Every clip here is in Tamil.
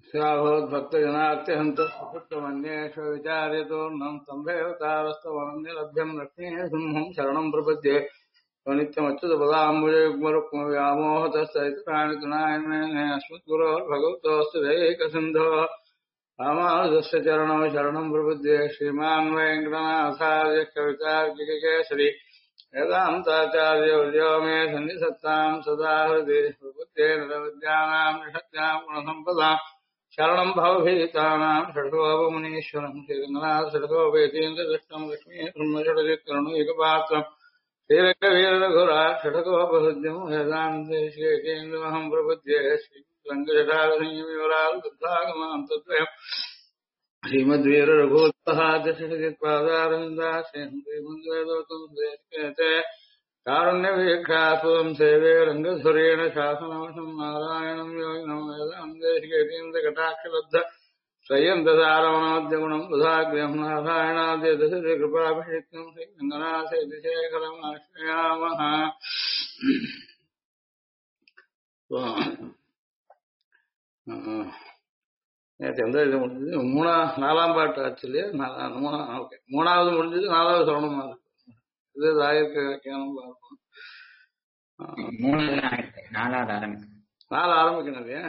श्रावोद्भक्तजनात्यहन्तमन्येषु विचार्यतोऽन्नं स्तम्भेवतारस्तवनन्यलभ्यं लक्ष्मीः सिंहं शरणं प्रपद्ये नित्यमच्युतपदाम्बुजयुग्मरुक्मव्यामोहतस्तैतराणि तृणायमेने अस्मद्गुरोर्भगवतोऽस्तु दैकसिन्धो रामानुजस्य चरणौ शरणं प्रपद्ये श्रीमान् वेङ्कटनाथार्य कवितार्किककेसरी वेदान्ताचार्यवर्यो मे सन्निधत्तां सदा हृदि प्रपद्ये नरविद्यानां निषत्यां गुणसम्पदाम् शरणं भवभीतानां षड्भवमुनीश्वरं श्रीरङ्गनाथ षड्भवभेतीन्द्रदृष्टं लक्ष्मी ब्रह्मषडजित्करुणैकपात्रम् श्रीरङ्गवीररघुराट् षड्भवपहृद्यं वेदान्तेश्वरं प्रपद्ये श्रीरङ्गजटारसंयमिवराल् बुद्धागमां तद्वयम् श्रीमद्वीररघुत्तहाद्यषड्पादारविन्दाश्रयं श्रीमद्वेदोतं कारुण्यवीक्षास्पदं सेवे रङ्गधुरेण शासनवशं नारायणं योगिनं वेदान्तेशिकेन्द्रकटाक्षलब्ध स्वयं बुधाग्र्यं नारायणाद्यदशकृपाभिषिक्तं श्रीरङ्गनाथेतिशेखरम् आश्रयामः நேற்று எந்த இது முடிஞ்சது நாலாம் பாட்டு ஆச்சு இல்லையா ஓகே மூணாவது முடிஞ்சது நாலாவது சொல்லணுமா இது ஆயிரத்தி பார்ப்போம் நாலு ஆரம்பிக்கணும் இல்லையா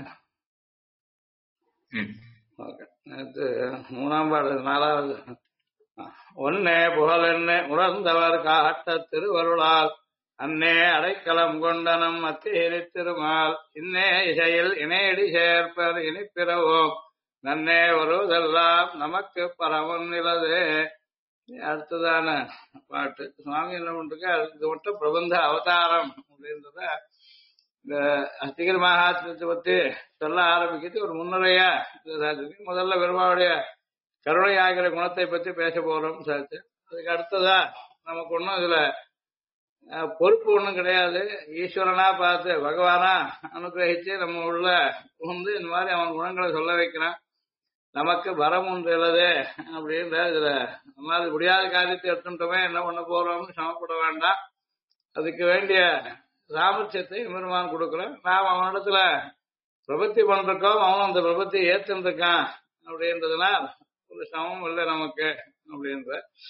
ஓகே நேற்று மூணாம் பாடு நாலாவது ஒன்னே புகழென்ன உணர்ந்தவர் காட்ட திருவருளால் அன்னே அடைக்கலம் கொண்டனம் அத்தேரி திருமால் இன்னே இசையில் இணையடி சேர்ப்பர் இனிப்பிறவோம் நன்னே வருவதெல்லாம் நமக்கு பரமன் நிலது அடுத்ததான பாட்டு சுவாமி என்ன பண்றாங்க இது மட்டும் பிரபந்த அவதாரம் அப்படின்றத இந்த அஸ்திகர் மகாத்மியத்தை பத்தி சொல்ல ஆரம்பிக்கிறது ஒரு முன்னுரையா முதல்ல பெருமாவுடைய கருணை ஆகிற குணத்தை பத்தி பேச போறோம் சாச்சு அதுக்கு அடுத்ததா நமக்கு ஒன்றும் இதுல பொறுப்பு ஒண்ணும் கிடையாது ஈஸ்வரனா பார்த்து பகவானா அனுகிரகிச்சு நம்ம உள்ள புகுந்து இந்த மாதிரி அவன் குணங்களை சொல்ல வைக்கிறான் நமக்கு வரம் ஒன்று இல்லது அப்படின்ற இதுல நம்மளால முடியாத காரியத்தை எடுத்துட்டோமே என்ன பண்ண போறோம்னு சமப்பட வேண்டாம் அதுக்கு வேண்டிய சாமர்த்தியத்தை பெருமான் கொடுக்குறோம் நாம் அவனிடத்துல பிரபத்தி பண்றோம் அவன் அந்த பிரபத்தி ஏத்துருக்கான் அப்படின்றதுனால் ஒரு சமம் இல்லை நமக்கு அப்படின்ற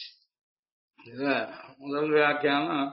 இது முதல் வியாக்கியானம்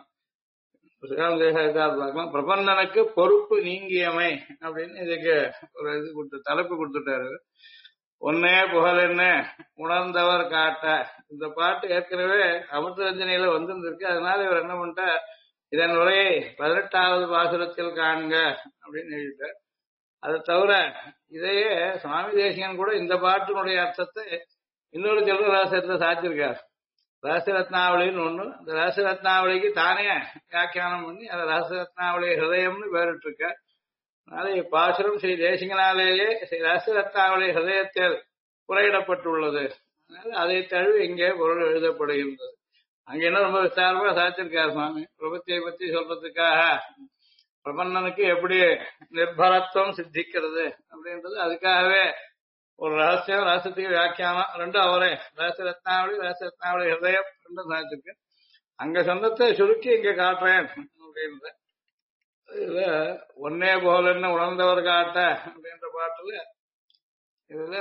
பார்க்கலாம். பிரபந்தனுக்கு பொறுப்பு நீங்கியமை அப்படின்னு இதுக்கு ஒரு இது கொடுத்து தலைப்பு கொடுத்துட்டாரு. ஒன்னே புகழ் என்ன உணர்ந்தவர் காட்ட இந்த பாட்டு ஏற்கனவே அமிர்தரஞ்சனையில வந்திருக்கு. அதனால இவர் என்ன பண்ணிட்ட இதன் உரையை 18வது பாசுரத்தில் காண்க அப்படின்னு எழுதிட்டார். அதை தவிர இதையே சுவாமி தேசிகன் கூட இந்த பாட்டினுடைய அர்த்தத்தை இன்னொரு செல்வ ரகசியத்தை சாத்திருக்கார். ரகசியரத்னாவளின்னு ஒண்ணு, அந்த ரகசியரத்னாவளிக்கு தானே வியாக்கியானம் பண்ணி அந்த ரகசியரத்னாவளி ஹிருதயம்னு பேரிட்டு இருக்க. அதனால இப்பாசுரம் ஸ்ரீ தேசிகனாலேயே ஸ்ரீ ரகசியரத்னாவளி ஹிருதயத்தில் புறையிடப்பட்டுள்ளது. அதனால அதை தழுவி இங்கே பொருள் எழுதப்படுகின்றது. அங்க என்ன ரொம்ப விஸ்தாரமா சாத்திருக்கார் சுவாமி. பிரபத்தியை பத்தி சொல்றதுக்காக பிரபன்னனுக்கு எப்படி நிர்பரத்துவம் சித்திக்கிறது அப்படின்றது அதுக்காகவே ஒரு ரகசியம், ரகசியத்துக்கு வியாக்கியானம் ரெண்டும் அவரே ரகசியரத்னாவளி ஹிருதயம் ரெண்டும் சாதிச்சிருக்கு. அங்க சொன்னத்தை சுருக்கி இங்க காட்டுறேன் அப்படின்ற இதுல ஒன்னே போலன்னு உணர்ந்தவர் காட்ட அப்படின்ற பாட்டுல இதுல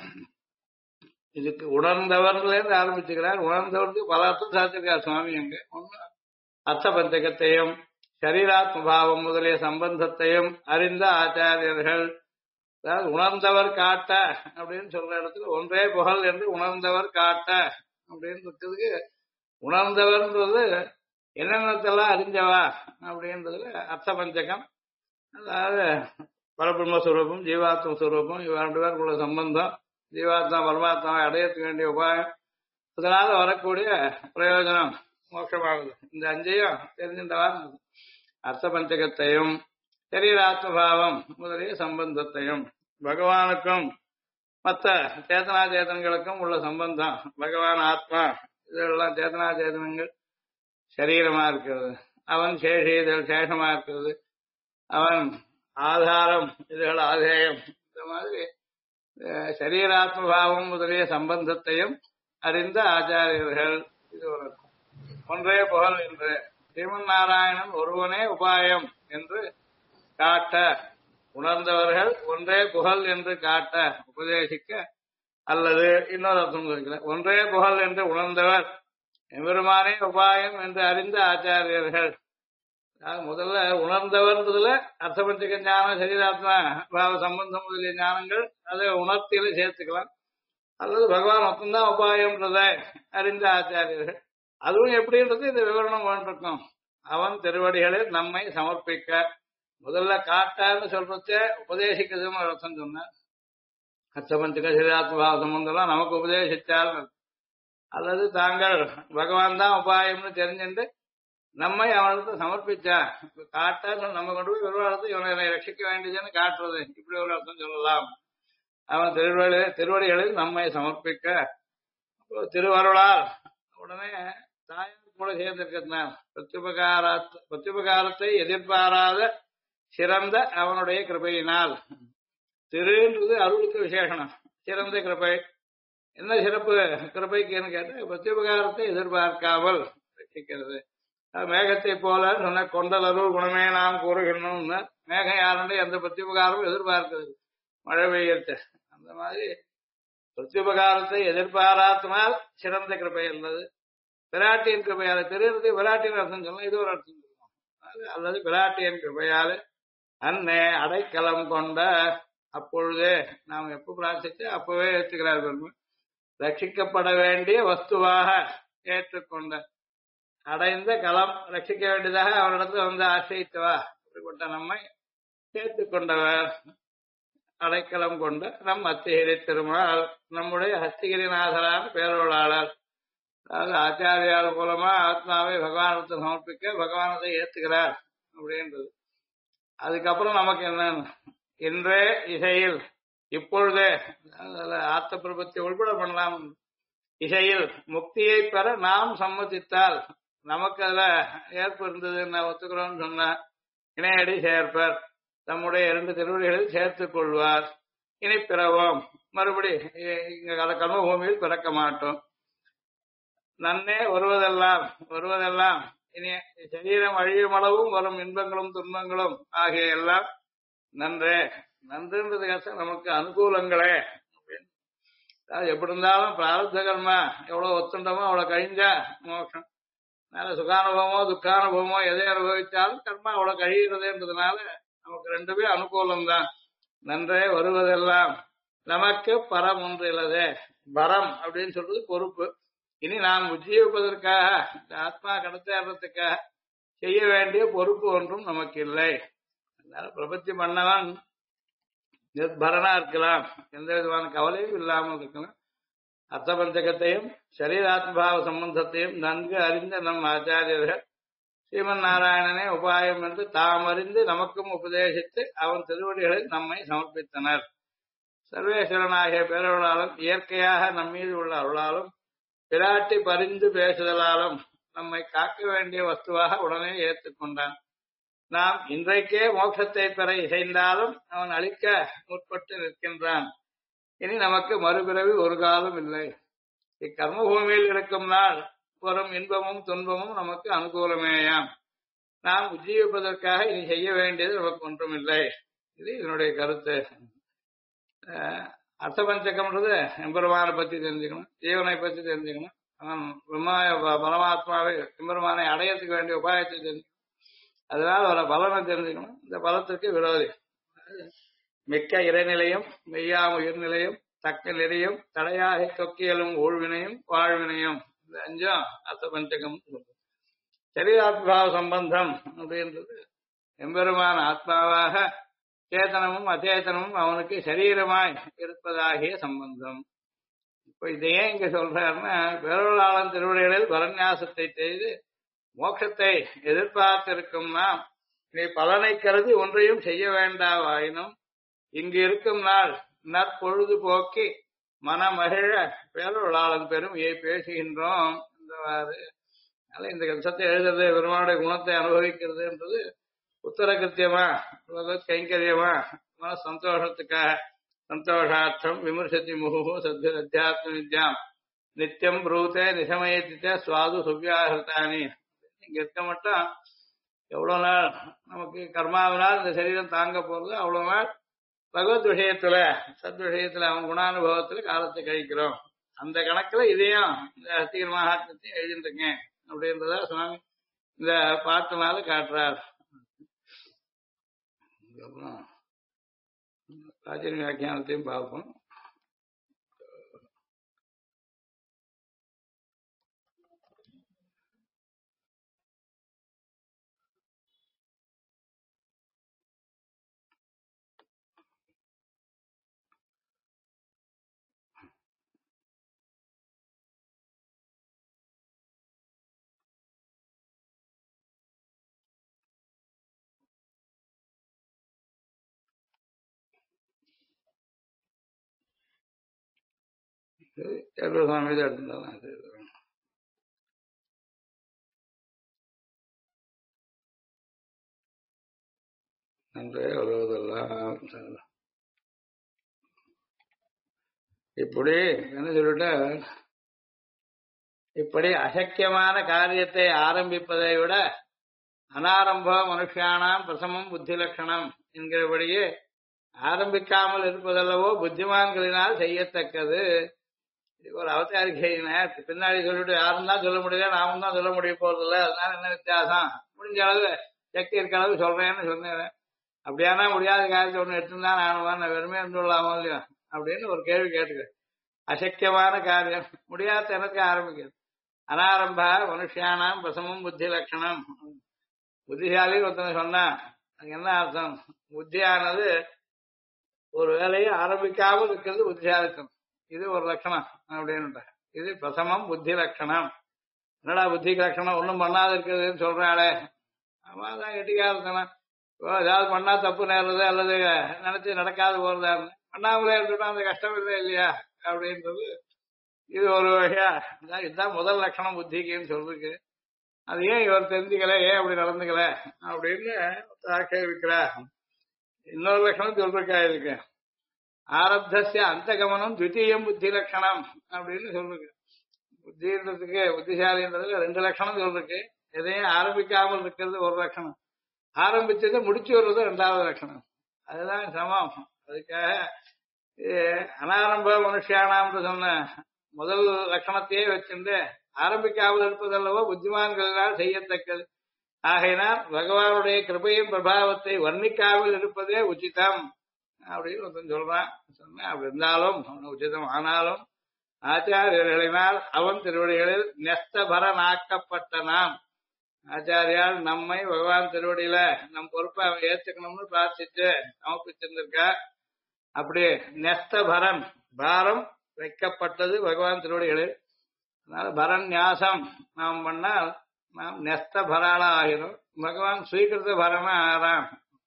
இதுக்கு உணர்ந்தவர்ல இருந்து ஆரம்பிச்சுக்கிறார். உணர்ந்தவருக்கு பல அர்த்தம் சாதிச்சிருக்கார் சுவாமி. அங்க ஒண்ணு அர்த்த பஞ்சகத்தையும் சரீராத்ம பாவம் முதலிய சம்பந்தத்தையும் அறிந்த ஆச்சாரியர்கள், அதாவது உணர்ந்தவர் காட்ட அப்படின்னு சொல்ற இடத்துல ஒன்றே புகழ் என்று உணர்ந்தவர் காட்ட அப்படின்னு இருக்கிறதுக்கு உணர்ந்தவர்ன்றது என்னென்னத்தெல்லாம் அறிஞ்சவா அப்படின்றதுல அர்த்த பஞ்சகம். அதாவது பரபிரம்மஸ்வரூபம் ஜீவாத்ம ஸ்வரூபம் இவ ரெண்டு பேருக்குள்ள சம்பந்தம், ஜீவாத்மா பரமாத்மாவை அடையத்துக்கு வேண்டிய உபாயம், அதனால வரக்கூடிய பிரயோஜனம் மோட்சமாகுது. இந்த அஞ்சையும் தெரிஞ்சின்றவா அர்த்த பஞ்சகத்தையும் சரீராத்மபாவம் முதலிய சம்பந்தத்தையும் பகவானுக்கும் மற்ற சேதனா சேதனங்களுக்கும் உள்ள சம்பந்தம். பகவான் ஆத்மா இதெல்லாம் சேதனா சேதனங்கள் சரீரமா இருக்கிறது, அவன் சேஷி இதழ் சேஷமா இருக்கிறது, அவன் ஆதாரம் இதுகள் ஆதேயம். இந்த மாதிரி சரீராத்மபாவம் முதலிய சம்பந்தத்தையும் அறிந்த ஆச்சாரியர்கள். இது ஒரு ஒன்றே புகழ் என்று ஸ்ரீமன் நாராயணன் ஒருவனே உபாயம் என்று காட்ட உணர்ந்தவர்கள் ஒன்றே புகழ் என்று காட்ட உபதேசிக்க, அல்லது இன்னொரு அர்த்தம் இருக்கிற ஒன்றே புகழ் என்று உணர்ந்தவர் எம்பெருமானே உபாயம் என்று அறிந்த ஆச்சாரியர்கள். முதல்ல உணர்ந்தவர்ன்றதுல அர்த்தபஞ்சக ஞானம், சரீராத்மா பாவ சம்பந்தம் முதலிய ஞானங்கள் அதை உணர்த்தியில சேர்த்துக்கலாம். அல்லது பகவான் மொத்தம்தான் உபாயம்ன்றத அறிந்த ஆச்சாரியர்கள். அதுவும் எப்படின்றது இந்த விவரணம் வேண்டிருக்கும். அவன் திருவடிகளில் நம்மை சமர்ப்பிக்க, முதல்ல காட்டான்னு சொல்றச்ச உபதேசிக்கிறதுன்னு ஒரு அர்த்தம் சொன்னார். அர்த்தபஞ்சக சரீராத்மா பாவ சம்பந்தம்லாம் நமக்கு உபதேசித்தால், அல்லது தாங்கள் பகவான் தான் உபாயம்னு தெரிஞ்சுட்டு நம்மை அவனுக்கு சமர்ப்பிச்சா காட்டா நம்ம கொண்டு போய் விவகாரத்தை இவனை ரட்சிக்க வேண்டியதுன்னு காட்டுறது, இப்படி ஒரு அர்த்தம் சொல்லலாம். அவன் திருவடிகளில் நம்மை சமர்ப்பிக்க, திருவருளால் உடனே தாயார் கூட சேர்ந்திருக்கிறான். பிரத்யுபகாரத்தை எதிர்பாராத சிறந்த அவனுடைய கிருபையினால். திருன்றது அருளுக்கு விசேஷனம், சிறந்த கிருபை. என்ன சிறப்பு கிருபைக்குன்னு கேட்ட பிரத்யுபகாரத்தை எதிர்பார்க்காமல் ரட்சிக்கிறது. மேகத்தை போல சொன்ன கொண்டல் அருள் குணமே நாம் கூறுகின்றோம்னு, மேகம் யாருடைய எந்த பிரத்யுபகாரமும் எதிர்பார்க்கிறது, மழை பெய்யத்த. அந்த மாதிரி பிரத்யுபகாரத்தை எதிர்பாராத்தினால் சிறந்த கிருபை அல்லது பிராட்டியின் கிருபையால. தெரியுறது பிராட்டியின் அர்த்தம் சொல்லலாம், இது ஒரு அர்த்தம் சொல்லலாம். அல்லது பிராட்டியின் கிருபையால அன்னே அடைக்கலம் கொண்ட, அப்பொழுதே நாம் எப்ப பிரார்த்திச்சு அப்பவே ஏற்றுக்கிறார். ரட்சிக்கப்பட வேண்டிய வஸ்துவாக ஏற்றுக்கொண்ட, அடைந்த களம் ரட்சிக்க வேண்டியதாக அவரிடத்துல வந்து ஆசிரியத்தவா, அப்படிப்பட்ட நம்மை சேர்த்துக்கொண்டவர். அடைக்கலம் கொண்ட நம் அத்திகிரி திருமால், நம்முடைய ஹஸ்திகிரிநாதரான பேரொருளாளர். அதாவது ஆச்சாரியால் மூலமா ஆத்மாவை பகவானத்தை சமர்ப்பிக்க பகவானத்தை ஏத்துக்கிறார் அப்படின்றது. அதுக்கப்புறம் நமக்கு என்னன்னு, இன்றே இசையில் இப்பொழுதே ஆத்த பிரபத்தை உள்பட பண்ணலாம். இசையில் முக்தியை பெற நாம் சம்மதித்தால், நமக்கு அதுல ஏற்பு இருந்ததுன்னு ஒத்துக்கிறோம்னு சொன்னா இணையடி சேர்ப்பர், தம்முடைய 2 திருவடிகளில் சேர்த்துக் கொள்வார். இனி பிறவோம், மறுபடி இங்க கர்மபூமியில் பிறக்க மாட்டோம். நன்னே வருவதெல்லாம் இனி சரீரம் அழியும் அளவும் வரும் இன்பங்களும் துன்பங்களும் ஆகிய எல்லாம் நன்றே. நன்றுன்றது கஷ்டம், நமக்கு அனுகூலங்களே. எப்படி இருந்தாலும் பிராரப்த கர்மா எவ்வளவு ஒத்துண்டமோ அவ்வளவு கழிஞ்சா மோட்சம். அதனால சுகானுபவமோ துக்கானுபவமோ எதை அனுபவிச்சாலும் கர்மா அவ்வளவு கழிகிறதுன்றதுனால நமக்கு 2மே அனுகூலம் தான். நன்றே வருவதெல்லாம் நமக்கு பரம் ஒன்று இல்லதே. பரம் அப்படின்னு சொல்றது பொறுப்பு. இனி நாம் உஜ்ஜீவிப்பதற்காக, இந்த ஆத்மா கடத்தேறதுக்காக செய்ய வேண்டிய பொறுப்பு ஒன்றும் நமக்கு இல்லை. அதனால பிரபத்தி பண்ணவன் நிர்பரனா இருக்கலாம், எந்த விதமான கவலையும் இல்லாமல் இருக்கலாம். அர்த்தபஞ்சகத்தையும் சரீராத்மபாவ சம்பந்தத்தையும் நன்கு அறிந்த நம் ஆச்சாரியர்கள் ஸ்ரீமன் நாராயணனே உபாயம் என்று தாம் அறிந்து நமக்கும் உபதேசித்து அவன் திருவடிகளில் நம்மை சமர்ப்பித்தனர். சர்வேஸ்வரனாகிய பேரருளாலும் இயற்கையாக நம்மீது உள்ள அருளாலும் பிராட்டி பரிந்து பேசுதலாலும் நம்மை காக்க வேண்டிய வஸ்துவாக உடனே ஏற்றுக்கொண்டான். நாம் இன்றைக்கே மோட்சத்தை பெற இசைந்தாலும் அவன் அளிக்க முற்பட்டு நிற்கின்றான். இனி நமக்கு மறுபிறவி ஒரு காலம் இல்லை. இக்கர்மபூமியில் இருக்கும் நாள் வரும் இன்பமும் துன்பமும் நமக்கு அனுகூலமேயாம். நாம் உஜ்ஜீவிப்பதற்காக இனி செய்ய வேண்டியது நமக்கு ஒன்றும் இல்லை. இது இதனுடைய கருத்து. அர்த்தபஞ்சகம்ன்றது எம்பெருமானை பத்தி தெரிஞ்சுக்கணும், ஜீவனை பத்தி தெரிஞ்சுக்கணும், பரமாத்மாவை எம்பெருமானை அடையறதுக்கு வேண்டிய உபாயத்தை தெரிஞ்சுக்கணும், அதனால வர பலனை தெரிஞ்சுக்கணும். இந்த பலத்திற்கு விரோதி மிக்க இறைநிலையும் மெய்யாம் உயிர்நிலையும் தக்க நெறியும் தடையாக தொக்கியலும் ஊழ்வினையும் வாழ்வினையும், இந்த 5 அர்த்தபஞ்சகம். சரீராத்மாவ சம்பந்தம் அப்படின்றது எம்பெருமான் ஆத்மாவாக சேதனமும் அச்சேதனமும் அவனுக்கு சரீரமாய் இருப்பதாகிய சம்பந்தம். இப்ப இதையே இங்க சொல்றாருன்னா, பேரொருளாளன் திருவடிகளில் பரநியாசத்தை செய்து மோட்சத்தை எதிர்பார்த்திருக்கும் நாம் இதை பலனை கருதி ஒன்றையும் செய்ய வேண்டாவாயினும் இங்கு இருக்கும் நாள் நற்பொழுது போக்கி மனமகிழ பேரொருளாளன் பெரும் பேசுகின்றோம் என்றவாறு. இந்த கம்சத்தை எழுதுறது பெருமானுடைய குணத்தை அனுபவிக்கிறது என்றது உத்தர கிருத்தியமா கைங்கரியமா மன சந்தோஷத்துக்காக, சந்தோஷார்த்தம் விமர்சதி முகு சத்ய அத்தியாத்ம வித்யாம் நித்தியம் ப்ரூத்தே நிசமயத்திட்ட சுவாது சுவ்யாகிருத்தானி. இங்க இருக்க மட்டும் எவ்வளவு நாள் நமக்கு கர்மாவினால் இந்த சரீரம் தாங்க போறது அவ்வளவு நாள் பகவத் விஷயத்துல சத் விஷயத்துல அவன் குணானுபவத்துல காலத்தை கழிக்கிறோம். அந்த கணக்குல இதையும் இந்த அஸ்திகர் மகாத்மத்தையும் எழுதிருக்கேன் அப்படின்றத சுவாமி இந்த பாட்டுனால காட்டுறார். அப்புறம் ராஜன் வியாக்கியானத்தையும் பார்ப்போம். சுவாமி தான் எடுத்துட்டாங்க. நன்றே வருவதெல்லாம் இப்படி என்ன சொல்லிட்ட, இப்படி அசக்கியமான காரியத்தை ஆரம்பிப்பதை விட அனாரம்ப மனுஷியானாம் பிரசமம் புத்தி லட்சணம் என்கிறபடியே ஆரம்பிக்காமல் இருப்பதல்லவோ புத்திமான்களினால் செய்யத்தக்கது. ஒரு அவதாரிக்கையினர் பின்னாடி சொல்லிட்டு யாரும் தான் சொல்ல முடியல, நாமும் தான் சொல்ல முடிய போறதில்ல, அதனால என்ன வித்தியாசம், முடிஞ்ச அளவு சக்தி இருக்க அளவு சொல்றேன்னு சொன்னேன். அப்படியானா முடியாத காரியத்தை ஒண்ணு எடுத்துதான் நான் வெறுமே இருந்துள்ளாமோ இல்லையோ அப்படின்னு ஒரு கேள்வி கேட்டுக்கிறேன். அசக்கியமான காரியம் முடியாத எனக்கு ஆரம்பிக்கிறது. அனாரம்பா மனுஷியானாம் பிரசமம் புத்தி லட்சணம். புத்திசாலி ஒருத்தனை சொன்னா அது என்ன அர்த்தம்? புத்தியானது ஒரு வேலையை ஆரம்பிக்காமல் இருக்கிறது புத்திசாலித்தனம். இது ஒரு லட்சணம் அப்படின்னு. இது பிரசமம் புத்தி லட்சணம். என்னடா புத்தி லட்சணம் ஒன்றும் பண்ணாத இருக்கிறதுன்னு சொல்றாளே, ஆமா தான் கெட்டிக்காரத்தனம். ஏதாவது பண்ணா தப்பு நேர்றது அல்லது நினைச்சு நடக்காது போறதா பண்ணாமலே இருக்கட்டும், அந்த கஷ்டம் இல்லை இல்லையா அப்படின்றது. இது ஒரு வகையா இதுதான் முதல் லட்சணம் புத்திக்குன்னு சொல்றதுக்கு. அது ஏன் இவர் தெரிஞ்சுக்கல, ஏன் அப்படி நடந்துக்கல அப்படின்னு ஆட்சேபிக்கிறா. இன்னொரு லட்சணம் சொல்றக்கா இருக்கு. ஆரப்தசிய அந்த கமனம் த்விதீயம் புத்தி லட்சணம் அப்படின்னு சொல்றது. புத்தின்றதுக்கு புத்திசாலின்றதுக்கு ரெண்டு லட்சணம் சொல்றதுக்கு. எதையும் ஆரம்பிக்காமல் இருக்கிறது ஒரு லட்சணம், ஆரம்பிச்சதை முடிச்சு வருவது ரெண்டாவது லட்சணம். அதுதான் சமம். அதுக்காக அனாரம்ப மனுஷியானாம்னு சொன்ன முதல் லட்சணத்தையே வச்சுட்டு ஆரம்பிக்காமல் இருப்பதல்லவோ புத்திமான்களால் செய்யத்தக்கது. ஆகையினால் பகவானுடைய கிருபையின் பிரபாவத்தை வர்ணிக்காமல் இருப்பதே உச்சிதம் அப்படின்னு ஒருத்தன் சொல்றான். சொன்னேன் அப்படி இருந்தாலும் உச்சிதம் ஆனாலும் ஆச்சாரியர்களினால் அவன் திருவடிகளில் நெஸ்தபரனாக்கப்பட்ட நாம் ஆச்சாரியால் நம்மை பகவான் திருவடியில நம் பொறுப்பை அவன் ஏத்துக்கணும்னு பிரார்த்திச்சு சமர்ப்பிச்சிருந்திருக்கா. அப்படி நெஸ்தபரன் பாரம் வைக்கப்பட்டது பகவான் திருவடிகளில். அதனால பரன் ஞாசம் நாம் பண்ணால் நாம் நெஸ்த பராளா ஆகிறோம். பகவான் ஸ்வீகிருத பரனா ஆறான்.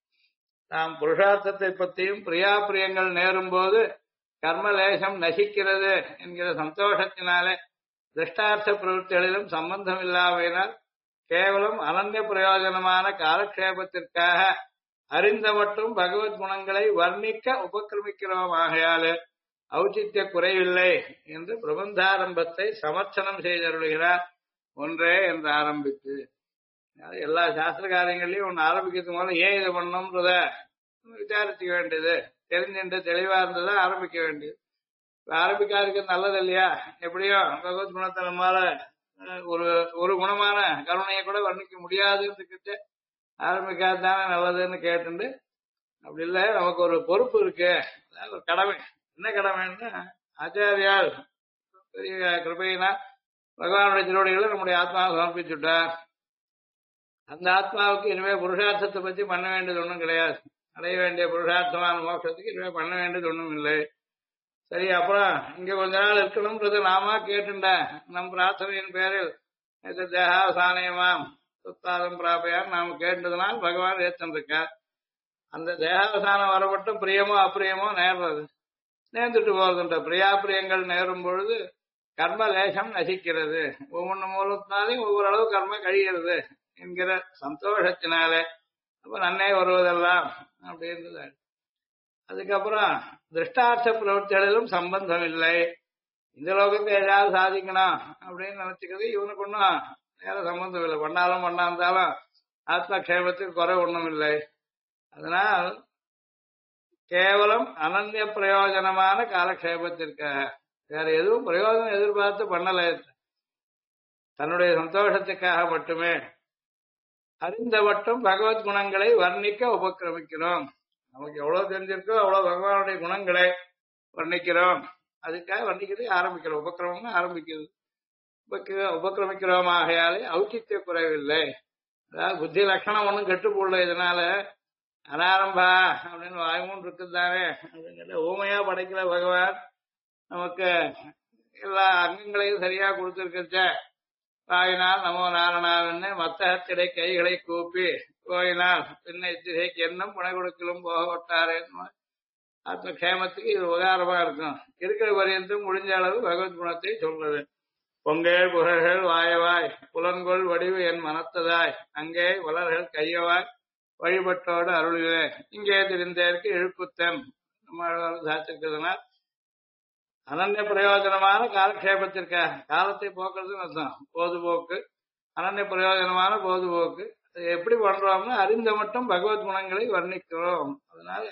நாம் புருஷார்த்தத்தை பற்றியும் பிரியாபிரியங்கள் நேரும் போது கர்மலேசம் நசிக்கிறது என்கிற சந்தோஷத்தினாலே திருஷ்டார்த்த பிரவృத்திகளிலும் சம்பந்தம் இல்லாமையினால் கேவலம் அனன்ய பிரயோஜனமான காலக்ஷேபத்திற்காக அறிந்த மட்டும் பகவத் குணங்களை வர்ணிக்க உபக்கிரமிக்கிறோம். ஆகையாலே ஔச்சித்ய குறைவில்லை என்று பிரபந்தாரம்பத்தை சமர்ச்சனம் செய்தருளுகிறார். ஒன்றே என்று ஆரம்பித்து எல்லா சாஸ்திர காரியங்களையும் ஒன்று ஆரம்பிக்கிறதுக்கு முதல்ல ஏன் இதை பண்ணோம்ன்றத விசாரிச்சுக்க வேண்டியது, தெரிஞ்சுட்டு தெளிவா இருந்ததா ஆரம்பிக்க வேண்டியது. ஆரம்பிக்காதுக்கு நல்லது இல்லையா? எப்படியும் பகவத் குணத்தை நம்மால ஒரு ஒரு குணமான கருணையை கூட வர்ணிக்க முடியாதுன்னு ஆரம்பிக்காதுதானே நல்லதுன்னு கேட்டுண்டு, அப்படி இல்லை நமக்கு ஒரு பொறுப்பு இருக்கு, அதாவது ஒரு கடமை. என்ன கடமைன்னா ஆச்சாரியால் பெரிய கிருபையினா பகவானுடைய திருவடிகளை நம்முடைய ஆத்மாவை சமர்ப்பிச்சுட்டார். அந்த ஆத்மாவுக்கு இனிமே புருஷார்த்தத்தை பத்தி பண்ண வேண்டியது ஒன்றும் கிடையாது. அடைய வேண்டிய புருஷார்த்தமான மோட்சத்துக்கு இனிமே பண்ண வேண்டியது ஒன்றும் இல்லை. சரி, அப்புறம் இங்க கொஞ்ச நாள் இருக்கணும்ன்றது நாம கேட்டுட்டேன். நம் பிரார்த்தனையின் பேரில் தேகாவசானயமாம் சுத்தாதம் பிராபையான்னு நாம கேட்டதுனால் பகவான் ஏற்றிருக்கார். அந்த தேகாவசானம் வரப்பட்டும் பிரியமோ அப்பிரியமோ நேர்றது, நேர்ந்துட்டு போறதுன்ற பிரியாபிரியங்கள் நேரும் பொழுது கர்ம லேசம் நசிக்கிறது. ஒவ்வொன்று மூலத்தினாலையும் ஒவ்வொரு அளவு கர்ம கழிகிறது என்கிற சந்தோஷத்தினாலே அப்ப நன்னே வருவதெல்லாம் அப்படின்றது. அதுக்கப்புறம் திருஷ்டார்த்த பிரவൃத்திகளிலும் சம்பந்தம் இல்லை. இந்த லோகத்தை ஏதாவது சாதிக்கணும் அப்படின்னு நினைச்சுக்கிறது இவனுக்கு ஒன்றும் வேற சம்பந்தம் இல்லை. பண்ணாலும் பண்ணாந்தாலும் ஆத்மக்ஷேமத்துக்கு குறை ஒண்ணும் இல்லை. அதனால் கேவலம் அனன்ய பிரயோஜனமான காலக்ஷேபத்திற்காக வேற எதுவும் பிரயோஜனம் எதிர்பார்த்து பண்ணல, தன்னுடைய சந்தோஷத்துக்காக மட்டுமே அறிந்த மட்டும் பகவத் குணங்களை வர்ணிக்க உபக்கிரமிக்கிறோம். நமக்கு எவ்வளவு தெரிஞ்சிருக்கோ அவ்வளவு பகவானுடைய குணங்களை வர்ணிக்கிறோம். அதுக்காக வர்ணிக்கிறது ஆரம்பிக்கிறோம். உபக்கிரமம் ஆரம்பிக்கிறது. உபக்கிரமிக்கிறோம். ஆகையாலே ஔச்சித்ய குறைவில்லை. அதாவது புத்தி லட்சணம் ஒன்றும் கெட்டு போடல. இதனால அனாரம்பா அப்படின்னு வாய்மூன் இருக்குதானே அப்படின்னு ஊமையா படைக்கிற பகவான் நமக்கு எல்லா அங்கங்களையும் சரியா கொடுத்துருக்கச்ச வாயினால் நமோ நாரணான்னு மத்தகத்திடை கைகளை கூப்பி கோயினால் பின்ன இத்திசைக்கு என்னும் புனை கொடுக்கலும் போக விட்டாரேன்னு ஆத்மக்ஷேமத்துக்கு இது உபகாரமா இருக்கும். இருக்கிற பரியந்தும் முடிஞ்ச அளவு பகவத் குணத்தை சொல்றது. பொங்கல் புகழ்கள் வாயவாய் புலன்கொள் வடிவு என் மனத்ததாய் அங்கே வளர்கள் கையவாய் வழிபட்டோடு அருளிலே இங்கே தெரிந்தேற்கு இழுப்புத்தன் நம்ம சாத்திருக்கிறதுனால் அனன்ய பிரயோஜனமான காலக்ஷேபத்திற்காக காலத்தை போக்குறதுன்னு அர்த்தம். பொதுபோக்கு அனன்ய பிரயோஜனமான பொதுபோக்கு. எப்படி பண்றோம்னா அறிந்த மட்டும் பகவத் குணங்களை வர்ணிக்கிறோம். அதனால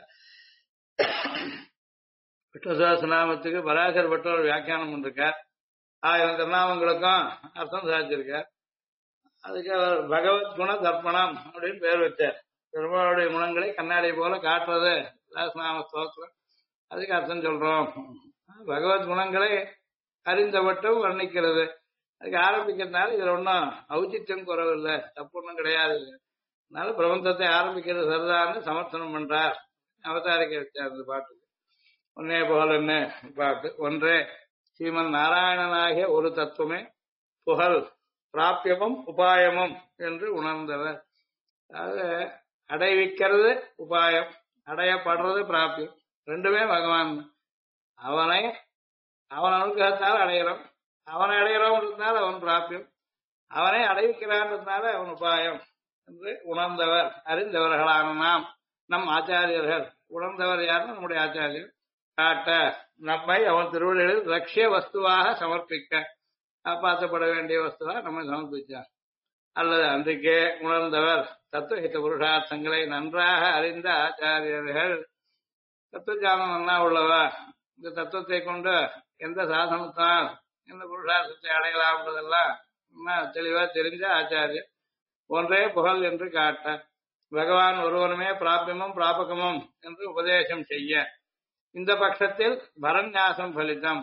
விஷ்ணுசாஸ்திரநாமத்துக்கு பராசர் பட்ட ஒரு வியாக்கியானம் பண்ணிருக்கார். 1000 திருநாமங்களுக்கும் அர்த்தம் சாதிச்சிருக்கார். அதுக்கு அவர் பகவத் குண தர்ப்பணம் அப்படின்னு பேர் வச்சார். பெருமாளுடைய குணங்களை கண்ணாடி போல காட்டுறது சாஸ்திரநாம ஸ்தோத்திரம். அதுக்கு அர்த்தம் சொல்றோம். பகவத் குணங்களை அறிந்தவட்டும் வர்ணிக்கிறது. அதுக்கு ஆரம்பிக்கிறதுனால இதுல ஒன்றும் ஔச்சித்யம் குறவில்லை, தப்பு ஒன்றும் கிடையாது. அதனால பிரபந்தத்தை ஆரம்பிக்கிறது சரிதான்னு சமர்த்தனம் பண்றார். அவதாரிக்க வச்சார் அந்த பாட்டுக்கு. ஒன்னே புகழ் என்ன பாட்டு. ஒன்றே ஸ்ரீமன் நாராயணனாகிய ஒரு தத்துவமே புகழ் பிராபியமும் உபாயமும் என்று உணர்ந்தவர். அதாவது அடைவிக்கிறது உபாயம், அடையப்படுறது பிராபியம். ரெண்டுமே பகவான். அவன் அனுகிரகத்தால் அடைகிறோம், அவனை அடைகிறோம்ன்றதுனால அவன் பிராபியம், அவனை அடைவிக்கிறான்றதுனால அவன் உபாயம் என்று உணர்ந்தவர் அறிந்தவர்களான நாம் நம் ஆச்சாரியர்கள். உணர்ந்தவர் யாருன்னு நம்முடைய ஆச்சாரியர் காட்ட நம்மை அவன் திருவள்ளில் லட்சிய வஸ்துவாக சமர்ப்பிக்க காப்பாற்றப்பட வேண்டிய வஸ்துவா நம்மை சமர்ப்பிச்சார். அல்லது அன்றைக்கே உணர்ந்தவர் தத்துவஹித புருஷார்த்தங்களை நன்றாக அறிந்த ஆச்சாரியர்கள். தத்துவஞானம் நன்னா உள்ளவா, இந்த தத்துவத்தை கொண்டு எந்த சாதனத்தால் எந்த புருஷார்த்தத்தை அடையலாம்ன்றதெல்லாம் தெளிவா தெரிஞ்ச ஆச்சாரியர். ஒன்றே புகழ் என்று காட்ட பகவான் ஒருவருமே பிராபியமும் பிராபகமும் என்று உபதேசம் செய்ய இந்த பட்சத்தில் பரநியாசம் பலிதம்.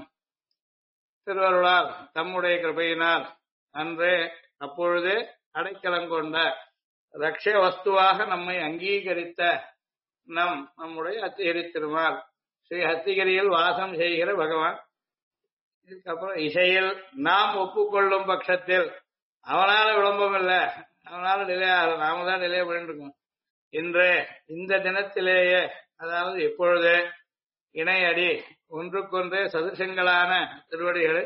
திருவருளால் தம்முடைய கிருபையினால் அன்றே அப்பொழுதே அடைக்கலம் கொண்ட ரட்சிய வஸ்துவாக நம்மை அங்கீகரித்த நம்முடைய அத்திகிரி திருமால் ஸ்ரீ ஹத்திகிரியில் வாசம் செய்கிற பகவான். இதுக்கப்புறம் இசையில் நாம் ஒப்புக்கொள்ளும் பட்சத்தில் அவனால விளம்பம் இல்லை, அவனால நிலையாக நாம தான் நிலைய பண்ணிட்டு இருக்கோம். இன்றே இந்த தினத்திலேயே, அதாவது இப்பொழுதே இணையடி ஒன்றுக்கொன்றே சதுசங்களான திருவடிகளை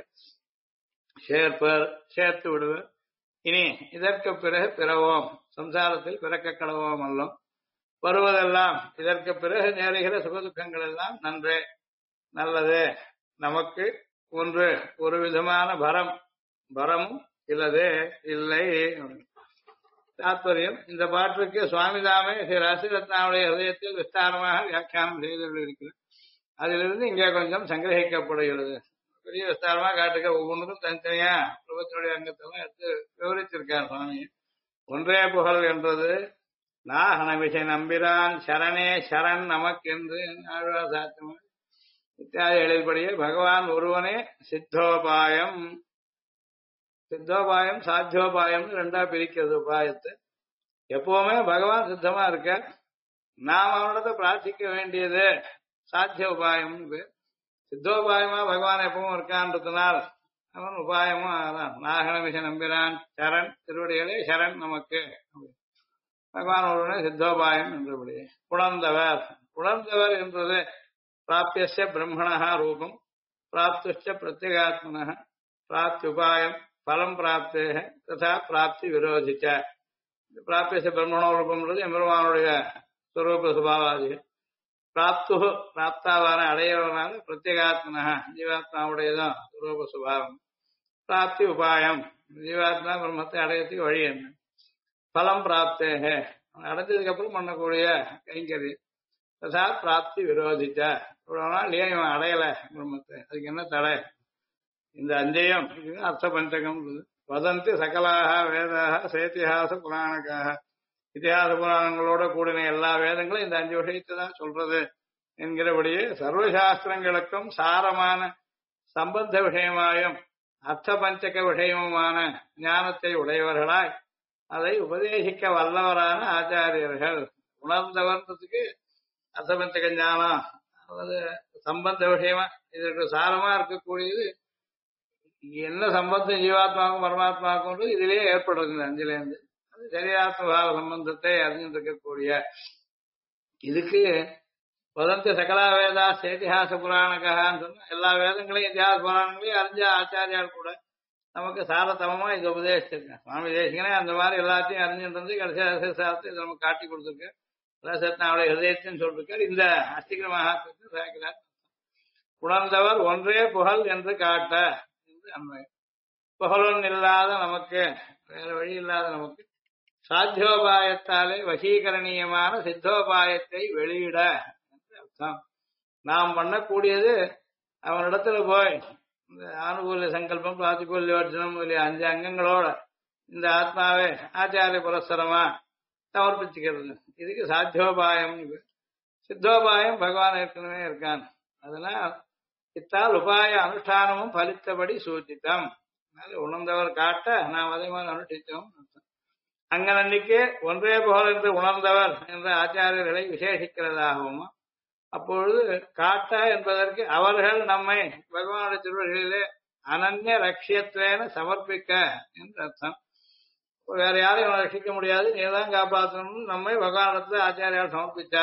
சேர்த்து விடுவர். இனி இதற்கு பிறகு பிறவோம், சம்சாரத்தில் பிறக்க கடவோம் அல்லோம். வருவதெல்லாம் இதற்கு பிறகு நேருகிற சுகதுக்கங்கள் எல்லாம் நன்றே நல்லது. நமக்கு ஒரு விதமான பரமும் இல்லதே இல்லை. தாத்பரியம் இந்த பாட்டுக்கு சுவாமிதாமே ஸ்ரீ ராசிரத்னாவுடைய ஹதயத்தில் விஸ்தாரமாக வியாக்கியானம் செய்திருக்கிறது. அதிலிருந்து இங்கே கொஞ்சம் சங்கிரகிக்கப்படுகிறது. பெரிய விஸ்தாரமா காட்டுக்க ஒவ்வொன்றுக்கும் தனித்தனியா பிரபத்தினுடைய அங்கத்தெல்லாம் எடுத்து விவரிச்சிருக்கார் சுவாமி. ஒன்றே புகழ் என்றது நாகனமிசை நம்பிரான் சரணே சரண் நமக்கென்று ஆழ்வார் சாத்தம் இத்தியாதி எழுதிபடியே பகவான் ஒருவனே சித்தோபாயம். சித்தோபாயம் சாத்தியோபாயம் ரெண்டா பிரிக்கிறது உபாயத்தை. எப்பவுமே பகவான் சித்தமா இருக்க, நாம் அவனிடத்தை பிரார்த்திக்க வேண்டியது சாத்திய உபாயம். சித்தோபாயமா பகவான் எப்பவும் இருக்கான்றதுனால் அவன் உபாயமும் அதான். நாகனமிச நம்பிரான் சரண் திருவடிகளே சரண் நமக்கு. பகவான் ஒருவனே சித்தோபாயம் என்றபடி. உணர்ந்தவர் என்றது பிராப்திய பிரம்மணா ரூபம் பிராப்துச்ச பிரத்யேகாத்மன பிராப்தியுபாயம் பலம் பிராப்தே ததா பிராப்தி விரோதிச்ச. பிராப்திய பிரம்மணோ ரூபம்ன்றது எம்பெருமானுடைய ஸ்வரூப சுபாவாதி. பிராப்தாவான அடையவனான பிரத்யேகாத்மனா ஜீவாத்மாவுடையதான் ஸ்வரூப சுபாவம். பிராப்தி உபாயம் ஜீவாத்மா பிரம்மத்தை அடையத்துக்கு வழி என்ன. பலம் பிராப்தேக அடைஞ்சதுக்கு அப்புறம் பண்ணக்கூடிய கைங்கரியம். தசாத் பிராப்தி விரோதிச்ச இவ்வளவு நாள் ஏன் இவன் அடையல பிரம்மத்தை, அதுக்கு என்ன தடை? இந்த அஞ்சையும் அர்த்த பஞ்சகம் வதந்தி சகலாக வேதாக சேத்திஹாச புராணக்காக, இத்திஹாச புராணங்களோட கூடின எல்லா வேதங்களும் இந்த 5 விஷயத்தை தான் சொல்றது என்கிறபடியே சர்வசாஸ்திரங்களுக்கும் சாரமான சம்பந்த விஷயமாயும் அர்த்த பஞ்சக விஷயமுமான ஞானத்தை உடையவர்களாய் அதை உபதேசிக்க வல்லவரான ஆச்சாரியர்கள். உணர்ந்தவர்ன்றதுக்கு அர்த்த பஞ்சக ஞானம் அதாவது சம்பந்த விஷயமா இதற்கு சாரமா இருக்கக்கூடியது என்ன சம்பந்தம் ஜீவாத்மாவுக்கும் பரமாத்மாவுக்கும் இதிலேயே ஏற்படுறது. இந்த 5ல இருந்து அது சரீராத்மபாவ சம்பந்தத்தை அறிஞ்சிட்டு இருக்கக்கூடிய இதுக்கு வதந்தி சகலா வேதா சேதிஹாச புராணகான்னு சொன்னா எல்லா வேதங்களையும் இத்திஹாச புராணங்களையும் அறிஞ்ச ஆச்சாரியால் கூட நமக்கு சாரதமமா இது உபதேசிச்சிருக்கேன். சுவாமி தேசிகனே அந்த மாதிரி எல்லாத்தையும் அறிஞ்சிட்டு வந்து கடைசி சாரத்தை இதை நமக்கு காட்டி கொடுத்துருக்கேன். அவளை ஹிருதயத்தின்னு சொல்லிருக்கார். இந்த அஸ்திகர மகாத்மத்தை சேர்க்கிறார். உணர்ந்தவர் ஒன்றே புகழ் என்று காட்ட என்று அன்மை. புகழன் இல்லாத நமக்கு, வேற வழி இல்லாத நமக்கு சாத்தியோபாயத்தாலே வசீகரணீயமான சித்தோபாயத்தை வெளியிட என்று அர்த்தம். நாம் பண்ணக்கூடியது அவனிடத்துல போய் இந்த ஆனுகூல்ய சங்கல்பம், பிராதிகூல்ய வர்ஜனம் முதலிய 5 அங்கங்களோட இந்த ஆத்மாவே ஆச்சாரிய புரஸ்தரமா சமர்ப்பிச்சுக்கிறது. இதுக்கு சாத்தியோபாயம். சித்தோபாயம் பகவான் ஏற்கனவே இருக்கான். அதனால் இத்தால் உபாய அனுஷ்டானமும் பலித்தபடி சூச்சித்தம். உணர்ந்தவர் காட்ட நாம் அதே மாதிரி அனுஷ்டித்தோம். அங்கனன்னைக்கே ஒன்றே போல் என்று உணர்ந்தவர் என்ற ஆச்சாரியர்களை விசேஷிக்கிறதாகவும், அப்பொழுது காட்ட என்பதற்கு அவர்கள் நம்மை பகவானுடைய திருவள்ளிலே அனன்ய லட்சியத்துவேன சமர்ப்பிக்க என்று அர்த்தம். வேற யாரையும் ரட்சிக்க முடியாது, நீதான் காப்பாற்றணும்னு நம்மை பகவானத்துல ஆச்சாரியால் சமர்ப்பிச்சா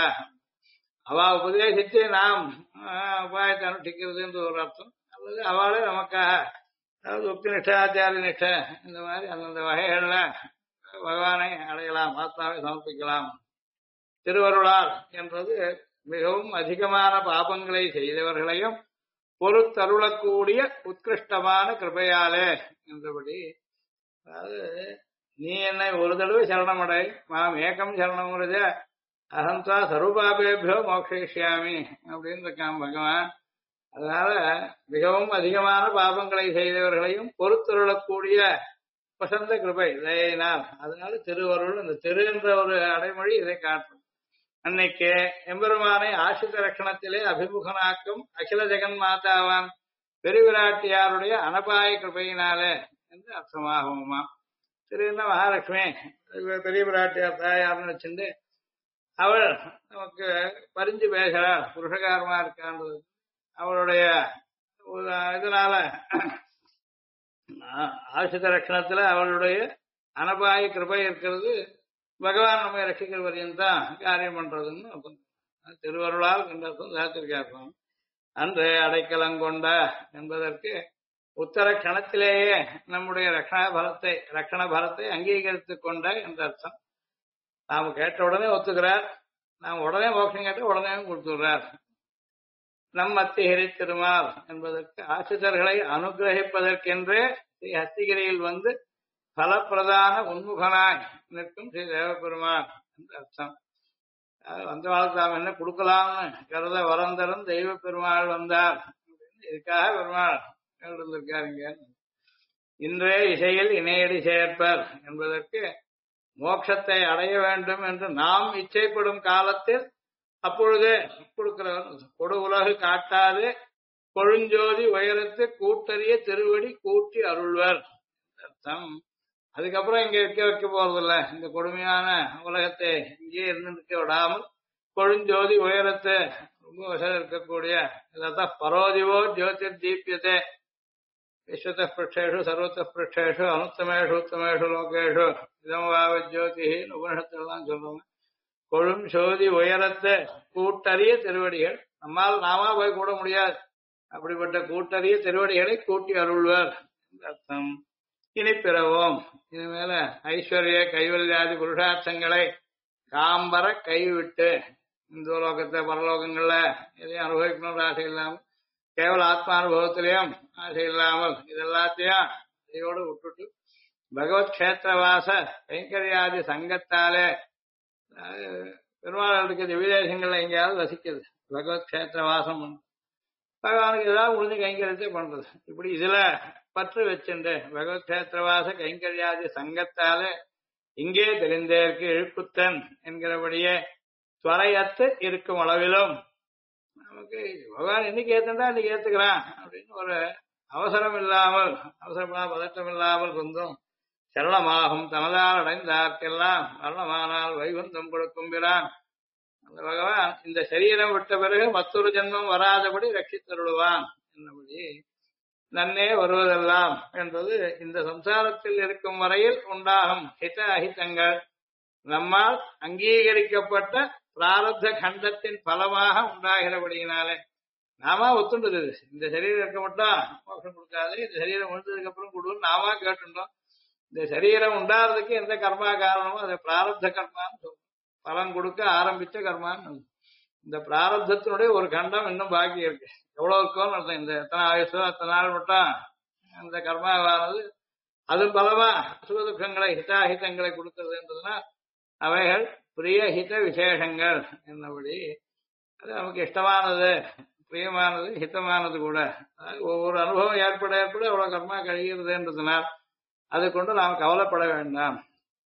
அவ உபதேசித்து நாம் உபாயத்தை அனுஷ்டிக்கிறது என்று ஒரு அர்த்தம். அல்லது அவளே நமக்காக, அதாவது உக்தி நிஷ்ட ஆச்சாரிய நிஷ்ட இந்த மாதிரி அந்தந்த வகைகள்ல பகவானை அடையலாம், ஆத்மாவை சமர்ப்பிக்கலாம். திருவருளால் என்றது மிகவும் அதிகமான பாபங்களை செய்தவர்களையும் பொறுத்தருளக்கூடிய உத்கிருஷ்டமான கிருபையாலே என்றபடி, அதாவது நீ என்னை ஒரு தடவை சரணமடை, மாம் ஏகம் சரணமுறத அகந்தா சர்வபாபேபியோ மோக்ஷயிஷ்யாமி அப்படின்னு இருக்கான் பகவான். அதனால மிகவும் அதிகமான பாபங்களை செய்தவர்களையும் பொறுத்தருளக்கூடிய வசந்த கிருபை தயினால், அதனால திருவருள், அந்த திரு என்ற ஒரு அடைமொழி இதை காட்டும். அன்னைக்கு எம்பெருமானை ஆசிரித லட்சணத்திலே அபிமுகனாக்கும் அகில ஜெகன் மாதாவான் பெருவிராட்டியாருடைய அனபாய கிருபையினாலே என்று அர்த்தமாகுமா. திருன்னா மகாலட்சுமி பெரிய பிராட்டியார் தாயார்னு வச்சுட்டு அவள் நமக்கு பரிஞ்சு பேசுறாள், புருஷகாரமா இருக்கான்றது அவளுடைய இதனால ஆசிரித லட்சணத்துல அவளுடைய அனபாய கிருபை இருக்கிறது. பகவான் நம்ம ரட்சிக்கிற வரையும் தான் காரியம் பண்றதுன்னு திருவருளால் கண்டர்த்தம் சாத்திருக்காருக்கும். அன்று அடைக்கலங்கொண்ட என்பதற்கு உத்தர கணத்திலேயே நம்முடைய ரட்சண பலத்தை அங்கீகரித்துக் கொண்ட என்ற அர்த்தம். நாம் கேட்ட உடனே ஒத்துக்கிறார், நாம் உடனே மோட்சம் கேட்ட உடனே கொடுத்துடுறார். நம் அத்திகிரி திருமால் என்பதற்கு ஆசிரியர்களை அனுகிரகிப்பதற்கென்றே ஸ்ரீ ஹஸ்திகிரியில் வந்து பலப்பிரதான உன்முகனாய் நிற்கும் ஸ்ரீ தேவபெருமான் என்று அர்த்தம். வந்த வாழ்க்கை நாம் என்ன கொடுக்கலாம்னு கருத வரந்தரும் தெய்வ பெருமாள் வந்தார். இதுக்காக பெருமாள் இருந்திருக்காருங்க. இன்றே இசையில் இணையடி சேர்ப்பர் என்பதற்கு மோட்சத்தை அடைய வேண்டும் என்று நாம் இச்சைப்படும் காலத்தில் அப்பொழுதே கொடுக்கிறவர். கொடு உலகு காட்டாது கொழுஞ்சோதி உயரத்து கூட்டறிய திருவடி கூட்டி அருள்வர் அர்த்தம். அதுக்கப்புறம் இங்க வைக்க போறதில்ல. இந்த கொடுமையான உலகத்தை இங்கே இருந்துக்க விடாமல் கொழுஞ்சோதி உயரத்தை ரொம்ப வசதி இருக்கக்கூடிய இதான் பரோதிவோ ஜோதிர் தீபியத்தை விஸ்வத பிருஷேஷு சர்வத்த பிருஷேஷு அனுத்தமேஷு உத்தமேஷு லோகேஷு இதமாவ ஜோதி உபனிஷத்துலாம் சொல்லுவாங்க. கொழும் சோதி உயரத்தை கூட்டறிய திருவடிகள், நம்மால் நாமா போய் கூட முடியாது. அப்படிப்பட்ட கூட்டறிய திருவடிகளை கூட்டி அருள்வர் அர்த்தம். இனி பிறவோம், இனிமேல ஐஸ்வர்ய கைவல்யாதி புருஷார்த்தங்களை காம்பர கைவிட்டு இந்த லோகத்தை பரலோகங்கள்ல எதையும் அனுபவிக்கணும்னு ஆசை இல்லாமல் கேவல ஆத்மானுபவத்திலையும் ஆசை இல்லாமல் இதெல்லாத்தையும் அதையோடு விட்டுட்டு பகவத் கஷேத்திரவாச கைங்கரியாதி சங்கத்தாலே பெருமாளுக்கு விதேசங்கள்ல எங்கேயாவது வசிக்குது. பகவத் கஷேத்திர வாசம் பகவானுக்கு ஏதாவது முடிஞ்சு கைங்கரியத்தை பண்றது. இப்படி இதுல பற்று வச்சுண்டு பகவத் கஷேத்திரவாச கைங்கரியாதி சங்கத்தாலே இங்கே தெரிந்தேற்கு இழுப்புத்தன் என்கிறபடியே துவரையத்து இருக்கும் அளவிலும் நமக்கு பகவான் என்னைக்கு ஏத்துண்டா அன்னைக்கு ஏத்துக்கிறான் அப்படின்னு ஒரு அவசரம் இல்லாமல் பதட்டம் இல்லாமல் கொஞ்சம் சரளமாகும் தனதால் அடைந்தார்க்கெல்லாம் மரணமானால் வைகுந்தம் கொடுக்கும் பிரான். அந்த பகவான் இந்த சரீரம் விட்ட பிறகு மற்றொரு ஜென்மம் வராதபடி ரட்சித்தருள்வான் என்னபடி நன்னே வருவதெல்லாம் என்பது இந்த சம்சாரத்தில் இருக்கும் வரையில் உண்டாகும் ஹித அஹிதங்கள் நம்மால் அங்கீகரிக்கப்பட்ட பிராரப்த கண்டத்தின் பலமாக உண்டாகிறபடியினாலே நாம ஒத்துண்டது. இந்த சரீரம் இருக்க மட்டும் மோட்சம் கொடுக்காது, இந்த சரீரம் முடிஞ்சதுக்கு அப்புறம் கொடுன்னு நாம கேட்டுட்டோம். இந்த சரீரம் உண்டாறதுக்கு எந்த கர்மா காரணமோ அதை பிராரப்த கர்மான்னு சொல்லுவோம். பலன் கொடுக்க ஆரம்பிச்ச கர்மான்னு. இந்த பிராரப்தத்தினுடைய ஒரு கண்டம் இன்னும் பாக்கி இருக்கு. எவ்வளவு இருக்கும்னு அர்த்தம். இந்த எத்தனை ஆயுஷோ அத்தனை நாள் மட்டும் அந்த கர்மாவானது அது பலமா சுக துக்கங்களை ஹிதாஹிதங்களை கொடுக்கிறதுன்றதுனா அவைகள் பிரிய ஹித விசேஷங்கள் என்னபடி அது நமக்கு இஷ்டமானது, பிரியமானது, ஹிதமானது கூட. ஒவ்வொரு அனுபவம் ஏற்பட அவ்வளவு கர்மா கழிகிறதுன்றதுனால் அதை கொண்டு நாம் கவலைப்பட வேண்டாம்.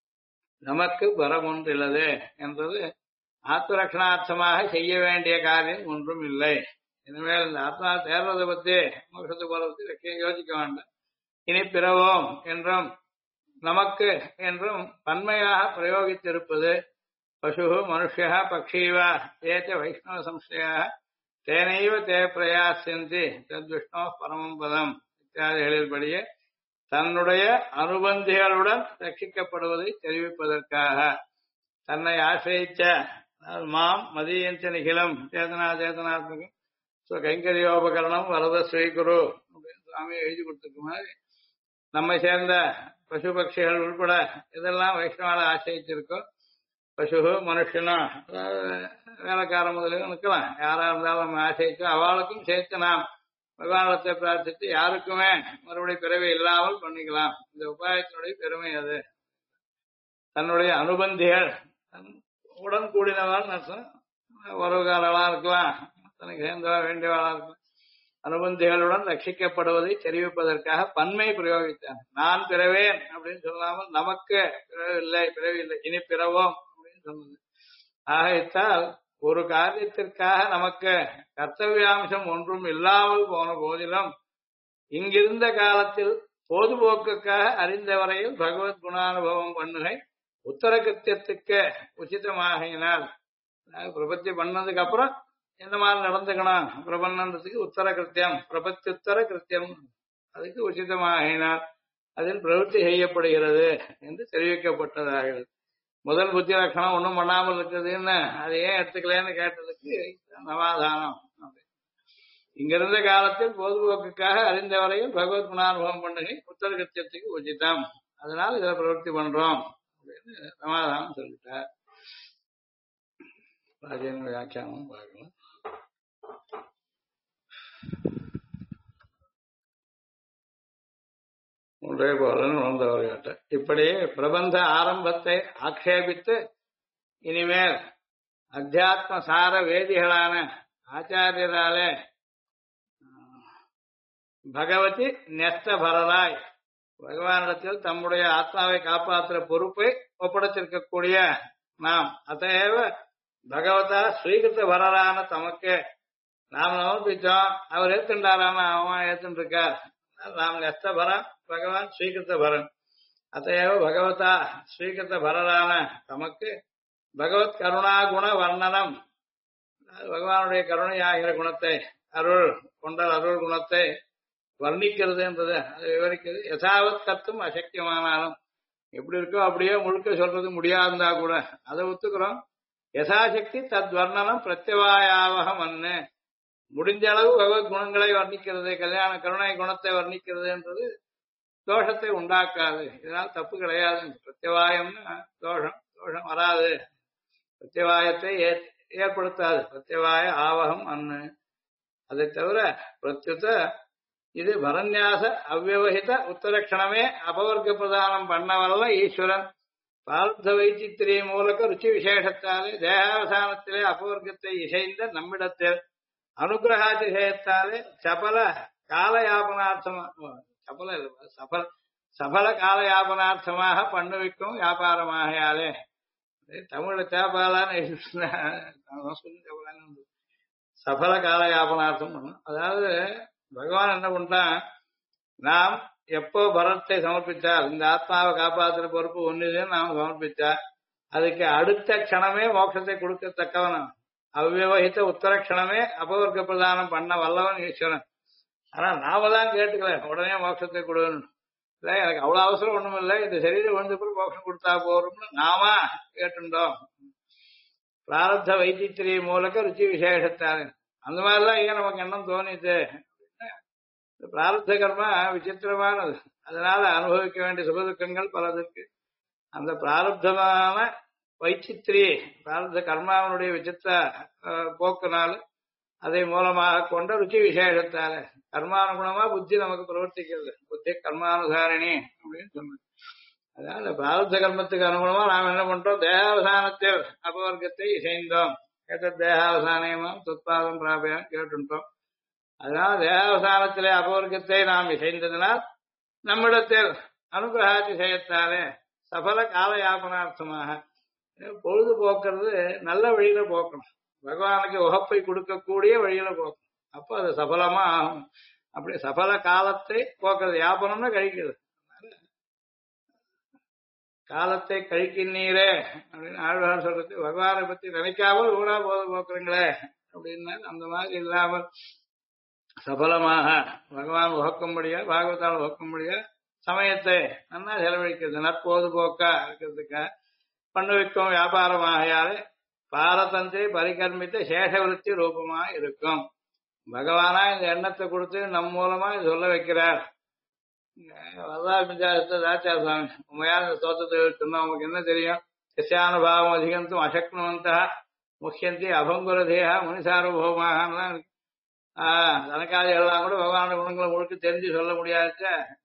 நமக்கு பரம் ஒன்றில்லது என்றது ஆத்மரட்சணார்த்தமாக செய்ய வேண்டிய காரியம் ஒன்றும் இல்லை. இனிமேல் இந்த ஆத்மா தேர்றதை பத்தி மோட்சத்தை போறதை யோசிக்க வேண்டாம். இனி பிறவோம் என்றும் நமக்கு என்றும் பன்மையாக பிரயோகித்திருப்பது பசு மனுஷா பக்ஷீவா ஏச்ச வைஷ்ணவ சம்சயா தேனைவ தே பிரயாசியந்தி தத்விஷ்ணோ பரமம் பதம் இத்தியாதிகளின்படியே தன்னுடைய அனுபந்திகளுடன் ரட்சிக்கப்படுவதை தெரிவிப்பதற்காக தன்னை ஆசிரியிச்ச மாம் மதியஞ்ச நிகிலம் சேதனா சேதனாத்மகம் கைங்கரியோபகரணம் வரத ஸ்ரீகுரு அப்படின்னு சுவாமி எழுதி கொடுத்துருக்க மாதிரி நம்மை சேர்ந்த பசு பட்சிகள் உள்பட இதெல்லாம் வைஷ்ணவால ஆசிரிச்சிருக்கோ. பசு மனுஷனும் வேலைக்கார முதலையும் நிற்கலாம். யாரா இருந்தாலும் நம்ம ஆசைச்சு அவளுக்கும் சேர்த்து நாம் பகவானத்தை பிரார்த்தித்து யாருக்குமே மறுபடியும் பிறவி இல்லாமல் பண்ணிக்கலாம். இந்த உபாயத்தினுடைய பெருமை அது. தன்னுடைய அனுபந்திகள் உடன் கூடினவான்னு அர்த்தம். உறவுகாரளா இருக்கலாம், தனக்கு சேர்ந்தவா வேண்டியவாளா இருக்கலாம். அனுபந்திகளுடன் ரட்சிக்கப்படுவதை தெரிவிப்பதற்காக பன்மை பிரயோகித்தான். நான் பிறவேன் அப்படின்னு சொல்லாமல் நமக்கு பிறவி இல்லை இனி பிறவோம் அப்படின்னு சொன்னது. ஆகைத்தால் ஒரு காரியத்திற்காக நமக்கு கர்த்தவியாம்சம் ஒன்றும் இல்லாமல் போன போதிலும் இங்கிருந்த காலத்தில் பொதுபோக்குக்காக அறிந்த வரையில் பகவத் குணானுபவம் பண்ணுகை உத்தர கிருத்தியத்துக்கு உச்சிதமாகினால் பிரபத்தி பண்ணதுக்கு அப்புறம் எந்த மாதிரி நடந்துக்கணும் பிரபன்னன்றதுக்கு உத்தர கிருத்தியம் பிரபத்தியுத்தர கிருத்தியம் அதுக்கு உச்சிதமாகினால் அதில் பிரவೃತ್ತಿ செய்யப்படுகிறது என்று தெரிவிக்கப்பட்டதாகிறது. முதல் புத்தி லட்சணம் ஒன்றும் பண்ணாமல் இருக்குதுன்னு அதை ஏன் எடுத்துக்கலன்னு கேட்டதுக்கு சமாதானம். இங்கிருந்த காலத்தில் பொதுபோக்குக்காக அறிந்த வரையில் பகவத் குணானுபவம் பண்ணுகை உத்தர கிருத்தியத்துக்கு உச்சிதம், அதனால இதை பிரவೃತ್ತಿ பண்றோம் அப்படின்னு சமாதானம் சொல்லிட்டார். ராஜேந்திர வியாக்கியானம் பார்க்கலாம். ஒன்றே போலன் உணர்ந்தவர்கிட்ட இப்படி பிரபந்த ஆரம்பத்தை ஆக்ஷேபித்து இனிமேல் அத்தியாத்ம சார வேதிகளான ஆச்சாரியராலே பகவதி நெஸ்தபரராய் பகவானிடத்தில் தம்முடைய ஆத்மாவை காப்பாற்றுற பொறுப்பை ஒப்படைச்சிருக்கக்கூடிய நாம் அத்தையவ பகவதா ஸ்ரீகிருத்த பரரான தமக்கு நாம் சமர்ப்பிச்சோம். அவர் ஏத்துண்டாராம அவன் ஏத்துட்டு இருக்கார். நாம் நெஸ்தபரன், பகவான் ஸ்ரீகிருத்த பரன். அத்தையவ பகவதா ஸ்ரீகிருத்த பரரான தமக்கு பகவத் கருணா குண வர்ணனம் பகவானுடைய கருணையாகிற குணத்தை அருள் கொண்ட அருள் குணத்தை வர்ணிக்கிறது என்றது அதை விவரிக்கிறது. யசாவத் கத்தும் அசக்கியமானாலும் எப்படி இருக்கோ அப்படியே முழுக்க சொல்றது முடியாதுந்தா கூட அதை ஒத்துக்கிறோம். யசாசக்தி தத் வர்ணனம் பிரத்யவாயாவகம் அன்னு முடிஞ்ச அளவு பகவத் குணங்களை வர்ணிக்கிறது, கல்யாண கருணை குணத்தை வர்ணிக்கிறது என்றது தோஷத்தை உண்டாக்காது. இதனால் தப்பு கிடையாது. பிரத்யவாயம்னு தோஷம் வராது, பிரத்யவாயத்தை ஏற்படுத்தாது. பிரத்யவாய ஆவகம் அன்னு. அதை தவிர பிரத்யுத இது பரநியாச அவ்வவஹித உத்தரக்ஷணமே அபவர்க்க பிரதானம் பண்ணவல்ல ஈஸ்வரன் பிரார்த்த வைச்சித்திரிய மூலக ருச்சி விசேஷத்தாலே தேகாவசானத்திலே அபவர்க்கத்தை இசைந்த நம்மிடத்தில் அனுகிரகாதிசயத்தாலே சபல காலயாபனார்த்தமா சபல சபல சபல காலயாபனார்த்தமாக பண்ணுவிக்கும் வியாபாரமாகையாலே தமிழ்ல தேபாலான்னு சபல காலயாபனார்த்தம் பண்ணும். அதாவது பகவான் என்ன பண்றான், நாம் எப்போ பரத்தை சமர்ப்பித்தால் இந்த ஆத்மாவை காப்பாற்றுற பொறுப்பு ஒன்றிலே நாம் சமர்ப்பித்தா அதுக்கு அடுத்த க்ஷணமே மோட்சத்தை கொடுக்கத்தக்கவன் அவ்வவஹித உத்தர க்ஷணமே அபவர்க்க பிரதானம் பண்ண வல்லவன் ஈஸ்வரன். ஆனா நாம தான் கேட்டுக்கல உடனே மோட்சத்தை கொடுக்கணும். இல்லை எனக்கு அவ்வளவு அவசரம் ஒண்ணும் இல்லை, இந்த சரீரம் வந்து மோட்சம் கொடுத்தா போறோம்னு நாம கேட்டுட்டோம். பிராரத்த வைத்தித்திரிய மூலக்க ருச்சி விசேஷத்தாரு அந்த மாதிரிலாம் ஏன் நமக்கு எண்ணம் தோணிச்சு. பிராரத்த கர்மா விசித்திரமானது, அதனால அனுபவிக்க வேண்டிய சுகதுக்கங்கள் பலதுக்கு. அந்த பிராரப்தமான வைச்சித்திரி பிராரத்த கர்மாவனுடைய விசித்திர போக்குனால அதை மூலமாக கொண்ட ருச்சி விசேஷத்தால கர்மானுகுணமா புத்தி நமக்கு பிரவர்த்திக்கிறது. புத்தி கர்மானுசாரணி அப்படின்னு சொன்னது. அதனால பிராரப்த கர்மத்துக்கு அனுகுணமா நாம் என்ன பண்றோம், தேகாவசானத்தில் அபவர்க்கத்தை இசைந்தோம். கேட்ட தேகாவசானயமும் துத்பாதம் பிராபியம் கேட்டுட்டோம். அதனால தேகாவசானத்திலே அபவர்க்கத்தை நாம் இசைந்ததனால் நம்மிடத்தில் அனுகிரகாதிசயத்தாலே சபல காலயாபனார்த்தமாக பொழுது போக்குறது நல்ல வழியில போக்கணும், பகவானுக்கு உகப்பை கொடுக்கக்கூடிய வழியில போக்கணும். அப்போ அது சபலமா ஆகும். அப்படி சபல காலத்தை போக்குறது யாபனம்னா கழிக்கிறது. காலத்தை கழிக்கின்றீரே அப்படின்னு ஆழ்வார் சொல்றது. பகவானை பத்தி நினைக்காமல் ஊரா போது போக்குறீங்களே அப்படின்னா அந்த மாதிரி இல்லாமல் சபலமாக பகவான் உகக்கும்படியா பாகவதால் உகக்கும்படியா சமயத்தை நல்லா செலவழிக்கிறது நற்போது போக்கா இருக்கிறதுக்காக பண்ணுவிக்கும் வியாபாரமாகையாலே பாரதந்தை பரிகர்மித்த சேஷவிருத்தி ரூபமா இருக்கும். பகவானா இந்த எண்ணத்தை கொடுத்து நம் மூலமா சொல்ல வைக்கிறார். தாச்சார சுவாமி உண்மையான ஸ்தோத்திரத்தை சொன்னா உங்களுக்கு என்ன தெரியும், சிஷ்யானுபாவம் அதிகந்தும் அசக்னுவந்தா முக்கியந்தி அபங்குரதேகா முனிசாரபோகமாக இருக்கு. தனக்காதி எல்லாம் கூட பகவான குணங்களை முழுக்க தெரிஞ்சு சொல்ல முடியாத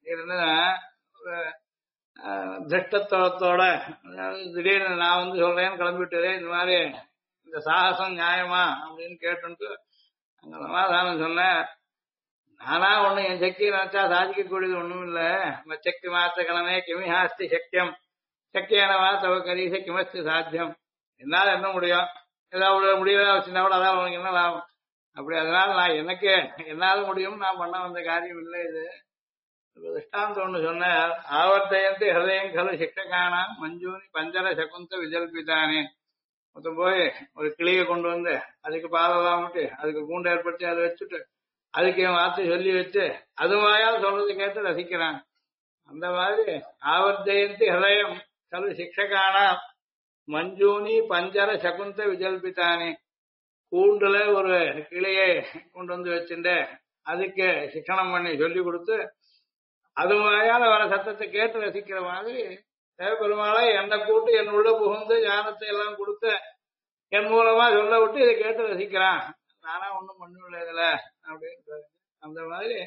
திருஷ்டத்தோட திடீர்னு நான் வந்து சொல்றேன்னு கிளம்பிட்டு இந்த மாதிரி இந்த சாகசம் நியாயமா அப்படின்னு கேட்டு அங்க சமாதானம் சொன்னேன். நானா ஒண்ணு என் சக்தியை நினைச்சா சாதிக்கக்கூடியது ஒண்ணும் இல்ல. சக்தி மாத்த கலனே கிமிஹாஸ்தி சக்கியம் சக்கியானவா தவ கரீச கிமஸ்தி சாத்தியம். என்னால என்ன முடியும், ஏதாவது முடியல வச்சுருந்தா கூட அதான் உனக்கு என்ன லாபம். அப்படி அதனால நான் எனக்கு என்னால முடியும் நான் பண்ண வந்த காரியம் இல்லை. இது திருஷ்டாந்தம் ஒண்ணு சொன்ன ஆவர்த்தயந்து ஹிருதயம் கலு சிக்ஷகானா மஞ்சூனி பஞ்சர சகுந்த விஜல்பிதானே. மொத்தம் போய் ஒரு கிளியை கொண்டு வந்து அதுக்கு பாதெல்லாம் விட்டு அதுக்கு கூண்டு ஏற்படுத்தி அதை வச்சுட்டு அதுக்கு என் வார்த்தை சொல்லி வச்சு அது வாயால் சொல்றது கேட்டு ரசிக்கிறான். அந்த மாதிரி ஆவர்த்தயந்தி ஹிருதயம் கலு சிக்ஷகானா மஞ்சூனி பஞ்சர சகுந்த விஜல்பிதானே. கூண்டுல ஒரு கிளியை கொண்டு வந்து வச்சுட்டு அதுக்கு சிக்கனம் பண்ணி சொல்லி கொடுத்து அது வாயால வர சத்தத்தை கேட்டு ரசிக்கிற மாதிரி தேவபெருமாளை என்னை கூட்டு என் உள்ள புகுந்து ஞானத்தை எல்லாம் கொடுத்து என் மூலமா சொல்ல விட்டு இதை கேட்டு ரசிக்கிறான். நானா ஒண்ணும் பண்ணல இதுல அப்படின்னு. அந்த மாதிரி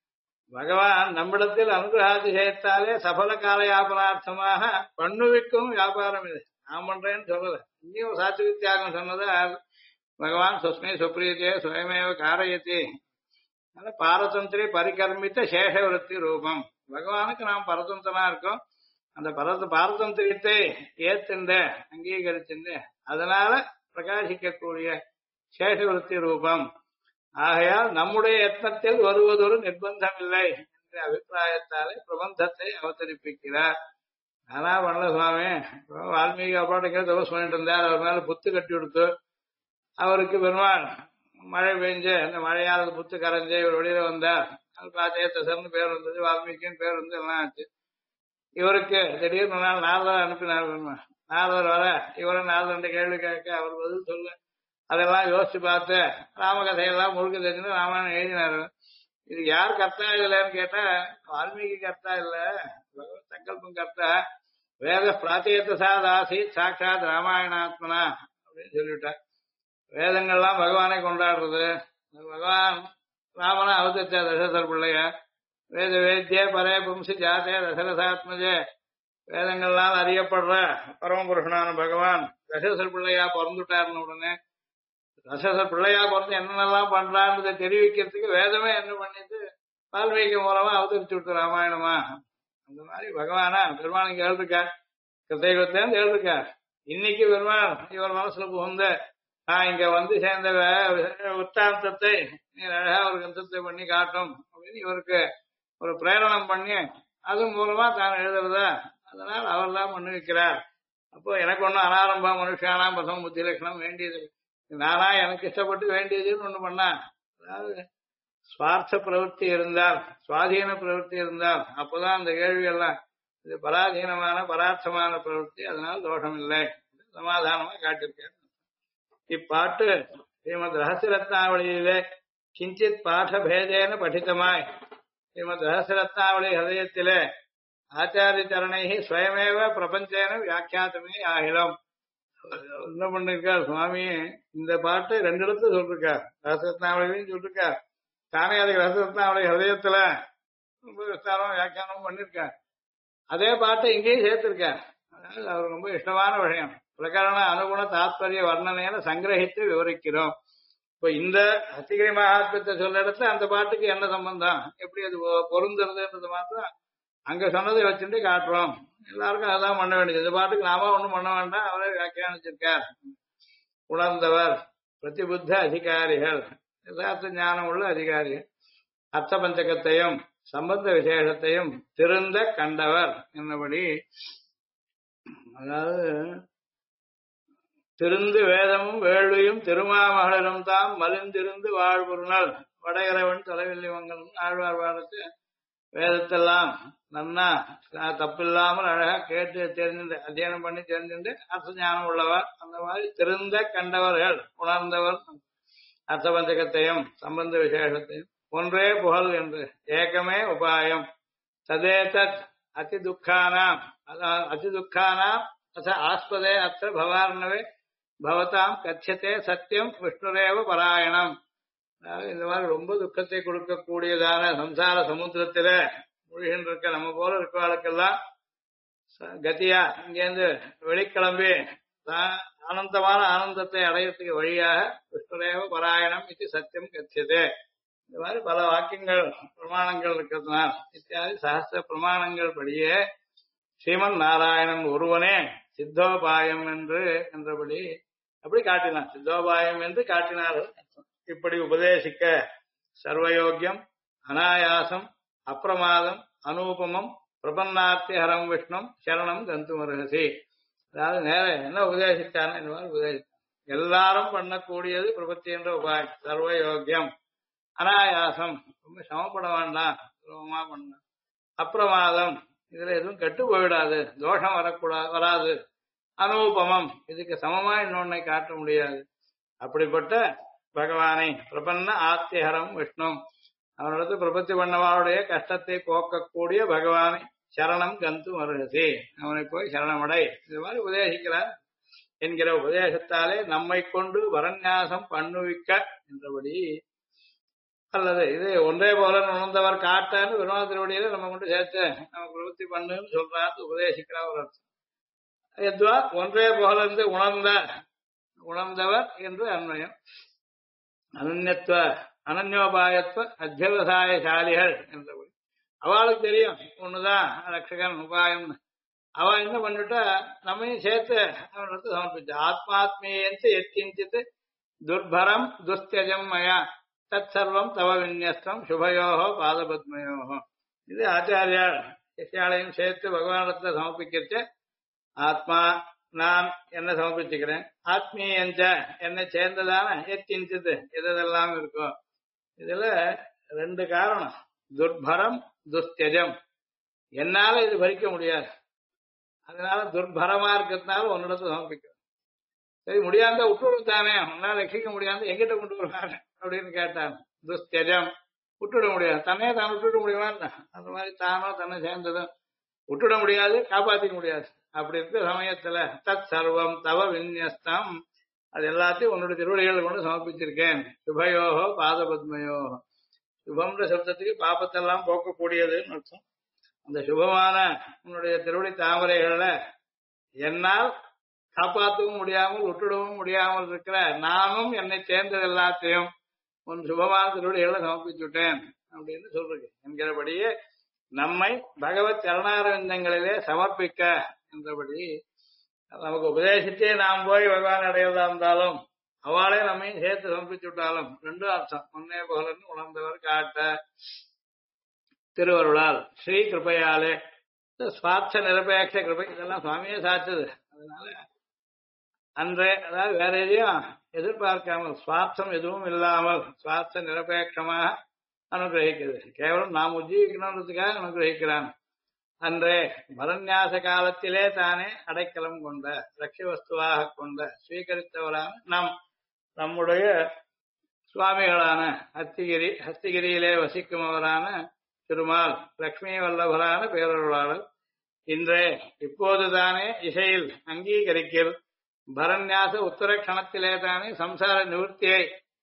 பகவான் நம்மிடத்தில் அனுகிரகாதிசயத்தாலே சபல கால வியாபாரார்த்தமாக பண்ணுவிக்கும் வியாபாரம் இது. நான் பண்றேன்னு சொல்லல, இன்னும் சாத்விக தியாகம் சொன்னது பகவான் சுஸ்மே சுப்ரீதே சுயமேவ காரயத்தி. அதனால பாரதந்திரி பரிகர்மித்த சேஷவிருத்தி ரூபம். பகவானுக்கு நாம் பரதந்திரனா இருக்கோம். அந்த பாரதந்திரியத்தை ஏத்துண்டு அங்கீகரிச்சுண்டு அதனால பிரகாசிக்கக்கூடிய சேஷவிருத்தி ரூபம். ஆகையால் நம்முடைய யத்னத்தில் வருவதொரு நிர்பந்தம் இல்லை என்ற அபிப்பிராயத்தாலே பிரபந்தத்தை அவதரிப்பிக்கிறார். ஆனா பண்ணல சுவாமி, வால்மீகி அப்பாட்டுக்கே தபஸ் பண்ணிட்டு இருந்தார். அவர் மேல புத்து கட்டி கொடுத்து அவருக்கு பெருமாள் மழை பெஞ்சு அந்த மழையால் புத்து கரைஞ்சு இவர் வெளியில வந்தார். தசர்னு பேர் வந்தது, வால்மீகின்னு பேர் வந்து எல்லாம் ஆச்சு. இவருக்கு திடீர்னு நாள் நாரதர் அனுப்பினார் பெருமாள். நாரதர் வர இவரும் நாரதர் கேள்வி கேட்க அவர் பதில் சொல்ல அதெல்லாம் யோசிச்சு பார்த்து ராமகதையெல்லாம் முழுக்க தெரிஞ்சு ராமாயணம் எழுதினாரு. இது யார் கர்த்தா இல்லைன்னு கேட்டா வால்மீகி கர்த்தா இல்ல, பகவத் சங்கல்பம் கர்த்தா. வேத பிராச்சேதசாதாசி சாட்சாத் ராமாயணாத்மனா அப்படின்னு சொல்லிவிட்டார். வேதங்கள்லாம் பகவானை கொண்டாடுறது. பகவான் ராமனை அவதரிச்ச தசரதர் பிள்ளைய வேத வேத்திய பரே பும்சி ஜாதே தசரதாத்மஜே வேதங்கள்லாம் அறியப்படுற பரமபுருஷனான பகவான் தசரதர் பிள்ளையா பிறந்துட்டாருன்னு உடனே தசரதர் பிள்ளையா பிறந்து என்னென்னலாம் பண்றான்றதை தெரிவிக்கிறதுக்கு வேதமே என்ன பண்ணிட்டு வால்மீகி மூலமா அவதரிச்சு விட்டு ராமாயணமா அந்த மாதிரி பகவானா பெருமாள் இங்க எழுதிருக்கார் கிருத்தயுகத்திலேருந்து எழுதிருக்கார் இன்னைக்கு பெருமாள் இவர் மனசுல புகுந்த நான் இங்க வந்து சேர்ந்த உத்தாந்தத்தை அழகா ஒரு கிரந்தத்தை பண்ணி காட்டும் அப்படின்னு இவருக்கு ஒரு பிரேரணம் பண்ணி அது மூலமா தான் எழுதுறதா அதனால அவர் தான் பண்ணி வைக்கிறார். அப்போ எனக்கு ஒன்றும் அனாரம்பா மனுஷானாம் பிரசம புத்தி லட்சணம் வேண்டியது நானா எனக்கு இஷ்டப்பட்டு வேண்டியதுன்னு ஒண்ணு பண்ணா அதாவது சுவார்த்த பிரவൃத்தி இருந்தால் சுவாதீன பிரவൃத்தி இருந்தால் அப்போதான் அந்த கேள்வி எல்லாம் இது பராதீனமான பரார்த்தமான பிரவൃத்தி அதனால தோஷம் இல்லை சமாதானமா காட்டியிருக்கேன். இப்பாட்டு ஸ்ரீமத் ரகசிய ரத்னாவளியிலே கிஞ்சித் பாட பேதேன படித்தமாய் ஸ்ரீமத் ரகசிய ரத்னாவளி ஹதயத்திலே ஆச்சாரிய சரணை ஸ்வயமேவ பிரபஞ்சேன வியாக்கியாத்தமே ஆகிலம். என்ன பண்ணிருக்கார் சுவாமி இந்த பாட்டு ரெண்டு இடத்துல சொல்லிருக்கார் ரகசிய ரத்னாவளிலையும் சொல்லிருக்கார் தானே அதுக்கு ரகசிய ரத்னாவளி ஹதயத்துல ரொம்ப விஸ்தாரம் வியாக்கியானம் பண்ணிருக்கார். அதே பாட்டை இங்கேயும் சேர்த்திருக்கார். அதனால அவர் ரொம்ப இஷ்டமான விஷயம் பிரகரண அனுகுண தாத்பரிய வர்ணனையில சங்கிரகித்து விவரிக்கிறோம். இப்ப இந்த ஹத்திகிரி மகாத்மியத்தை சொல்ல இடத்துல அந்த பாட்டுக்கு என்ன சம்பந்தம் எப்படி அது பொருந்துறதுன்றது மாத்திரம் அங்க சொன்னதை வச்சுட்டு காட்டுறோம். எல்லாருக்கும் அதான் பண்ண வேண்டியது. இந்த பாட்டுக்கு நாம ஒண்ணும் பண்ண வேண்டாம் அவரே வியாக்கியானிச்சிருக்கார். உணர்ந்தவர் பிரதிபுத்த அதிகாரிகள் யதார்த்த ஞானம் உள்ள அதிகாரிகள் அர்த்த பஞ்சகத்தையும் சம்பந்த விசேஷத்தையும் திருந்த கண்டவர் என்னபடி அதாவது திருந்து வேதமும் வேள்வியும் திருமாமகளிரும் தாம் மலிந்திருந்து வாழ்புருணல் வடையறவன் தலைவில்லி மங்கலம் ஆழ்வார் பாடத்து வேதத்தெல்லாம் நன்னா தப்பில்லாமல் அழகா கேட்டு தெரிஞ்சுட்டு அத்தியனம் பண்ணி தெரிஞ்சுட்டு அர்த்த ஞானம் உள்ளவர் அந்த மாதிரி திருந்த கண்டவர்கள் உணர்ந்தவர் அர்த்த பஞ்சகத்தையும் சம்பந்த விசேஷத்தையும் ஒன்றே புகழ் என்று ஏகமே உபாயம் ததேதத் அதி துக்கானாம் அதி துக்கானாம் அத ஆஸ்பதே அத்த பவார்ணவே பவதாம் கட்சத்தே சத்தியம் விஷ்ணுரேவ பராயணம். இந்த மாதிரி ரொம்ப துக்கத்தை கொடுக்கக்கூடியதான சம்சார சமுத்திரத்தில மூழ்கின்னு இருக்க நம்ம போல இருக்கவாளுக்கெல்லாம் கத்தியா இங்கேருந்து வெளிக்கிளம்பி அனந்தமான ஆனந்தத்தை அடையறதுக்கு வழியாக விஷ்ணுரேவ பராயணம் இது சத்தியம் கட்சியதே. இந்த மாதிரி பல வாக்கியங்கள் பிரமாணங்கள் இருக்கிறதுனால் இத்தியாதி சகஸ்திர பிரமாணங்கள் படியே ஸ்ரீமன் நாராயணன் ஒருவனே சித்தோபாயம் என்றபடி அப்படி காட்டினான். சித்தோபாயம் என்று காட்டினார்கள். இப்படி உபதேசிக்க சர்வயோக்கியம் அனாயாசம் அப்பிரமாதம் அனூபமம் பிரபன்னார்த்திஹரம் விஷ்ணும் சரணம் கந்துமருகசி. அதாவது நேர என்ன உபதேசித்தான இந்த மாதிரி உபதேசித்தான். எல்லாரும் பண்ணக்கூடியது பிரபத்தி என்ற உபாயம் சர்வயோக்கியம் அனாயாசம் ரொம்ப சமப்பட வேண்டாம் சுலபமா பண்ண அப்பிரமாதம் இதுல எதுவும் கெட்டு போயிடாது தோஷம் வராது அனூபமம் இதுக்கு சமமா இன்னொன்னை காட்ட முடியாது. அப்படிப்பட்ட பகவானை பிரபன்ன ஆத்திஹரம் விஷ்ணு அவனிடத்து பிரபத்தி பண்ணவாளுடைய கஷ்டத்தை போக்கக்கூடிய பகவானை சரணம் கந்து மருகசி அவனை போய் சரணமடை இது மாதிரி உபதேசிக்கிறார் என்கிற உபதேசத்தாலே நம்மை கொண்டு வரநியாசம் பண்ணுவிக்க என்றபடி அல்லது இது ஒன்றே போல உணர்ந்தவர் காட்டன்னு வினோத திருவடியில நம்ம கொண்டு சேர்த்து நம்ம பிரவൃத்தி பண்ணுன்னு சொல்றாரு உபதேசிக்கிறா ஒரு அர்த்தம். எதுவா ஒன்றே போல இருந்து உணர்ந்தவர் என்று அன்வயம். அனன்யத்துவ அனன்யோபாயத்துவ அத்தியவசாயசாலிகள் என்றபடி அவளுக்கு தெரியும் ஒண்ணுதான் ரட்சகன் உபாயம். அவ என்ன பண்ணிட்டா நம்மையும் சேர்த்து அவனுக்கு சமர்ப்பிச்சா ஆத்மாத்மீயந்து எத்திஞ்சித்து துர்பரம் துஸ்தியஜம் மயா தத் சர்வம் தவ விநியஸ்தம் சுபயோகோ பாதபத்மயோகோ. இது ஆச்சாரியா சிஷ்யாலையும் சேர்த்து பகவானிடத்துல சமர்ப்பிக்கிறச்ச ஆத்மா நான் என்ன சமர்ப்பிச்சுக்கிறேன் ஆத்மீயஞ்ச என்னை சேர்ந்ததான எத்திஞ்சித்து எதெல்லாம் இருக்கோ. இதுல ரெண்டு காரணம் துர்பரம் துஸ்தியஜம். என்னால இது பறிக்க முடியாது அதனால துர்பரமா இருக்கிறதுனால உன்னிடத்தை சமர்ப்பிக்கிறேன். சரி முடியாத விட்டுவிடும் தானே உன்னால ரட்சிக்க முடியாது எங்கிட்ட கொண்டு வருவாங்க அப்படின்னு கேட்டான். துஸ்தியஜம் விட்டுவிட முடியாது தன்னையே தான் விட்டுவிட முடியுமா அந்த மாதிரி தானோ தன்னை சேர்ந்ததும் விட்டுவிட முடியாது காப்பாற்றிக்க முடியாது. அப்படி இருக்கிற சமயத்துல தத் சர்வம் தவ விநியஸ்தம் அது எல்லாத்தையும் உன்னுடைய திருவடிகளை கொண்டு சமர்ப்பிச்சிருக்கேன். சுபயோகோ பாதபத்மயோகோ சுபம்ன்ற சப்தத்துக்கு பாபத்தெல்லாம் போக்கக்கூடியதுன்னு அர்த்தம். அந்த சுபமான உன்னுடைய திருவடி தாமரைகள்ல என்னால் காப்பாற்றவும் முடியாமல் விட்டுடவும் முடியாமல் இருக்கிற நானும் என்னை சேர்ந்தது எல்லாத்தையும் உன் சுபமான திருவடிகளை சமர்ப்பிச்சுட்டேன் அப்படின்னு சொல்றது என்கிறபடியே நம்மை பகவத் சரணாரவிந்தங்களிலே சமர்ப்பிக்க என்றபடி நமக்கு உபதேசித்தே நாம் போய் பகவான் அடையதா இருந்தாலும் அவளே நம்மையும் சேர்த்து சமர்ப்பிச்சு விட்டாலும் ரெண்டும் அர்த்தம். முன்னே போலன்னு உணர்ந்தவர் காட்ட திருவருளால் ஸ்ரீ கிருபையாலே சுவார்த்த நிரபேட்ச கிருபை இதெல்லாம் சுவாமியே சாத்துது. அதனால அன்றே அதாவது வேற எதையும் எதிர்பார்க்காமல் சுவார்த்தம் எதுவும் இல்லாமல் சுவார்த்த நிரபேட்சமாக அனுகிரகிக்கிறது. கேவலம் நாம் உஜ்ஜீவிக்கணுன்றதுக்காக அனுகிரகிக்கிறான். அன்றே பரநியாச காலத்திலே தானே அடைக்கலம் கொண்ட லட்சிய வஸ்துவாக கொண்ட ஸ்வீகரித்தவரான நம்முடைய சுவாமிகளான ஹஸ்திகிரியிலே வசிக்குமவரான திருமால் லக்ஷ்மி வல்லபரான பேரருளாளர் இன்றே இப்போதுதானே இசையில் அங்கீகரிக்கில் பரநியாச உத்தரக்ஷணத்திலே தானே சம்சார நிவர்த்தியை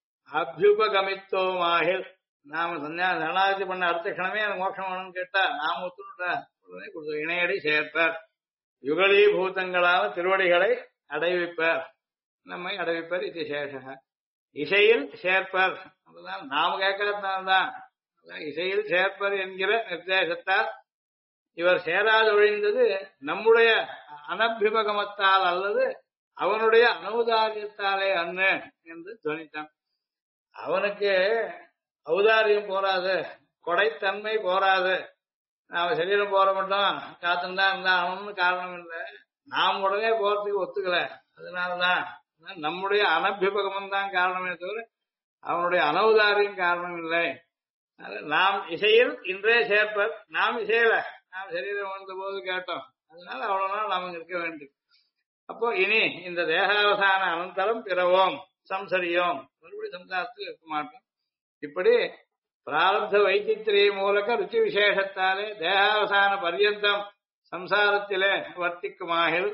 அபியுபகமித்தோமாகில் நாம சரணாகதி பண்ண அடுத்த கணமே எனக்கு மோட்சம் வேணும்னு கேட்டா நாம ஒத்துட்டா உடனே கொடுத்த இணையடி சேர்ப்பார். யுகலீபூதங்களான திருவடிகளை அடைவிப்பார், நம்மை அடைவிப்பார். இது சேஷக இசையில் சேர்ப்பர். அதுதான் நாம கேட்கறதுனால்தான் இசையில் சேர்ப்பர் என்கிற நிர்தேசத்தால் இவர் சேராது ஒழிந்தது நம்முடைய அனபிமுகமத்தால் அல்லது அவனுடைய அனௌதாரியத்தாலே அண்ணு என்று துவனித்தான். அவனுக்கு ஔதாரியம் போராது, கொடைத்தன்மை போராது. நாம சரீரம் போற மட்டும் காத்துந்தான் இருந்தா அவனு காரணம் இல்லை. நாம் உடனே போறதுக்கு ஒத்துக்கல. அதனாலதான் நம்முடைய அனபிபகமம் தான் காரணமே தவிர அவனுடைய அனௌதாரியம் காரணம் இல்லை. நாம் இசையில் இன்றே சேர்ப்பர். நாம் இசையில நாம் சரீரம் வந்த போது கேட்டோம். அதனால அவ்வளவு நாள் நாம் இருக்க வேண்டும். அப்போ இனி இந்த தேகாவசான அனந்தரம் பிறவோம் சம்சரியோம் மறுபடியும் சம்சாரத்தில் இருக்க மாட்டோம். இப்படி பிராரப்த வைச்சித்திரிய மூலக ருச்சி விசேஷத்தாலே தேகாவசான பர்யந்தம் சம்சாரத்திலே வர்த்திக்குமாகில்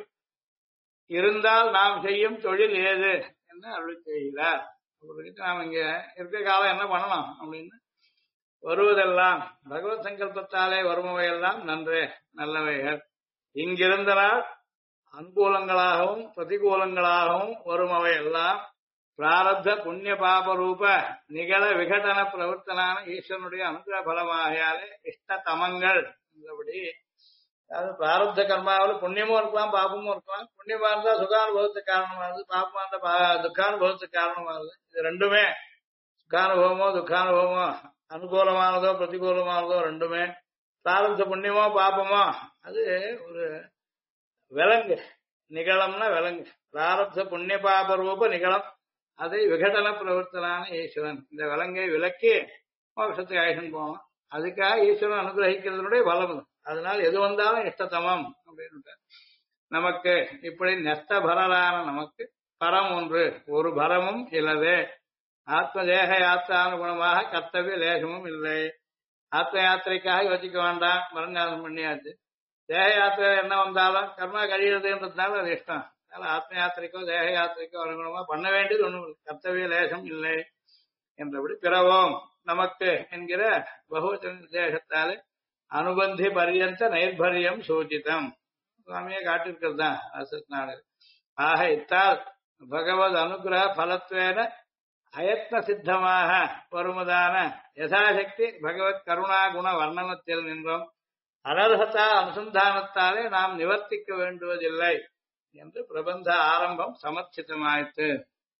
இருந்தால் நாம் செய்யும் தொழில் ஏது என்று அருள் செய்கிறார். நாம் இங்க இருக்க காலம் என்ன பண்ணலாம் அப்படின்னு வருவதெல்லாம் பகவத் சங்கல்பத்தாலே வருபவையெல்லாம் நன்றே நல்லவைகள். இங்கிருந்தனால் அனுகூலங்களாகவும் பிரதிகூலங்களாகவும் வருமவை எல்லாம் பிராரப்த புண்ணிய பாப ரூப நிகழ விகடன பிரவர்த்தனான ஈஸ்வரனுடைய அனுகிரக பலமாகையாலே இஷ்டதமங்கள் என்றபடி, அதாவது பிராரப்த கர்மாவில் புண்ணியமும் இருக்கலாம் பாபமும் இருக்கலாம். புண்ணியமா இருந்தா சுகானுபவத்துக்கு காரணமாகுது, பாபமா இருந்தா துக்கானுபவத்துக்கு காரணமாகுது. இது ரெண்டுமே சுகானுபவமோ துக்கானுபவமோ அனுகூலமானதோ பிரதிகூலமானதோ ரெண்டுமே பிராரப்த புண்ணியமோ பாபமோ அது ஒரு விலங்கு. நிகழம்னா விலங்கு. பிராரப்த புண்ணிய பாப ரூப நிகழம் அதை விகடன பிரவர்த்தனான ஈஸ்வரன் இந்த விலங்கை விலக்கி மோட்சத்துக்கு ஆயுஷன் போனோம். அதுக்காக ஈஸ்வரன் அனுகிரகிக்கிறதுனுடைய பலம். அதனால எது வந்தாலும் இஷ்டத்தமம் அப்படின்னு நமக்கு இப்படி நெஸ்தபரரான நமக்கு பரம் ஒன்று ஒரு பரமும் இல்லதே. ஆத்ம தேக யாத்திரானுகுணமாக கர்த்தவிய லேசமும் இல்லை. ஆத்ம யாத்திரைக்காக யோசிக்க வேண்டாம், மரஞ்சாதம் பண்ணியாச்சு. தேக யாத்திரை என்ன வந்தாலும் கர்மா கழிகிறதுன்றதுனால அது இஷ்டம். அதனால ஆத்ம யாத்திரைக்கோ தேக யாத்திரைக்கோ அனுகுணமா பண்ண வேண்டியது ஒண்ணும் கர்த்தவிய லேசம் இல்லை என்றபடி பிறவோம் நமக்கு என்கிற பகுவச்சன தேசத்தாலே அனுபந்தி பரியந்த நைர்பரியம் சூச்சிதம் சுவாமியை காட்டிருக்கிறது தான் அசத்நாடு. ஆக இத்தால் பகவத் அனுகிரக பலத்வேன அயத்ன சித்தமாக வருவதான யதாசக்தி பகவத் கருணா குண வர்ணனத்தில் நின்றோம். அனர்ஹதா அனுசந்தானத்தாலே நாம் நிவர்த்திக்க வேண்டுவதில்லை என்று பிரபந்த ஆரம்பம் சமர்ச்சிதமாயிற்று.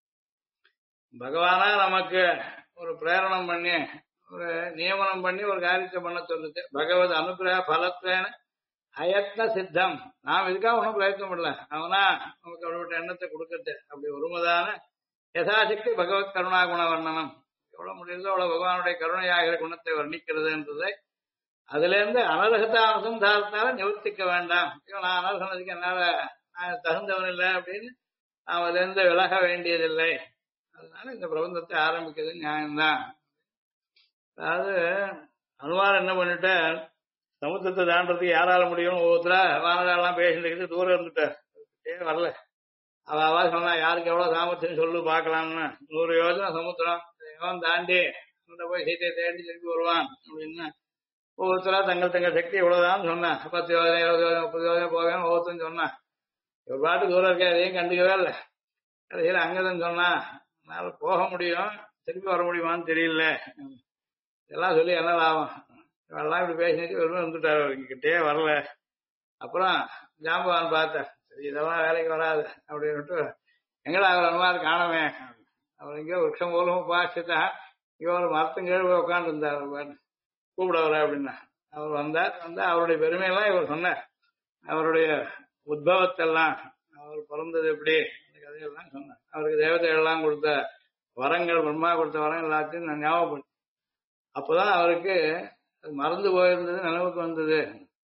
பகவானா நமக்கு ஒரு பிரேரணம் பண்ணி ஒரு நியமனம் பண்ணி ஒரு காரியத்தை பண்ண சொல்லுது. பகவத் அனுகிரக பலத்வேன அயத்ன சித்தம். நாம் இதுக்காக ஒன்றும் பிரயத்தனம் பண்ணல, அவனா நமக்கு அவருடைய எண்ணத்தை கொடுக்கட்டு. அப்படி ஒருமதான யதாசக்தி பகவத் கருணா குண வர்ணனம் எவ்வளவு முடியுதோ அவ்வளவு பகவானுடைய கருணையாகிற குணத்தை வர்ணிக்கிறது என்றதை அதுல இருந்து அனர்ஹதா அனுசந்தானத்தால நிவர்த்திக்க வேண்டாம். நான் அனர்ஹனதுக்கு என்னால நான் தகுந்தவன் இல்லை அப்படின்னு நாம் அதுல இருந்து விலக வேண்டியதில்லை. அதனால இந்த பிரபந்தத்தை ஆரம்பிக்கிறது நியாயம்தான். அதாவது அனுமார் என்ன பண்ணிட்ட, சமுத்திரத்தை தாண்டறதுக்கு யாரால முடியும், ஒவ்வொருத்தரா வானரெல்லாம் பேசிட்டு தூரம் இருந்துட்டார், வரல. அவ சொன்னா யாருக்கு எவ்வளவு சாமர்த்தியம் சொல்லு பாக்கலாம்னு. 100 யோஜனை சமுத்திரம் எவன் தாண்டி போய் சீத்தையை தேடி திருப்பி வருவான் அப்படின்னா ஒவ்வொருத்தரா தங்கள் தங்கள் சக்தி இவ்வளவுதான் சொன்னான். 10 யோஜனை 20 யோஜனை 30 யோஜனை போவேன் ஒவ்வொருத்தரும் சொன்னான். ஒரு பாட்டு தூரம் இருக்கே அதையும் கண்டுக்கவே இல்லை. கடைசியில் அங்கதான் சொன்னா என்னால போக முடியும் திருப்பி வர முடியுமான்னு தெரியல. இதெல்லாம் சொல்லி என்ன லாபம், எல்லாம் இப்படி பேசிட்டு வெறும் வந்துட்டாரு, கிட்டே வரல. அப்புறம் ஜாம்பவான் பார்த்தேன், சரி இதெல்லாம் வேலைக்கு வராது அப்படின்னுட்டு எங்கடா அவர் அனுமார் காணவே, அவர் இங்கே விரக்ஷம் மூலமும் பாசித்தா இங்கே ஒரு மரத்தும் கீழே போய் உட்காந்து இருந்தார், கூப்பிட வர அப்படின்னா அவர் வந்தார். அவருடைய பெருமையெல்லாம் இவர் சொன்னார், அவருடைய உத்பவத்தெல்லாம், அவர் பிறந்தது எப்படி அந்த கதையெல்லாம் சொன்னார். அவருக்கு தேவதைகள்லாம் கொடுத்த வரங்கள், பிரம்மா கொடுத்த வரங்கள் எல்லாத்தையும் நான் ஞாபகப்படுத்த. அப்போதான் அவருக்கு மறந்து போயிருந்தது நினைவுக்கு வந்தது.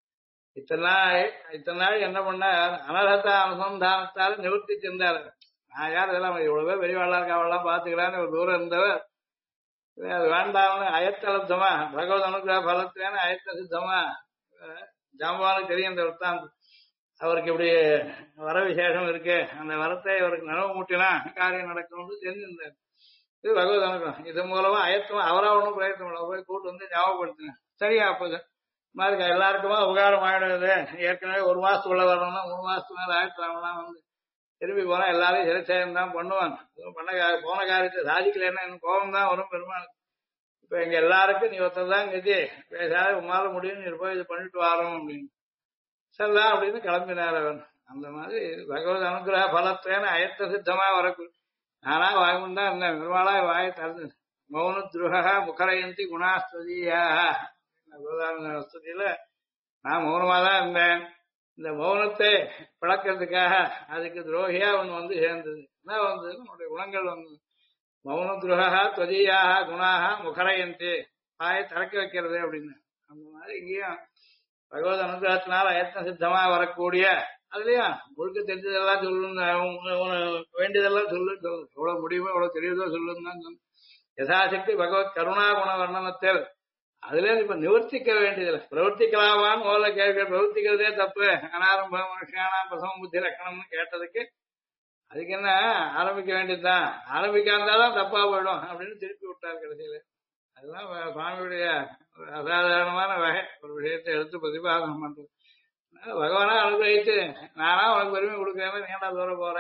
இத்தனை நாள் என்ன பண்ணார், அனர்ஹத அனுசந்தானத்தால் நிவர்த்தி சென்றார். நான் யார் இதெல்லாம் இவ்வளவு பேர் பெரியவாளா இருக்கா அவெல்லாம் பாத்துக்கலான்னு ஒரு தூரம் இருந்தவர் அது வேண்டாம்னு அயத்தலப்தமா பகவத் அனுகிரக பலத்தேன்னு அயத்த சித்தமா ஜாம்பவானுக்கு தெரியும் இந்த வர்த்தாந்தம். அவருக்கு இப்படி வர விசேஷம் இருக்கு, அந்த வரத்தை அவருக்கு நினைவு மூட்டினா காரியம் நடக்கணும்னு தெரிஞ்சிருந்தார். இது பகவத் அனுகிரகம். இது மூலமா அயத்தமா அவரா ஒன்றும் பிரயத்தனம் போய் கூட்டு வந்து ஞாபகப்படுத்தினேன். சரியா அப்போது மாதிரி எல்லாருக்குமா உபகாரம் ஆயிடுது. ஏற்கனவே 1 மாசத்துக்குள்ள வரணும்னா 3 மாசத்துக்கு மேல ஆயிடுறாங்கலாம் வந்து திரும்பி போனா எல்லாரையும் சிறைச்சேயம் தான் பண்ணுவான். போன காரியத்தை சாதிக்கலன்னா எனக்கு கோபம் தான் வரும் பெருமாள். இப்ப எங்க எல்லாருக்கும் நீ ஒருத்தர் தான் கதி, பேசாத உமால முடியும், நீ போய் இது பண்ணிட்டு வரோம் அப்படின்னு சரிதான் அப்படின்னு கிளம்பினார் அவன். அந்த மாதிரி பகவத் அனுகிரக பலத்தேன அயத்த சித்தமா வரக்கு நானா வாய்முன் தான் இருந்தேன். பெருமாளா வாயை திறந்து மௌன துருகா முகரயந்தி குணாஸ்துதியாக ஸ்துதியில நான் மௌனமா தான் இருந்தேன். இந்த மௌனத்தை பழக்கிறதுக்காக அதுக்கு துரோகியா ஒன்று வந்து சேர்ந்தது. என்ன வந்தது, நம்முடைய குணங்கள் வந்து மௌன துருகா துவதியாக குணாக முகரயந்தி, வாயை திறக்க வைக்கிறது அப்படின்னு. அந்த மாதிரி இங்கேயும் பகவத் அனுகிரகத்தினால அயத்ன சித்தமா வரக்கூடிய அதுலயும் முழுக்க தெரிஞ்சதெல்லாம் சொல்லணும், வேண்டியதெல்லாம் சொல்லு, எவ்வளவு முடியுமோ எவ்வளவு தெரியுதோ சொல்லுன்னு தான் சொல்லு. யதாசக்தி பகவத் கருணா குண வர்ணனத்தில் அதுல இப்ப நிவர்த்திக்க வேண்டியதில்லை. பிரவர்த்திக்கலாமான்னு முதல்ல கேட்க, பிரவர்த்திக்கிறதே தப்பு, அனாரம்ப மனுஷானா பிரசவ புத்தி லட்சணம்னு கேட்டதுக்கு அதுக்கு என்ன ஆரம்பிக்க வேண்டியதுதான், ஆரம்பிக்காதான் தப்பா போயிடும் அப்படின்னு திருப்பி விட்டார் கடைசியில. அதுதான் சுவாமியுடைய அசாதாரணமான வகை, ஒரு விஷயத்தை எடுத்து பிரதிபாதனம் பண்றது. பகவானா அனுகிரகித்து நானா உனக்கு பெருமை கொடுக்குறேன், நீண்டா தூரம் போற.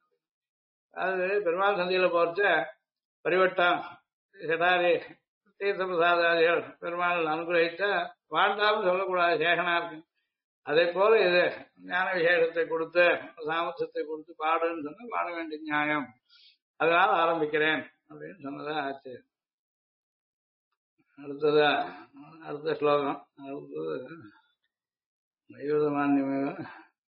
அது பெருமாள் சந்தியில போறச்ச பரிவட்டம் செடாரி தீர்த்த பிரசாதாதிகள் பெருமாள் அனுகிரகித்த வாழ்ந்தாலும் சொல்லக்கூடாது, சேகனா இருக்கு. அதே போல இது ஞான விசேஷத்தை கொடுத்து சாமர்த்தியத்தை கொடுத்து பாடுன்னு சொன்னா பாட வேண்டிய நியாயம், அதனால ஆரம்பிக்கிறேன் அப்படின்னு சொன்னதா ஆச்சு. அடுத்த ஸ்லோகம். அடுத்தது நைவதமான்யமேவ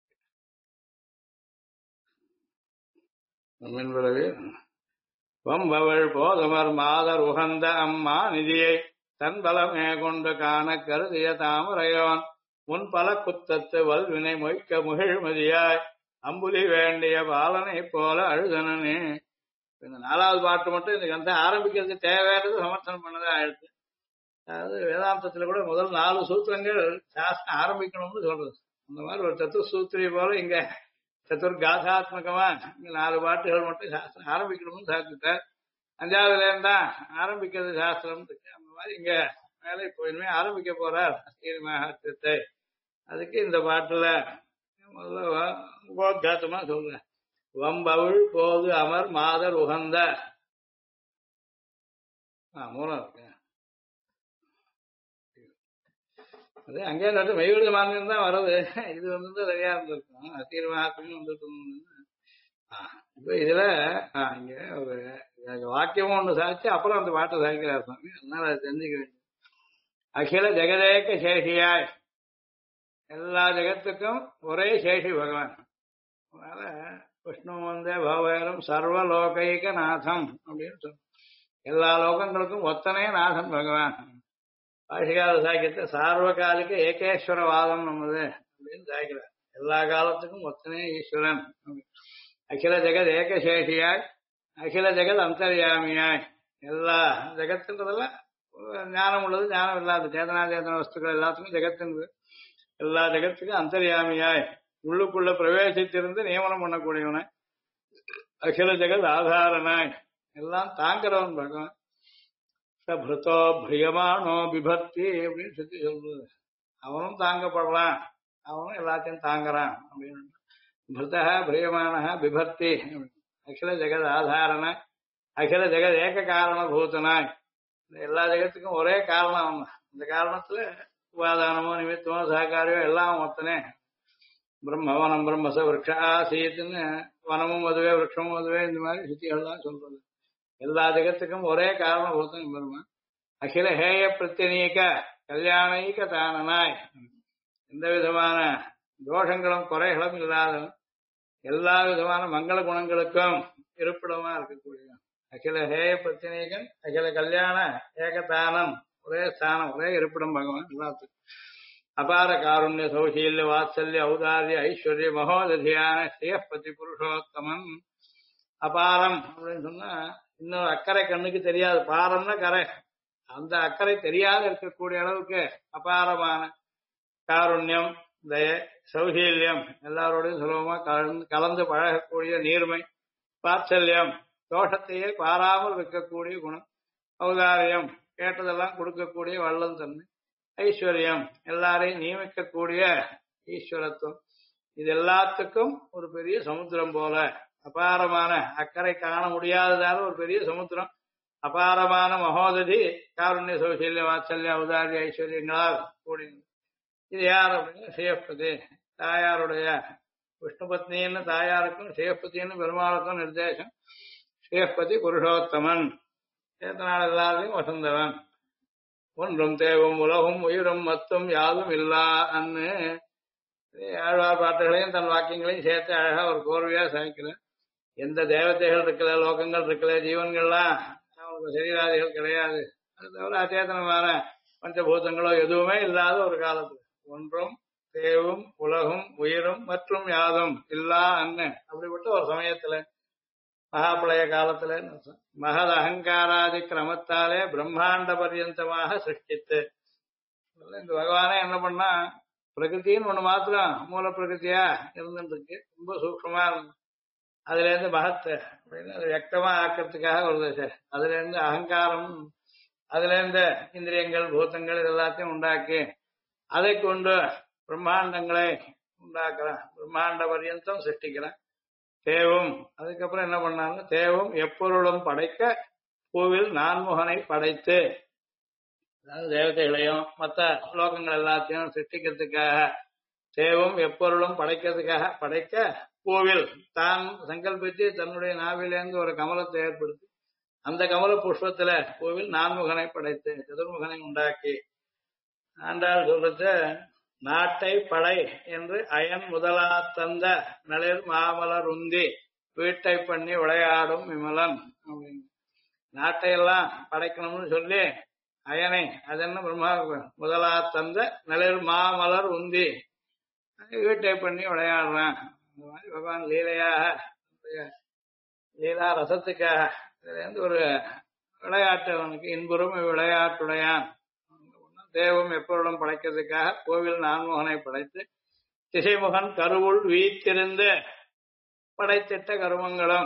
பிறவி வம்பவள் போதமர் மாதர் உகந்த அம்மா நிதியை தன் பலமே கொண்டு காண கருதிய தாமரையோன் முன் பல குத்தத்து வல்வினை மொய்க்க முகிழ்மதியாய் அம்புலி வேண்டிய பாலனை போல அழுதனே. இந்த 4வது பாட்டு மட்டும் இந்த கந்தம் ஆரம்பிக்கிறது தேவையானது சமர்த்தனம் பண்ணதா ஆயிடுச்சு. அதாவது வேதாந்தத்துல கூட முதல் 4 சூத்திரங்கள் சாஸ்திரம் ஆரம்பிக்கணும்னு சொல்றது. அந்த மாதிரி ஒரு தத்துவ சூத்திரி போல இங்க சதுர்காசாத்மகமா இங்க 4 பாட்டுகள் மட்டும் சாஸ்திரம் ஆரம்பிக்கணும்னு சாதித்தார். 5வதுல இருந்தா ஆரம்பிக்கிறது சாஸ்திரம். அந்த மாதிரி இங்க மேலே இப்போ இனிமே ஆரம்பிக்க போறார் மகாத்தியத்தை. அதுக்கு இந்த பாட்டுல முதல்ல உபோத்காத்தமா சொல்றேன். வம்பவுள் போது அமர் மாதர் உகந்த மூலம் இருக்கு. அது அங்கே நட்டு மெய்வெளி மாநிலம் தான் வருது. இது வந்து சரியா இருந்திருக்கும், அத்தீர் மகாத்மியம் வந்துட்டு. இப்ப இதுல இங்க ஒரு வாக்கியமும் ஒண்ணு சாதிச்சு அப்புறம் அந்த பாட்டை சாதிக்கிறார் சுவாமி. அதனால அதை தெரிஞ்சுக்க வேண்டும். அகில ஜெகதேக சேஷியாய், எல்லா ஜெகத்துக்கும் ஒரே சேஷி பகவான். அதனால விஷ்ணு வந்தே பவேரம் சர்வலோகைக நாதம் அப்படின்னு சொல்ல, எல்லா லோகங்களுக்கும் ஒத்தனே நாதன் பகவான். பாஷிகார சாக்கியத்தை சார்வகாலிக ஏகேஸ்வரவாதம் நம்மது அப்படின்னு சாய்க்கிறார். எல்லா காலத்துக்கும் ஒத்தனே ஈஸ்வரன். அகில ஜெகத் ஏகசேஷியாய், அகில ஜெகத் அந்தர்யாமியாய், எல்லா ஜெகத்துன்றதெல்லாம் ஞானம் உள்ளது ஞானம் இல்லாத சேதனாச்சேதன வஸ்துக்கள் எல்லாத்துக்கும் ஜெகத்துன்றது. எல்லா ஜெகத்துக்கும் அந்தர்யாமியாய், உள்ளுக்குள்ள பிரவேசித்திருந்து நியமனம் பண்ணக்கூடியவனாய், அகில ஜெகத் ஆதாரனாய், எல்லாம் தாங்கிறவன் பகவான். சபிருத்தோ பிரியமானோ பிபக்தி அப்படின்னு சுத்தி சொல்றது. அவனும் தாங்கப்படுறான், அவனும் எல்லாத்தையும் தாங்குறான் அப்படின்னு. பிருத்தா பிரியமான பிபக்தி அகில ஜெகத் ஆதாரண அகில ஜெகத் ஏக காரண பூதனாய், எல்லா ஜெகத்துக்கும் ஒரே காரணம் அவன். இந்த காரணத்துல உபாதானமோ நிமித்தமோ சககாரியோ எல்லாம் மொத்தனே. பிரம்மவனம் பிரம்மச விரக்ஷா ஆசீத்துன்னு வனமும் அதுவே விரக்ஷமும் அதுவே இந்த மாதிரி சுத்திகள்லாம் சொல்றது. எல்லா ஜெகத்துக்கும் ஒரே காரணம் பூத்தம் பிரம்ம. அகில ஹேய பிரத்யநீக கல்யாணிக தானனாய், எந்த விதமான தோஷங்களும் குறைகளும் இல்லாதவன், எல்லா விதமான மங்கள குணங்களுக்கும் இருப்பிடமா இருக்கக்கூடிய அகில ஹேய பிரத்யநீகன் அகில கல்யாண ஏகதானம், ஒரே ஸ்தானம் ஒரே இருப்பிடம் பகவான் எல்லாத்துக்கும். அபார காருண்ய சௌசீல்ய வாத்சல்ய ஔதாரிய ஐஸ்வர்ய மகோததியான ஸ்ரீயப்பதி புருஷோத்தமன். அபாரம் அப்படின்னு சொன்னா இன்னொரு அக்கறை கண்ணுக்கு தெரியாது. பாரம்னா கரை, அந்த அக்கறை தெரியாத இருக்கக்கூடிய அளவுக்கு அபாரமான காருண்யம், தய, சௌசீல்யம், எல்லாரோடையும் சுலபமா கலந்து பழகக்கூடிய நீர்மை, வாத்சல்யம், தோஷத்தையே பாராமல் இருக்கக்கூடிய குணம், ஔதாரியம், கேட்டதெல்லாம் கொடுக்கக்கூடிய வள்ளல் தன்மை, ஐஸ்வர்யம், எல்லாரையும் நியமிக்கக்கூடிய ஈஸ்வரத்துவம், இது எல்லாத்துக்கும் ஒரு பெரிய சமுத்திரம் போல அபாரமான அக்கறை காண முடியாததால ஒரு பெரிய சமுத்திரம், அபாரமான மகோததி காருண்ய சௌசல்ய வாத்சல்ய ஔதாரிய ஐஸ்வர்யங்களால் கூடியது. இது யார் அப்படின்னா ஸ்ரீயப்பதி, தாயாருடைய விஷ்ணுபத்னின்னு தாயாருக்கும் ஸ்ரீயப்பதினு பெருமாளுக்கும் நிர்தேசம். ஸ்ரீயப்பதி புருஷோத்தமன், சேத்தனாள் எல்லாரையும் வசந்தவன். ஒன்றும் தேவும் உலகும் உயிரும் மத்தும் யாதும் இல்லா அன்னு ஆழ்வார் பாட்டுகளையும் தன் வாக்கியங்களையும் சேர்த்து அழகா ஒரு கோர்வையா சமைக்கல. எந்த தேவதைகள் இருக்கல, லோகங்கள் இருக்கல, ஜீவன்கள்லாம் அவங்களுக்கு சரீராதிகள் கிடையாது. அது தவிர அச்சேதனமான பஞ்சபூதங்களோ எதுவுமே இல்லாத ஒரு காலத்துல ஒன்றும் தேவும் உலகும் உயிரும் மற்றும் யாதும் இல்லா அன்னு அப்படிப்பட்ட ஒரு சமயத்துல மகாபலய காலத்துல மகத் அகங்காராதி கிரமத்தாலே பிரம்மாண்ட பர்யந்தமாக சிருஷ்டித்து இந்த பகவானே என்ன பண்ணா, பிரகிருத்தின்னு ஒண்ணு மாத்திரம் மூல பிரகிருத்தியா இருந்துட்டு இருக்கு, ரொம்ப சூக்ஷமா இருந்து அதுல இருந்து மகத்து அப்படின்னு அது வியக்தமா ஆக்கிறதுக்காக வருது. அதுல இருந்து அகங்காரம், அதுல இருந்து இந்திரியங்கள் பூதங்கள் இது எல்லாத்தையும் உண்டாக்கி அதை கொண்டு பிரம்மாண்டங்களை உண்டாக்குறான், பிரம்மாண்ட பர்யந்தம் சிருஷ்டிக்கிறான். தேவும் அதுக்கப்புறம் என்ன பண்ணாங்க, தேவும் எப்பொருளும் படைக்க பூவில் நான்முகனை படைத்து, அதாவது தேவதைகளையும் மற்ற லோகங்கள் எல்லாத்தையும் சிருஷ்டிக்கிறதுக்காக தேவும் எப்பொருளும் படைக்கிறதுக்காக படைக்க பூவில் தான் சங்கல்பித்து தன்னுடைய நாவிலேருந்து ஒரு கமலத்தை ஏற்படுத்தி அந்த கமல புஷ்பத்துல பூவில் நான்முகனை படைத்து சதுர்முகனை உண்டாக்கி ஆண்டாள் சொல்றது, நாட்டை படை என்று அயன் முதலா தந்த நளிர் மாமலர் உந்தி வீட்டை பண்ணி விளையாடும் விமலன் அப்படின்னு. நாட்டையெல்லாம் படைக்கணும்னு சொல்லி அயனை அது என்ன பிரம்மா முதலா தந்த நளிர் மாமலர் உந்தி வீட்டை பண்ணி விளையாடுறான். இந்த மாதிரி பகவான் லீலையாக லீலா ரசத்துக்காக இதுல இருந்து ஒரு விளையாட்டு அவனுக்கு இன்புறும் விளையாட்டுடையான். தேவம் எப்பொருளும் படைக்கிறதுக்காக கோவில் நான்முகனை படைத்து திசைமுகன் கருவுள் வீத்திருந்து படைத்திட்ட கருமங்களும்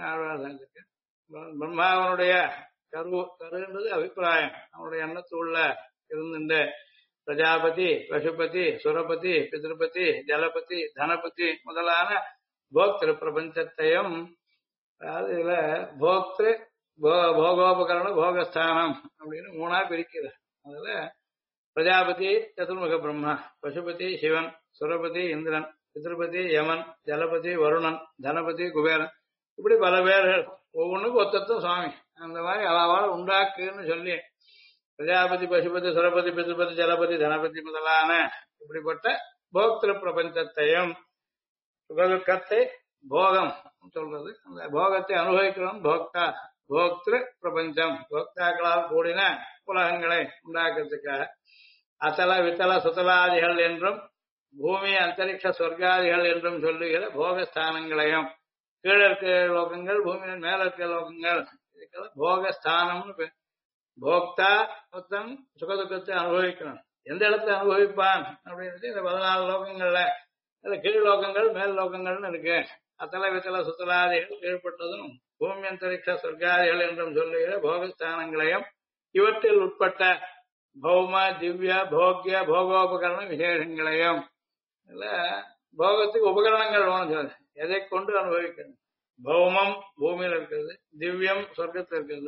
பிரம்மாவனுடைய கருன்றது அபிப்பிராயம், அவனுடைய எண்ணத்துள்ள இருந்துட்டு பிரஜாபதி, பசுபதி, சுரபதி, பிதிருபதி, ஜலபதி, தனபதி முதலான போக்திரு பிரபஞ்சத்தையும், அதாவது இதுல போக்திரு போகோபகரண போகஸ்தானம் அப்படின்னு மூணா பிரிக்கிறது. அதுல பிரஜாபதி சதுர்முக பிரம்மா, பசுபதி சிவன், சுரபதி இந்திரன், பிதிருபதி யமன், ஜலபதி வருணன், தனபதி குபேரன், இப்படி பல பேர்கள் ஒவ்வொன்றுக்கும் ஒத்தத்தும் சுவாமி அந்த மாதிரி அளவால உண்டாக்குன்னு சொல்லி பிரஜாபதி பசுபதி சுரபதி பிதிருபதி ஜலபதி தனபதி முதலான இப்படிப்பட்ட போக்திரு பிரபஞ்சத்தையும் சுகதுக்கத்தை போகம் சொல்றது, அந்த போகத்தை அனுபவிக்கிறோம் போக்தா, போக்திரு பிரபஞ்சம் போக்தாக்களால் கூடின உலகங்களை உண்டாக்குறதுக்காக அத்தல வித்தல சுத்தலாதிகள் என்றும் பூமி அந்தரிக்ஷ சொர்க்காதிகள் என்றும் சொல்லுகிற போகஸ்தானங்களையும், கீழே இருக்கிற லோகங்கள் பூமியின் மேல இருக்கிற லோகங்கள் இதுக்கெல்லாம் போகஸ்தானம்னு போக்தா மொத்தம் சுகதுக்கத்தை அனுபவிக்கணும். எந்த இடத்துல அனுபவிப்பான் அப்படின்னு இந்த 14 லோகங்கள்ல கீழ் லோகங்கள் மேல் லோகங்கள்னு இருக்கு. அத்தல வித்தல சுத்தலாதிகள் கீழ்பட்டதும் பூமி அந்தரிக்ஷ சொர்க்காதிகள் என்றும் சொல்லுகிற போகஸ்தானங்களையும் இவற்றில் உட்பட்ட பௌம திவ்ய போக்கிய போகோபகரண விசேஷங்களையும் இல்ல போகத்துக்கு உபகரணங்கள் வேணும் சொல்லுது. எதை கொண்டு அனுபவிக்கணும்? பௌமம் பூமியில இருக்கிறது, திவ்யம் சொர்க்கத்தில் இருக்கிறது.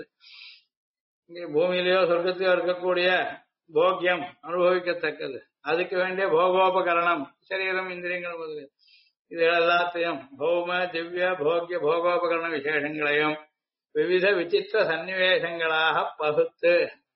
இங்கே பூமியிலேயோ சொர்க்கத்திலோ இருக்கக்கூடிய போக்கியம் அனுபவிக்கத்தக்கது, அதுக்கு வேண்டிய போகோபகரணம் சரீரம் இந்திரியங்கள் முதலிய இது எல்லாத்தையும் பௌம திவ்ய போக்கிய போகோபகரண விசேஷங்களையும் விவித விசித்திர சன்னிவேசங்களாக பகுத்து,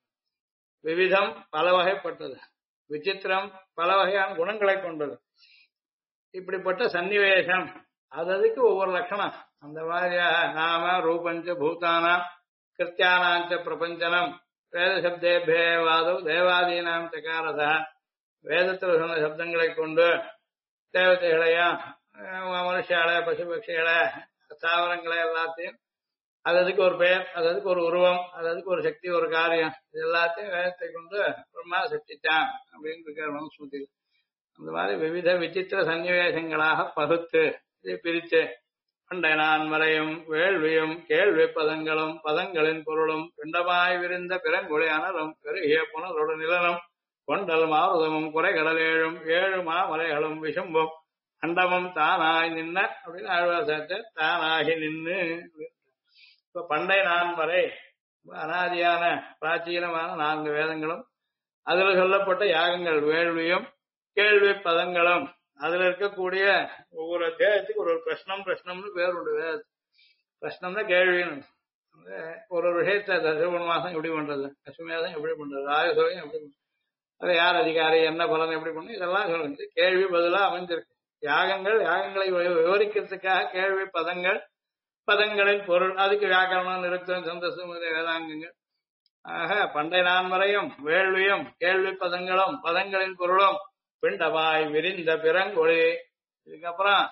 விவிதம் பல வகைப்பட்டது, விசித்திரம் பல வகையான குணங்களை கொண்டது. இப்படிப்பட்ட சன்னிவேசம் அதுக்கு ஒவ்வொரு லட்சணம். அந்த மாதிரியாக நாம ரூபஞ்ச பூதானாம் கிருத்தியானாஞ்ச பிரபஞ்சனம் வேத சப்தேபேவாதோ தேவாதீனாம் சகாரதா, வேதத்தில் சொன்ன சப்தங்களை கொண்டு தேவதைகளையும் மனுஷால பசு பட்சிகளை தாவரங்களை எல்லாத்தையும் அதுக்கு ஒரு பெயர், அதுக்கு ஒரு உருவம், அதுக்கு ஒரு சக்தி, ஒரு காரியம், இது எல்லாத்தையும் வேதத்தை கொண்டு பிரம்மா சட்டிச்சான் அப்படின்னு இருக்கார் மனுஸ்மிருதி. அந்த மாதிரி விவித விசித்திர சன்னிவேசங்களாக பகுத்து இதை பிரித்து பண்டை நான் மறையும் வேள்வியும் கேள்வி பதங்களும் பதங்களின் பொருளும் பிண்டமாய் விரிந்த பிறங்குழி அனலும் பெருகிய புனலோடு நிலனும் கொண்டல் மாறுதமும் குறைகடல் ஏழும் ஏழு மாமலைகளும் விசும்பும் அண்டமும் தானாய் நின்ன அப்படின்னு ஆழ்வார் தானாகி நின்று. இப்ப பண்டை நான்மறை அனாதியான பிராச்சீனமான 4 வேதங்களும் அதுல சொல்லப்பட்ட யாகங்கள் வேள்வியும் கேள்வி பதங்களும் அதுல இருக்கக்கூடிய ஒவ்வொரு அத்தியாயத்துக்கு ஒரு பிரஷ்னம்னு பேர் உண்டு. பிரஷ்னம்னா கேள்வின்னு. ஒரு விஷயத்தை தசவன் மாசம் எப்படி பண்றது, அஸ்வமேதம் எப்படி பண்றது, ஆயுசோகம் எப்படி பண்றது, அதை யார் அதிகாரி என்ன பலன் எப்படி பண்ணு, இதெல்லாம் சொல்லுங்க. கேள்வி பதிலா அமைஞ்சிருக்கு. யாகங்களை விவரிக்கிறதுக்காக கேள்வி பதங்கள், பதங்களின் பொருள், அதுக்கு வியாக்கரணம் நிறுத்தம் சந்தசு முதலிய வேதாங்கங்கள். ஆக பண்டை நான்மறையும் வேள்வியும் கேள்வி பதங்களும் பதங்களின் பொருளும் பிண்டமாய் விரிந்த பிறங்கொழி. இதுக்கப்புறம்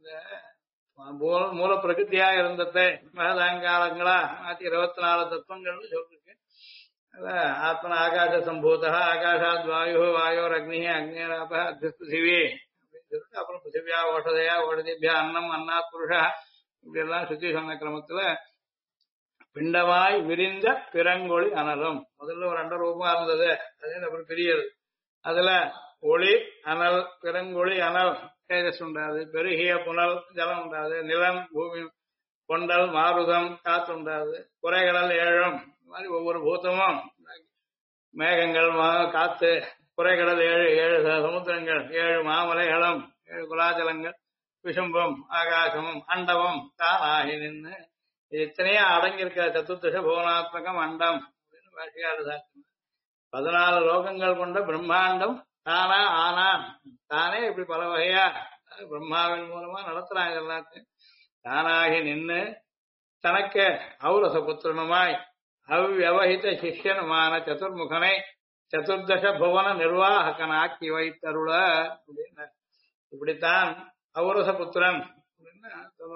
இந்த மூல பிரகிருத்தியா இருந்ததை வேதாங்காலங்களா மாத்தி 24 தத்துவங்கள்னு சொல்லிருக்கு. ஆத்மன ஆகாச சம்பூதா ஆகாஷாத் வாயு வாயோர் அக்னி அக்னிராப பிருத்திவி அப்படின்னு சொல்லிட்டு அப்புறம் பிருத்திவியா ஓஷதையா ஓஷதிபியா அன்னம் அன்னாத் புருஷா இப்படி எல்லாம் சுத்தி சொன்ன கிரமத்துல பிண்டமாய் விரிந்த பிறங்கொழி அனலும் முதல்ல ஒரு 2 ரூபமா இருந்தது, அதே அப்புறம் பிரியது. அதுல ஒளி அனல் பிறங்கொழி அனல் தேஜஸ் உண்டாது, பெருகிய புனல் ஜலம் உண்டாது, நிலம் பூமி கொண்டல் மாருதம் காத்து உண்டாது, குறைகடல் ஏழும் இந்த மாதிரி ஒவ்வொரு பூதமும் மேகங்கள் காத்து குறைகடல் 7 சமுத்திரங்கள் 7 மாமலைகளும் 7 குலாஜலங்கள் விஷம்பம் ஆகாசமும் அண்டமும் தானாகி நின்று இது இத்தனையும் அடங்கியிருக்க சத்துர்தச புவனாத்மகம் அண்டம் அப்படின்னு பாஷிகார 14 லோகங்கள் கொண்ட பிரம்மாண்டம் தானா ஆனான். தானே இப்படி பல வகையா பிரம்மாவின் மூலமா நடத்துறான். இதெல்லாத்தையும் தானாகி நின்று தனக்கு ஔரச புத்திரனுமாய் அவ்வியவஹித சிஷ்யனுமான சதுர்முகனை சதுர்தச புவன நிர்வாகனாக்கி வைத்தருள அப்படின்னு. இப்படித்தான் ஔரச புத்திரன் அப்படின்னா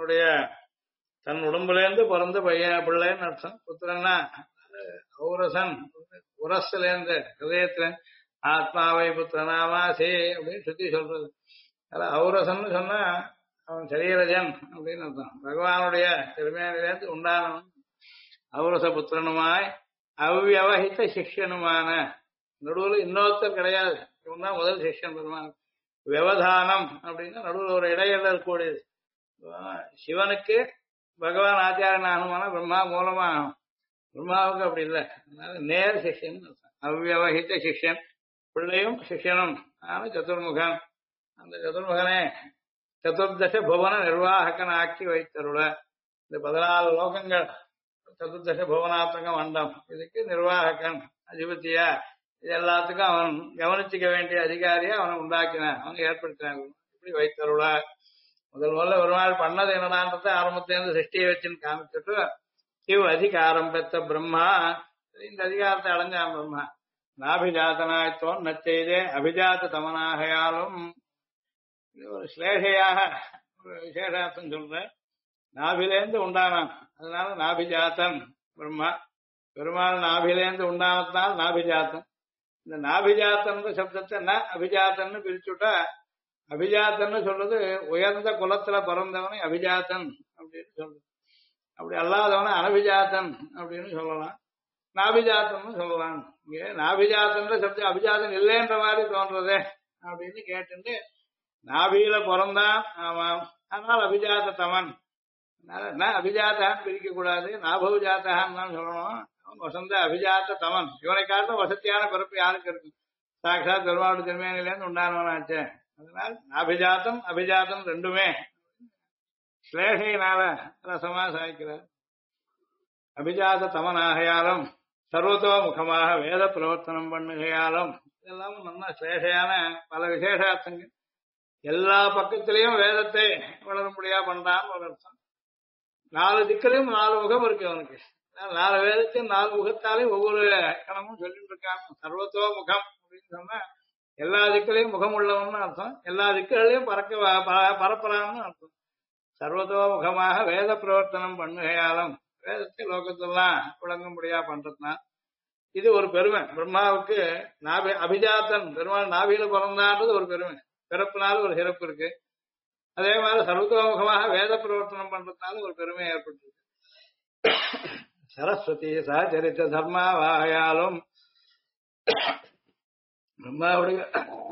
தன் உடம்புலேருந்து பிறந்த பையன் பிள்ளைன்னு அர்த்தம். புத்திரன்னா ஔரசன் உரஸ்லேருந்து ஹிருதயத்துல ஆத்மாவை புத்திரனாமாசே அப்படின்னு சுத்தி சொல்றது. அதான் ஔரசன் சொன்னா அவன் சரீரஜன் அப்படின்னு அர்த்தம். பகவானுடைய திருமேனிலேருந்து உண்டானவன். ஔரச புத்திரனுமாய் அவ்வியவஹித சிஷ்யனுமான, நடுவில் இன்னொருத்தர் கிடையாது, இவன் தான் முதல் சிஷ்யன் பெருமான். விவதானம் அப்படின்னா நடுவில் ஒரு இடையில இருக்கக்கூடியது. சிவனுக்கு பகவான் ஆச்சாரியன் ஆகணுமான பிரம்மா மூலமா ஆகும். பிரம்மாவுக்கு அப்படி இல்லை, அதனால நேர் சிஷ்யன் அவ்வியவஹித சிஷ்யன், பிள்ளையும் சிஷ்யனும் ஆன சதுர்முகன். அந்த சதுர்முகனே சதுர்தச புவன நிர்வாகன் ஆக்கி வைத்தருள. இந்த 14 லோகங்கள் சதுர்தச புவனாத்மக மண்டம் இதுக்கு நிர்வாகன் அதிபதியா, இது எல்லாத்துக்கும் அவன் கவனிச்சுக்க வேண்டிய அதிகாரியா அவன் உண்டாக்கினான், அவன் ஏற்படுத்தினான். இப்படி வைத்தருள. முதல்ல ஒரு நாள் பண்ணது என்னடான்றத ஆரம்பத்திலேருந்து சிருஷ்டியை வச்சுன்னு காமிச்சுட்டு இவ் அதிகாரம் பெற்ற பிரம்மா இந்த அதிகாரத்தை அடைஞ்சான். பிரம்மா நாபிஜாத்தனாய் தோன்ன செய்தே அபிஜாத்த தமனாகையாலும் ஒரு சிலேஷையாக ஒரு விசேஷார்த்தம் சொல்றேன். நாபிலேந்து உண்டானான், அதனால நாபிஜாத்தன் பிரம்மா. பெருமாள் நாபிலேந்து உண்டானத்தான் நாபிஜாத்தன். இந்த நாபிஜாத்தன் சப்தத்தை அபிஜாத்தன்னு பிரிச்சுட்டா, அபிஜாத்தன்னு சொல்றது உயர்ந்த குலத்துல பிறந்தவனை அபிஜாத்தன் அப்படின்னு சொல்றது. அப்படி அல்லாதவனை அனபிஜாத்தன் அப்படின்னு சொல்லலாம். நாபிஜாத்தம்னு சொல்லலாம். இங்க நாபிஜாத்தன்ற சப்தம் அபிஜாதம் இல்லைன்ற மாதிரி தோன்றதே அப்படின்னு கேட்டுட்டு நாபியில பிறந்தான் ஆமாம், ஆனால் அபிஜாத தமன். என்ன அபிஜாத்தான்னு பிரிக்க கூடாது, நாபவ ஜாத்தகான்னு தான் சொல்லணும். அவன் வசந்த அபிஜாத்த தமன். இவனை காட்டிலும் வசதியான பிறப்பு யாருக்கு இருக்கும்? சாட்சாத் பெருமாள் திருமேனிலேருந்து உண்டானவனாச்சே. அதனால் அபிஜாத்தம் அபிஜாத்தம் ரெண்டுமே ஸ்லேஷையினால ரசமா சாய்க்கிறார். அபிஜாத தமனாகையாலும் சர்வதோ முகமாக வேத பிரவர்த்தனம் பண்ணுகையாலும் இதெல்லாம் நல்லா ஸ்லேஷையான பல விசேஷார்த்தங்கள். எல்லா பக்கத்திலையும் வேதத்தை வளரும்படியா பண்றான்னு ஒரு அர்த்தம். 4 திக்கிலையும் 4 முகம் இருக்கு அவனுக்கு. 4 வேதத்தையும் 4 முகத்தாலையும் ஒவ்வொரு கணமும் சொல்லிட்டு இருக்கான். சர்வத்தோ முகம் அப்படின்னு சொன்னா எல்லா திக்கிலையும் முகம் உள்ளவன்னு அர்த்தம். எல்லா திக்குகளையும் பரப்பலாம்னு அர்த்தம். சர்வதோ முகமாக வேத பிரவர்த்தனம் பண்ணுகையாலும் வேதத்தை லோகத்தெல்லாம் விளங்கும்படியா பண்றதுனா இது ஒரு பெருமை. பிரம்மாவுக்கு அபிஜாத்தன் பெருமாள் நாபியில பிறந்தான்றது ஒரு பெருமை. பிறப்புனால ஒரு சிறப்பு இருக்கு. அதே மாதிரி சர்வதோமுகமாக வேத பிரவர்த்தனம் பண்றதுனால ஒரு பெருமை ஏற்பட்டிருக்கு. சரஸ்வதி சஹச்சரித்த தர்மாவாயாலும் பிரம்மாவுடைய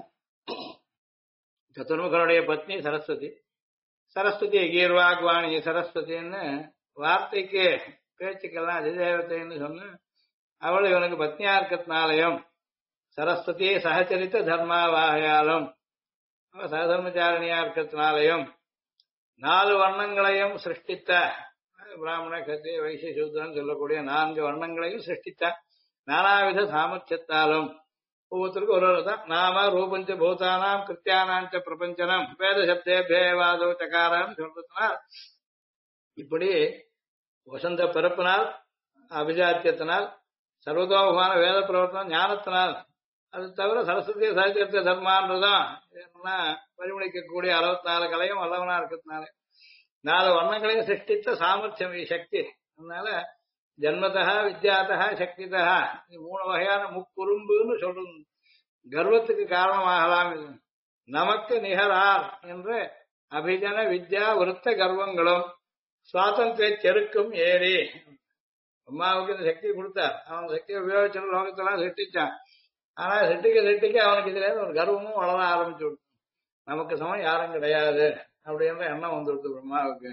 சதுர்முகனுடைய பத்னி சரஸ்வதி. சரஸ்வதி கீர்வாக்வாணி சரஸ்வதின்னு வார்த்தைக்கு பேச்சுக்கெல்லாம் அதிதேவத்தைன்னு சொன்ன அவள் இவனுக்கு பத்னியா இருக்கிறதுனாலையும் சரஸ்வதி சஹச்சரித்த தர்மாவாயாலும் சகதர்மச்சாரணியா இருக்கிறதுனாலையும் 4 வர்ணங்களையும் சிருஷ்டித்த பிராமண கத்திய வைசிய சூத்திரன் சொல்லக்கூடிய 4 வர்ணங்களையும் சிருஷ்டித்த நானாவித சாமர்த்தியத்தாலும் ஒவ்வொருத்தருக்கும் ஒரு தான் நாம ரூபஞ்ச பூதானாம் கிருத்தியானாஞ்ச பிரபஞ்சனம் வேத சப்தே பேவாதோ சகாரம் சொல்றதுனால் இப்படி வசந்த பிறப்பினால் அபிஜாத்தியத்தினால் சர்வதோமுகமான வேத பிரவர்த்தனம் ஞானத்தினால் அது தவிர சரஸ்வதி சஹச்சரித்த தர்மான்றதான் பரிமளிக்கக்கூடிய 64 கலையும் வல்லவனா இருக்கிறதுனால 4 வர்ணங்களையும் சிருஷ்டித்த சாமர்த்தியம் சக்தி. அதனால ஜன்மதா வித்யாதா சக்திதா 3 வகையான முக்குறும்புன்னு சொல்றது. கர்வத்துக்கு காரணமாகலாம். இது நமக்கு நிகரார் என்று அபிஜன வித்யா விருத்த கர்வங்களும் சுவாதந்திர செருக்கும் ஏறி அம்மாவுக்கு இந்த சக்தியை கொடுத்தார். அவன் சக்தியை உபயோகிச்சு லோகத்தெல்லாம் சிருஷ்டிச்சான். ஆனா சிருஷ்டிக்க அவனுக்கு இதுல ஒரு கர்வமும் வளர ஆரம்பிச்சு விட்டு நமக்கு சமம் யாரும் கிடையாது அப்படின்ற எண்ணம் வந்துவிடுது பிரம்மாவுக்கு.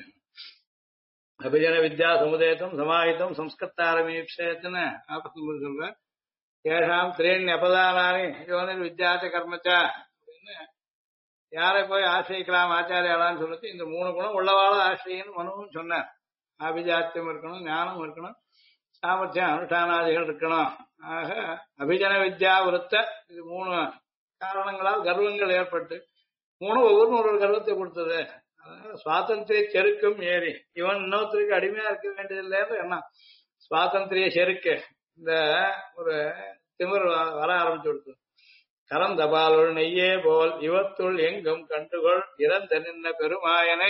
அபிஜன வித்யா சமுதேதம் சமாஹிதம் சம்ஸ்கிருத்தாரமீப்சேத்துன்னு ஆபத்து சொல்ற ஏஷாம் திரேணி அபதானானி யோனில் வித்யாச்ச கர்மச்சா அப்படின்னு யாரை போய் ஆசிரிக்கலாம் ஆச்சாரியாளான்னு சொல்லிட்டு இந்த 3 குணம் உள்ளவாழ ஆசிரியன்னு மனுவும் சொன்னார். அபிஜாத்தியம் இருக்கணும், ஞானம் இருக்கணும், சாமர்த்தியம் அனுஷ்டானாதிகள் இருக்கணும். ஆக அபிஜன வித்யா விருத்த இது 3 காரணங்களால் கர்வங்கள் ஏற்பட்டு 3 ஒவ்வொரு கர்வத்தை கொடுத்தது. சுவாதந்திரிய செருக்கும் ஏறி இவன் இன்னொருத்தருக்கு அடிமையா இருக்க வேண்டியதில்லைன்னு எண்ணம். சுவாதந்திரிய செருக்கு இந்த ஒரு திமிர் வர ஆரம்பிச்சு கொடுத்து கரந்தபாலுள் நெய்யே போல் இவத்துள் எங்கும் கண்டுகொள் இறந்த நின்ன பெருமாயனை.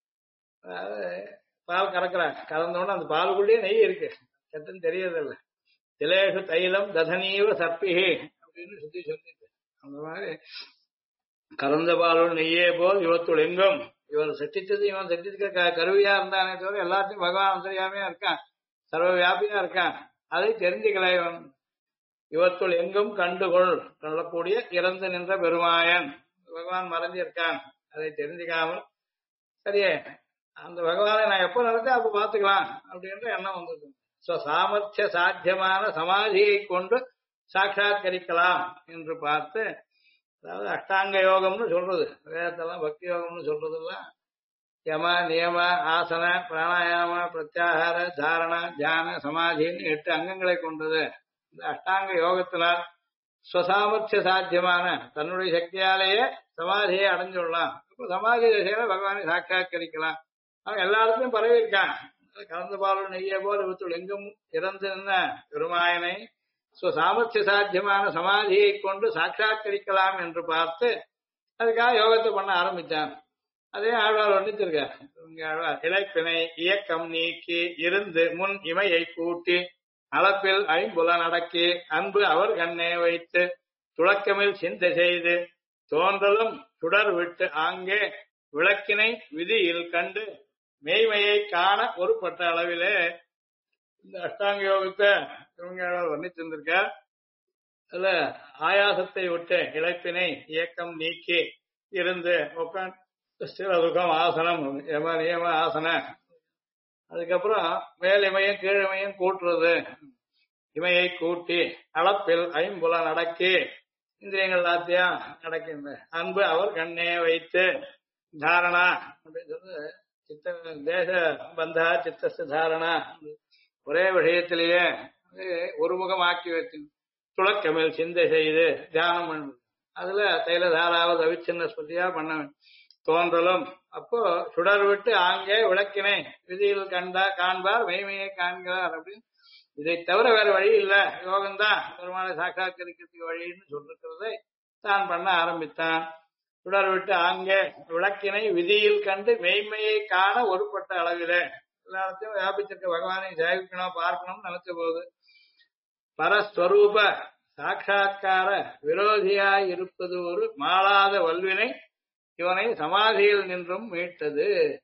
பால் கறக்குறாங்க, கறந்தோன்னு அந்த பாலுக்குள்ளேயே நெய் இருக்கு, சத்துன்னு தெரியறதில்ல. திலேஷு தைலம் ததனீவ சப்பிஹி அப்படின்னு சுத்தி சொல்லிட்டு அந்த மாதிரி கறந்த பாலுள் நெய்யே போல் இவத்துள் எங்கும் இவன் சட்டித்தது இவன் சட்டித்துக்க கருவியா இருந்தானே தவிர எல்லாத்தையும் பகவான் அந்தரியாமையா இருக்கான், சர்வ வியாபியா இருக்கான். அதை தெரிஞ்சுக்கல இவன். இவத்துள் எங்கும் கண்டுகொள் கொள்ளக்கூடிய இறந்து நின்ற பெருமாயன் பகவான் மறைஞ்சிருக்கான். அதை தெரிஞ்சுக்காமல் சரியே அந்த பகவானை நான் எப்ப நடந்தேன் அப்ப பாத்துக்கலாம் அப்படின்ற எண்ணம் வந்தது. சாமர்த்திய சாத்தியமான சமாதியை கொண்டு சாட்சாத்கரிக்கலாம் என்று பார்த்து, அதாவது அஷ்டாங்க யோகம்னு சொல்றது வேதத்தெல்லாம் பக்தி யோகம்னு சொல்றதெல்லாம் யம நியம ஆசன பிராணாயாம பிரத்யாகார தாரண தியான சமாதின்னு 8 அங்கங்களை கொண்டது. இந்த அஷ்டாங்க யோகத்தினால் ஸ்வசாமர்த்திய சாத்தியமான தன்னுடைய சக்தியாலேயே சமாதியை அடைஞ்சுடலாம். இப்போ சமாதி திசையில பகவானை சாட்சாத்கரிக்கலாம். அவன் எல்லாருக்கும் பரவி இருக்கான். கலந்து பாலும் நெய்ய போல் இவற்றுள் எங்கும் இறந்து நின்ற பெருமாயனை சாமர்த்திய சாத்தியமான சமாதியை கொண்டு சாட்சாத்கரிக்கலாம் என்று பார்த்து அதுக்காக யோகத்தை பண்ண ஆரம்பிச்சான். அதே ஆழ்வார் வர்ணித்திருக்கார். ஆழ்வார் இழைப்பினை இயக்கம் நீக்கி இருந்து முன் இமையை கூட்டி அளப்பில் ஐம்புலன் அடக்கி அன்பு அவர் கண்ணே வைத்து துளக்கமில் சிந்தை செய்து தோன்றலும் சுடர் விட்டு ஆங்கே விளக்கினை விதியில் கண்டு மெய்மையை காண ஒருபட்ட அளவிலே இந்த அஷ்டாங்க யோகத்தை திருமங்கையாளர் வர்ணித்திருந்திருக்கார். அதுல ஆயாசத்தை விட்டு இழைப்பினை இயக்கம் நீக்கி இருந்து உட்காந்து ஸ்திர துக்கம் ஆசனம் யம நியம ஆசன, அதுக்கப்புறம் மேல் இமையும் கீழ் இமையும் கூட்டுறது, இமையை கூட்டி அளப்பில் ஐம்புலன் அடக்கி இந்திரியங்கள் எல்லாத்தையும் அடக்கின்ற அன்பு அவர் கண்ணே வைத்து தாரணா அப்படின்னு சொல்லி சித்த தேச பந்தா சித்தஸ்த தாரணா, ஒரே விஷயத்திலேயே ஒருமுகமாக்கி வைத்து துளக்கமில் சிந்தை செய்து தியானம் பண்ணு. அதுல தைலதாராவது அவிச்சின்ன ஸ்பதியா பண்ண தோன்றலும். அப்போ சுடர் விட்டு ஆங்கே விளக்கினை விதியில் கண்டா காண்பார் மெய்மையை காண்கிறார் அப்படின்னு. இதை தவிர வேற வழி இல்ல, யோகம்தான் பெருமாளை சாட்சாத்கரிக்கிறதுக்கு வழின்னு சொல்லிருக்கிறதை தான் பண்ண ஆரம்பித்தான். சுடர் விட்டு ஆங்கே விளக்கினை விதியில் கண்டு மெய்மையை காண ஒருப்பட்ட அளவிலே எல்லாத்தையும் வியாபிச்சிருக்க பகவானை சேவிக்கணும் பார்க்கணும்னு நினைச்ச போது பரஸ்வரூப சாட்சா்கார விரோதியாய் இருப்பது ஒரு மாளாத வல்வினை இவனை சமாதியில் நின்றும் மீட்டது.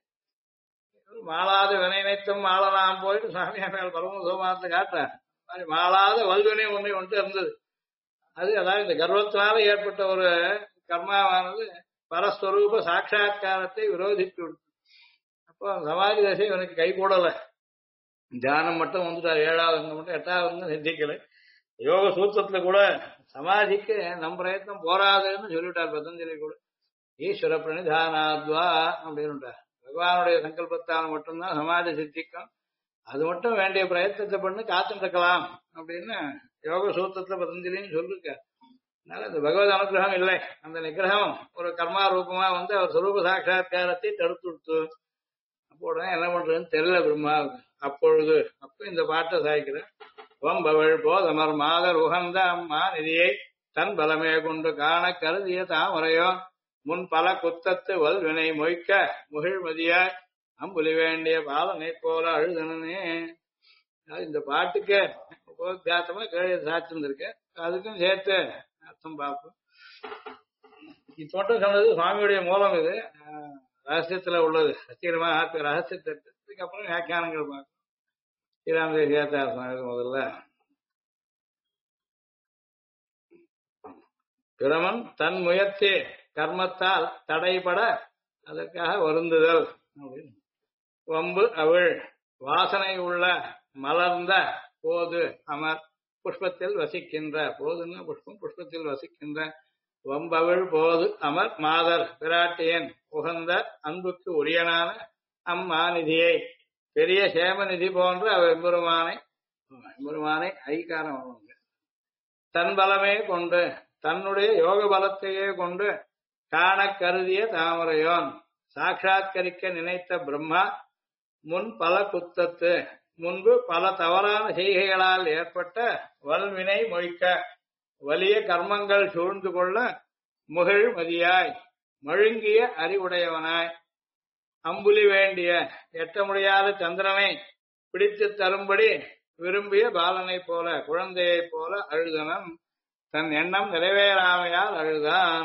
மாளாத வினைனைத்தும் மாளலாம் போயிட்டு சுவாமியார் பரம சோமானத்தை காட்டுற மாளாத வல்வினை ஒன்றை ஒன்று இருந்தது. அது அதாவது இந்த கர்வத்தினால ஏற்பட்ட ஒரு கர்மாவானது பரஸ்வரூப சாட்சா்காரத்தை விரோதித்து விடுது. அப்போ சமாதி தசை இவனுக்கு கை கூடல. தியானம் மட்டும் வந்துட்டார், 7வது அங்கம் மட்டும் 8வது சித்திக்கல. யோக சூத்திரத்துல கூட சமாதிக்கு நம் பிரயத்னம் போராதுன்னு சொல்லிவிட்டார் பதஞ்சலி கூட. ஈஸ்வர பிரணிதானாத்வா அப்படின்னு பகவானுடைய சங்கல்பத்தால் மட்டும்தான் சமாதி சித்திக்கும், அது மட்டும் வேண்டிய பிரயத்தனத்தை பண்ணி காத்துட்டு இருக்கலாம் அப்படின்னு யோக சூத்திரத்துல பதஞ்சலின்னு சொல்லிருக்கார். அதனால இந்த பகவத் அனுகிரகம் இல்லை, அந்த நிகிரகம் ஒரு கர்மா ரூபமா வந்து அவர் சுரூப சாட்சா்காரத்தை தடுத்து விடுத்து. அப்போ உடனே என்ன பண்றதுன்னு தெரியல பிரம்மாவுக்கு. அப்பொழுது அப்ப இந்த பாட்டை சாய்க்கிறேன். வம்பவள் போதமர் மாதர் உகந்த அம்மா நிதியை தன் பலமே கொண்டு காண கருதிய தாமரையோ முன் பல குத்தத்து வல்வினை மொய்க்க முகிழ்மதியாய் அம்புலி வேண்டிய பாலனை போல அழுதனே. இந்த பாட்டுக்கு உபோத்யாசமா கேள்வி சாட்சிருந்திருக்கு, அதுக்கும் சேர்த்து அர்த்தம் பார்ப்போம். இது மட்டும் சொன்னது சுவாமியுடைய மூலம், இது ரகசியத்துல உள்ளது, சத்தியமா ரகசியத்தை. இதுக்கப்புறம் வியாக்கியானங்கள் பார்க்கணும். ஸ்ரீராமதேவ சேர்த்தார் முதல்ல பிரமன் தன் முயற்சி கர்மத்தால் தடைபட அதற்காக வருந்துதல் அப்படின்னு. வம்பு அவள் வாசனை உள்ள மலர்ந்த போது அமர் புஷ்பத்தில் வசிக்கின்ற, போதுன்னா புஷ்பம், புஷ்பத்தில் வசிக்கின்ற வம்பவள் போது அமர் மாதர் பிராட்டியன் உகந்த அன்புக்கு உரியனான அம்மா நிதியை பெரிய சேமநிதி போன்ற எம்பெருமானை ஐகாரம் தன் பலமே கொண்டு தன்னுடைய யோக பலத்தையே கொண்டு காண கருதிய தாமரையோன் சாட்சாத்கரிக்க நினைத்த பிரம்மா முன் பல குத்தத்து முன்பு பல தவறான செய்கைகளால் ஏற்பட்ட வல்வினை மொய்க்க வலிய கர்மங்கள் சூழ்ந்து கொள்ள முகிழ் மதியாய் மழுங்கிய அறிவுடையவனாய் அம்புலி வேண்டிய எட்ட முடியாத சந்திரனை பிடித்து தரும்படி விரும்பிய பாலனை போல குழந்தையைப் போல அழுதனன் தன் எண்ணம் நிறைவேறாமையால் அழுதான்.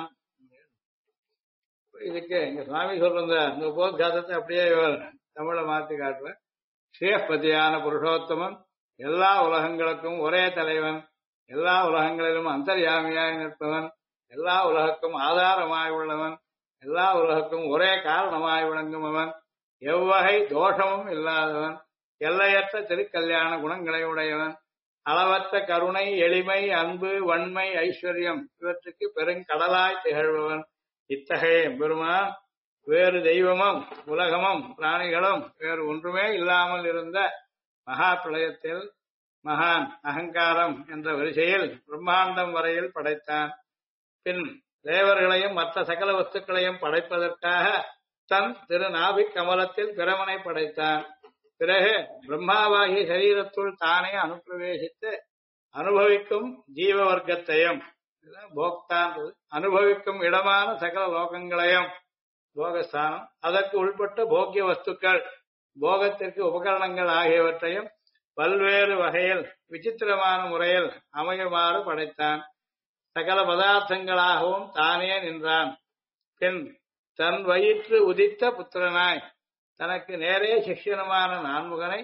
இதுக்கு இங்க சுவாமி சொல்ற இந்த உபோத்காதத்தை அப்படியே தமிழ மாத்தி காட்டுற. ஸ்ரீபதியான புருஷோத்தமன் எல்லா உலகங்களுக்கும் ஒரே தலைவன், எல்லா உலகங்களிலும் அந்தர்யாமியாய் நிற்பவன், எல்லா உலகக்கும் ஆதாரமாய் உள்ளவன், எல்லா உலகக்கும் ஒரே காரணமாய் விளங்கும் அவன், எவ்வகை தோஷமும் இல்லாதவன், எல்லையற்ற திருக்கல்யாண குணங்களை உடையவன், அளவற்ற கருணை எளிமை அன்பு வன்மை ஐஸ்வர்யம் இவற்றுக்கு பெருங்கடலாய் திகழ்பவன். இத்தகைய பெருமான் வேறு தெய்வமும் உலகமும் பிராணிகளும் வேறு ஒன்றுமே இல்லாமல் இருந்த மகா பிரளயத்தில் மகான் அகங்காரம் என்ற வரிசையில் பிரம்மாண்டம் வரையில் படைத்தான். பின் தேவர்களையும் மற்ற சகல வஸ்துக்களையும் படைப்பதற்காக தன் திருநாபி கமலத்தில் பிரமனை படைத்தான். பிறகு பிரம்மாவாகிய சரீரத்துள் தானே அனுப்பிரவேசித்து அனுபவிக்கும் ஜீவ வர்க்கத்தையும் போக்தான் அனுபவிக்கும் இடமான சகல லோகங்களையும் போகஸ்தானம் அதற்கு உள்பட்ட போக்கிய வஸ்துக்கள் போகத்திற்கு உபகரணங்கள் ஆகியவற்றையும் பல்வேறு வகையில் விசித்திரமான முறையில் அமையுமாறு படைத்தான். சகல பதார்த்தங்களாகவும் தானே நின்றான். பின் தன் வயிற்று உதித்த புத்திரனாய் தனக்கு நேரே சிஷ்யனுமான நான்முகனை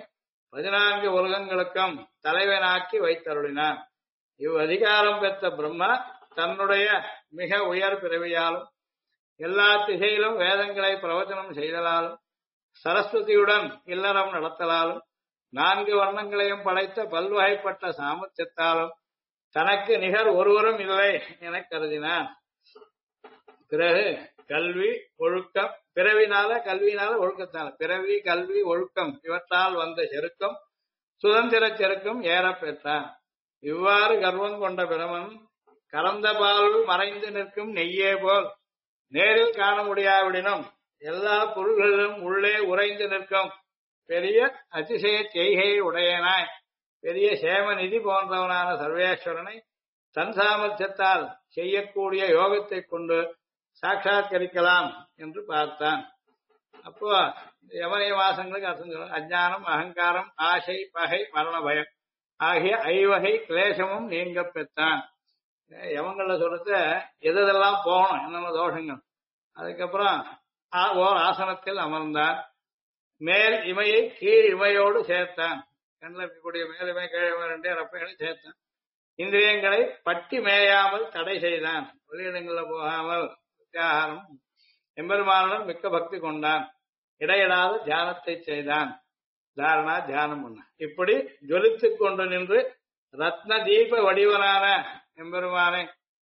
14 உலகங்களுக்கும் தலைவனாக்கி வைத்தருளினான். இவ் அதிகாரம் பெற்ற பிரம்மா தன்னுடைய மிக உயர் பிறவியாலும் எல்லா திசையிலும் வேதங்களை பிரவச்சனம் செய்தலாலும் சரஸ்வதியுடன் இல்லறம் நடத்தலாலும் 4 வர்ணங்களையும் படைத்த பல்வகைப்பட்ட சாமர்த்தியத்தாலும் தனக்கு நிகர் ஒருவரும் இல்லை என கருதினான். பிறகு கல்வி ஒழுக்கம், பிறவினால கல்வியினால ஒழுக்கத்தால், பிறவி கல்வி ஒழுக்கம் இவற்றால் வந்த செருக்கம் சுதந்திர செருக்கம் ஏற பெற்றான். இவ்வாறு கர்வம் கொண்ட பிரமன் கலந்த பால் மறைந்து நிற்கும் நெய்யே போல் நேரில் காண முடியாவிடனும் எல்லா பொருள்களிலும் உள்ளே உறைந்து நிற்கும் பெரிய அதிசய செய்கையை உடையனாய் பெரிய சேமநிதி போன்றவனான சர்வேஸ்வரனை தன் சாமர்த்தியத்தால் செய்யக்கூடிய யோகத்தை கொண்டு சாட்சாத்கரிக்கலாம் என்று பார்த்தான். அப்போ யமனிய வாசங்களுக்கு அர்த்தம் சொல்ல, அஞ்ஞானம் அகங்காரம் ஆசை பகை மரண பயம் ஆகிய ஐவகை கிளேசமும் நீங்க பெற்றான். யமங்கள்ல சொல்றது எதெல்லாம் போகணும், என்னென்ன தோஷங்கள். அதுக்கப்புறம் ஓர் ஆசனத்தில் அமர்ந்தான். மேல் இமையை கீழ் இமையோடு சேர்த்தான். கண்ணில் இருக்கக்கூடிய மேல் இமை கீழ் இமை 2 ரப்பைகளை சேர்த்தான். இந்திரியங்களை பட்டி மேயாமல் தடை செய்தான். வெளியிடங்களில் போகாமல் வித்தியாகாரம் எம்பெருமானுடன் மிக்க பக்தி கொண்டான். இடையிடாத தியானத்தை செய்தான். தாரணா தியானம் பண்ண இப்படி ஜொலித்துக் கொண்டு நின்று ரத்ன தீப வடிவனான எம்பெருமானை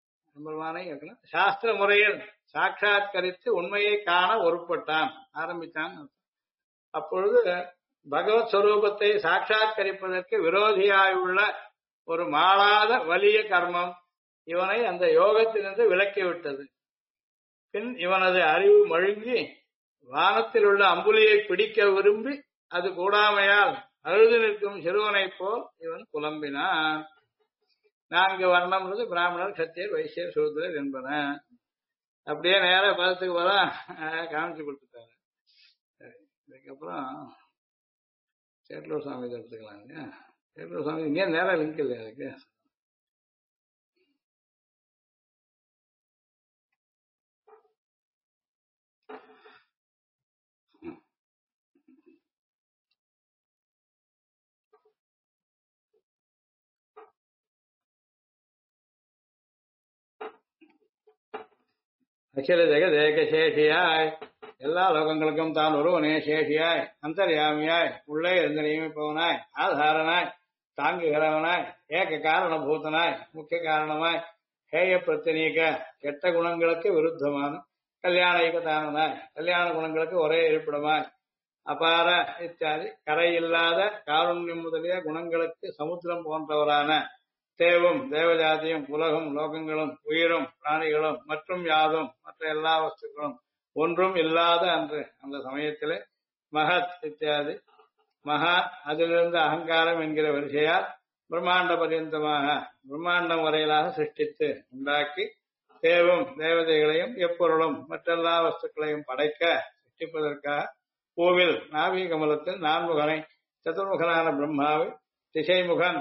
சாஸ்திர முறையில் சாட்சாத்கரித்து உண்மையை காண ஒருப்பட்டான், ஆரம்பித்தான். அப்பொழுது பகவத் ஸ்வரூபத்தை சாட்சாத்கரிப்பதற்கு விரோதியாயுள்ள ஒரு மாளாத வலிய கர்மம் இவனை அந்த யோகத்திலிருந்து விலக்கிவிட்டது. பின் இவனது அறிவு மழுங்கி வானத்தில் உள்ள அம்புலியை பிடிக்க விரும்பி அது கூடாமையால் அழுது நிற்கும் சிறுவனைப் போல் இவன் புலம்பினான். 4 வர்ணம்ன்றது பிராமணர், சத்தியர், வைசியர், சூத்திரர் என்பன. அப்படியே நேர பதத்துக்கு போல காமிச்சு கொடுத்துட்டாங்க. அதுக்கப்புறம் சேட்டலூர் சுவாமி எடுத்துக்கலாம் இல்லையா? சேட்டலூர் சுவாமி இங்கே நேரம் லிங்க் இல்லையா அதுக்கு? அகில ஜெகதேக சேஷியாய் எல்லா லோகங்களுக்கும் தான் ஒருவனே சேஷியாய் அந்தர்யாமியாய் உள்ளே இருந்து நியமிப்பவனாய் ஆதாரனாய் தாங்குகிறவனாய் ஏக காரணபூதனாய் முக்கிய காரணமாய் ஹேய பிரத்தினீக கெட்ட குணங்களுக்கு விருத்தமான கல்யாண ஏகதானனாய் கல்யாண குணங்களுக்கு ஒரே இருப்பிடமாய் அபார இத்தியாதி கரையில்லாத காருண்யம் முதலிய குணங்களுக்கு சமுத்திரம் போன்றவரான தேவும் தேவஜாதியும் உலகும் லோகங்களும் உயிரும் பிராணிகளும் மற்றும் யாதும் மற்ற எல்லா வஸ்துக்களும் ஒன்றும் இல்லாத அன்று அந்த சமயத்திலே மகத் இத்தியாதி மகா அதிலிருந்து அகங்காரம் என்கிற வரிசையால் பிரம்மாண்ட பரியந்தமாக பிரம்மாண்டம் வரையிலாக சிருஷ்டித்து உண்டாக்கி தேவும் தேவதைகளையும் எப்பொருளும் மற்றெல்லா வஸ்துக்களையும் படைக்க சிருஷ்டிப்பதற்காக பூவில் நாவி கமலத்தில் 4 சதுர்முகனான பிரம்மாவை திசைமுகன்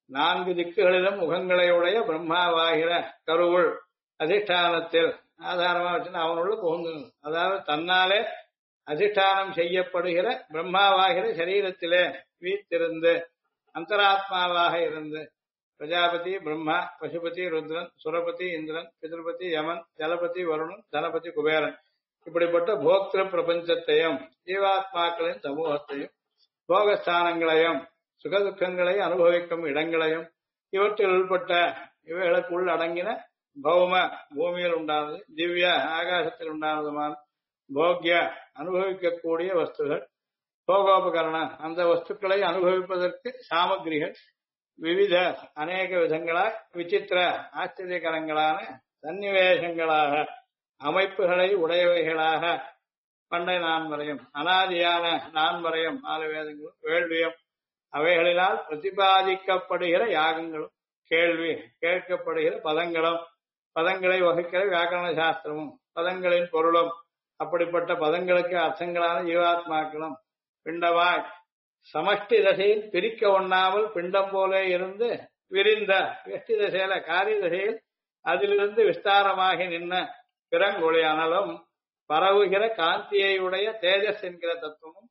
4 திக்குகளிலும் முகங்களை உடைய பிரம்மாவாகிற கருவுள் அதிஷ்டானத்தில் ஆதாரமா வச்சு அவனுள்ள புகுந்து, அதாவது தன்னாலே அதிஷ்டானம் செய்யப்படுகிற பிரம்மாவாகிற சரீரத்திலே வீத்திருந்து அந்தராத்மாவாக இருந்து பிரஜாபதி பிரம்மா பசுபதி ருத்ரன் சுரபதி இந்திரன் பிதர்பதி யமன் ஜலபதி வருணன் தனபதி குபேரன் இப்படிப்பட்ட போக்திரு பிரபஞ்சத்தையும் ஜீவாத்மாக்களின் சமூகத்தையும் போகஸ்தானங்களையும் சுகதுக்கங்களை அனுபவிக்கும் இடங்களையும் இவற்றில் உள்பட்ட இவைகளுக்குள் அடங்கின பௌம பூமியில் உண்டானது திவ்ய ஆகாசத்தில் உண்டானதுமான போக்ய அனுபவிக்கக்கூடிய வஸ்துகள் போகோபகரண அந்த வஸ்துக்களை அனுபவிப்பதற்கு சாமகிரிகள் விவித அநேக விதங்களாய் விசித்திர ஆச்சரியகரங்களான சன்னிவேசங்களாக அமைப்புகளை உடையவைகளாக பண்டை நான்மறையும் அனாதியான நான்மறையும் 4 வேதங்களும் வேள்வியும் அவைகளினால் பிரதிபாதிக்கப்படுகிற யாகங்களும் கேள்வி கேட்கப்படுகிற பதங்களும் பதங்களை வகுக்கிற வியாக்கரண சாஸ்திரமும் பதங்களின் பொருளும் அப்படிப்பட்ட பதங்களுக்கு அர்த்தங்களான ஜீவாத்மாக்களும் பிண்டமாய் சமஷ்டி தசையில் பிரிக்க ஒண்ணாமல் பிண்டம் போல இருந்து விரிந்த வெஷ்டி தசையில காரிய தசையில் அதிலிருந்து விஸ்தாரமாகி நின்ன பிறங்கொழி அனலும் பரவுகிற காந்தியை உடைய தேஜஸ் என்கிற தத்துவமும்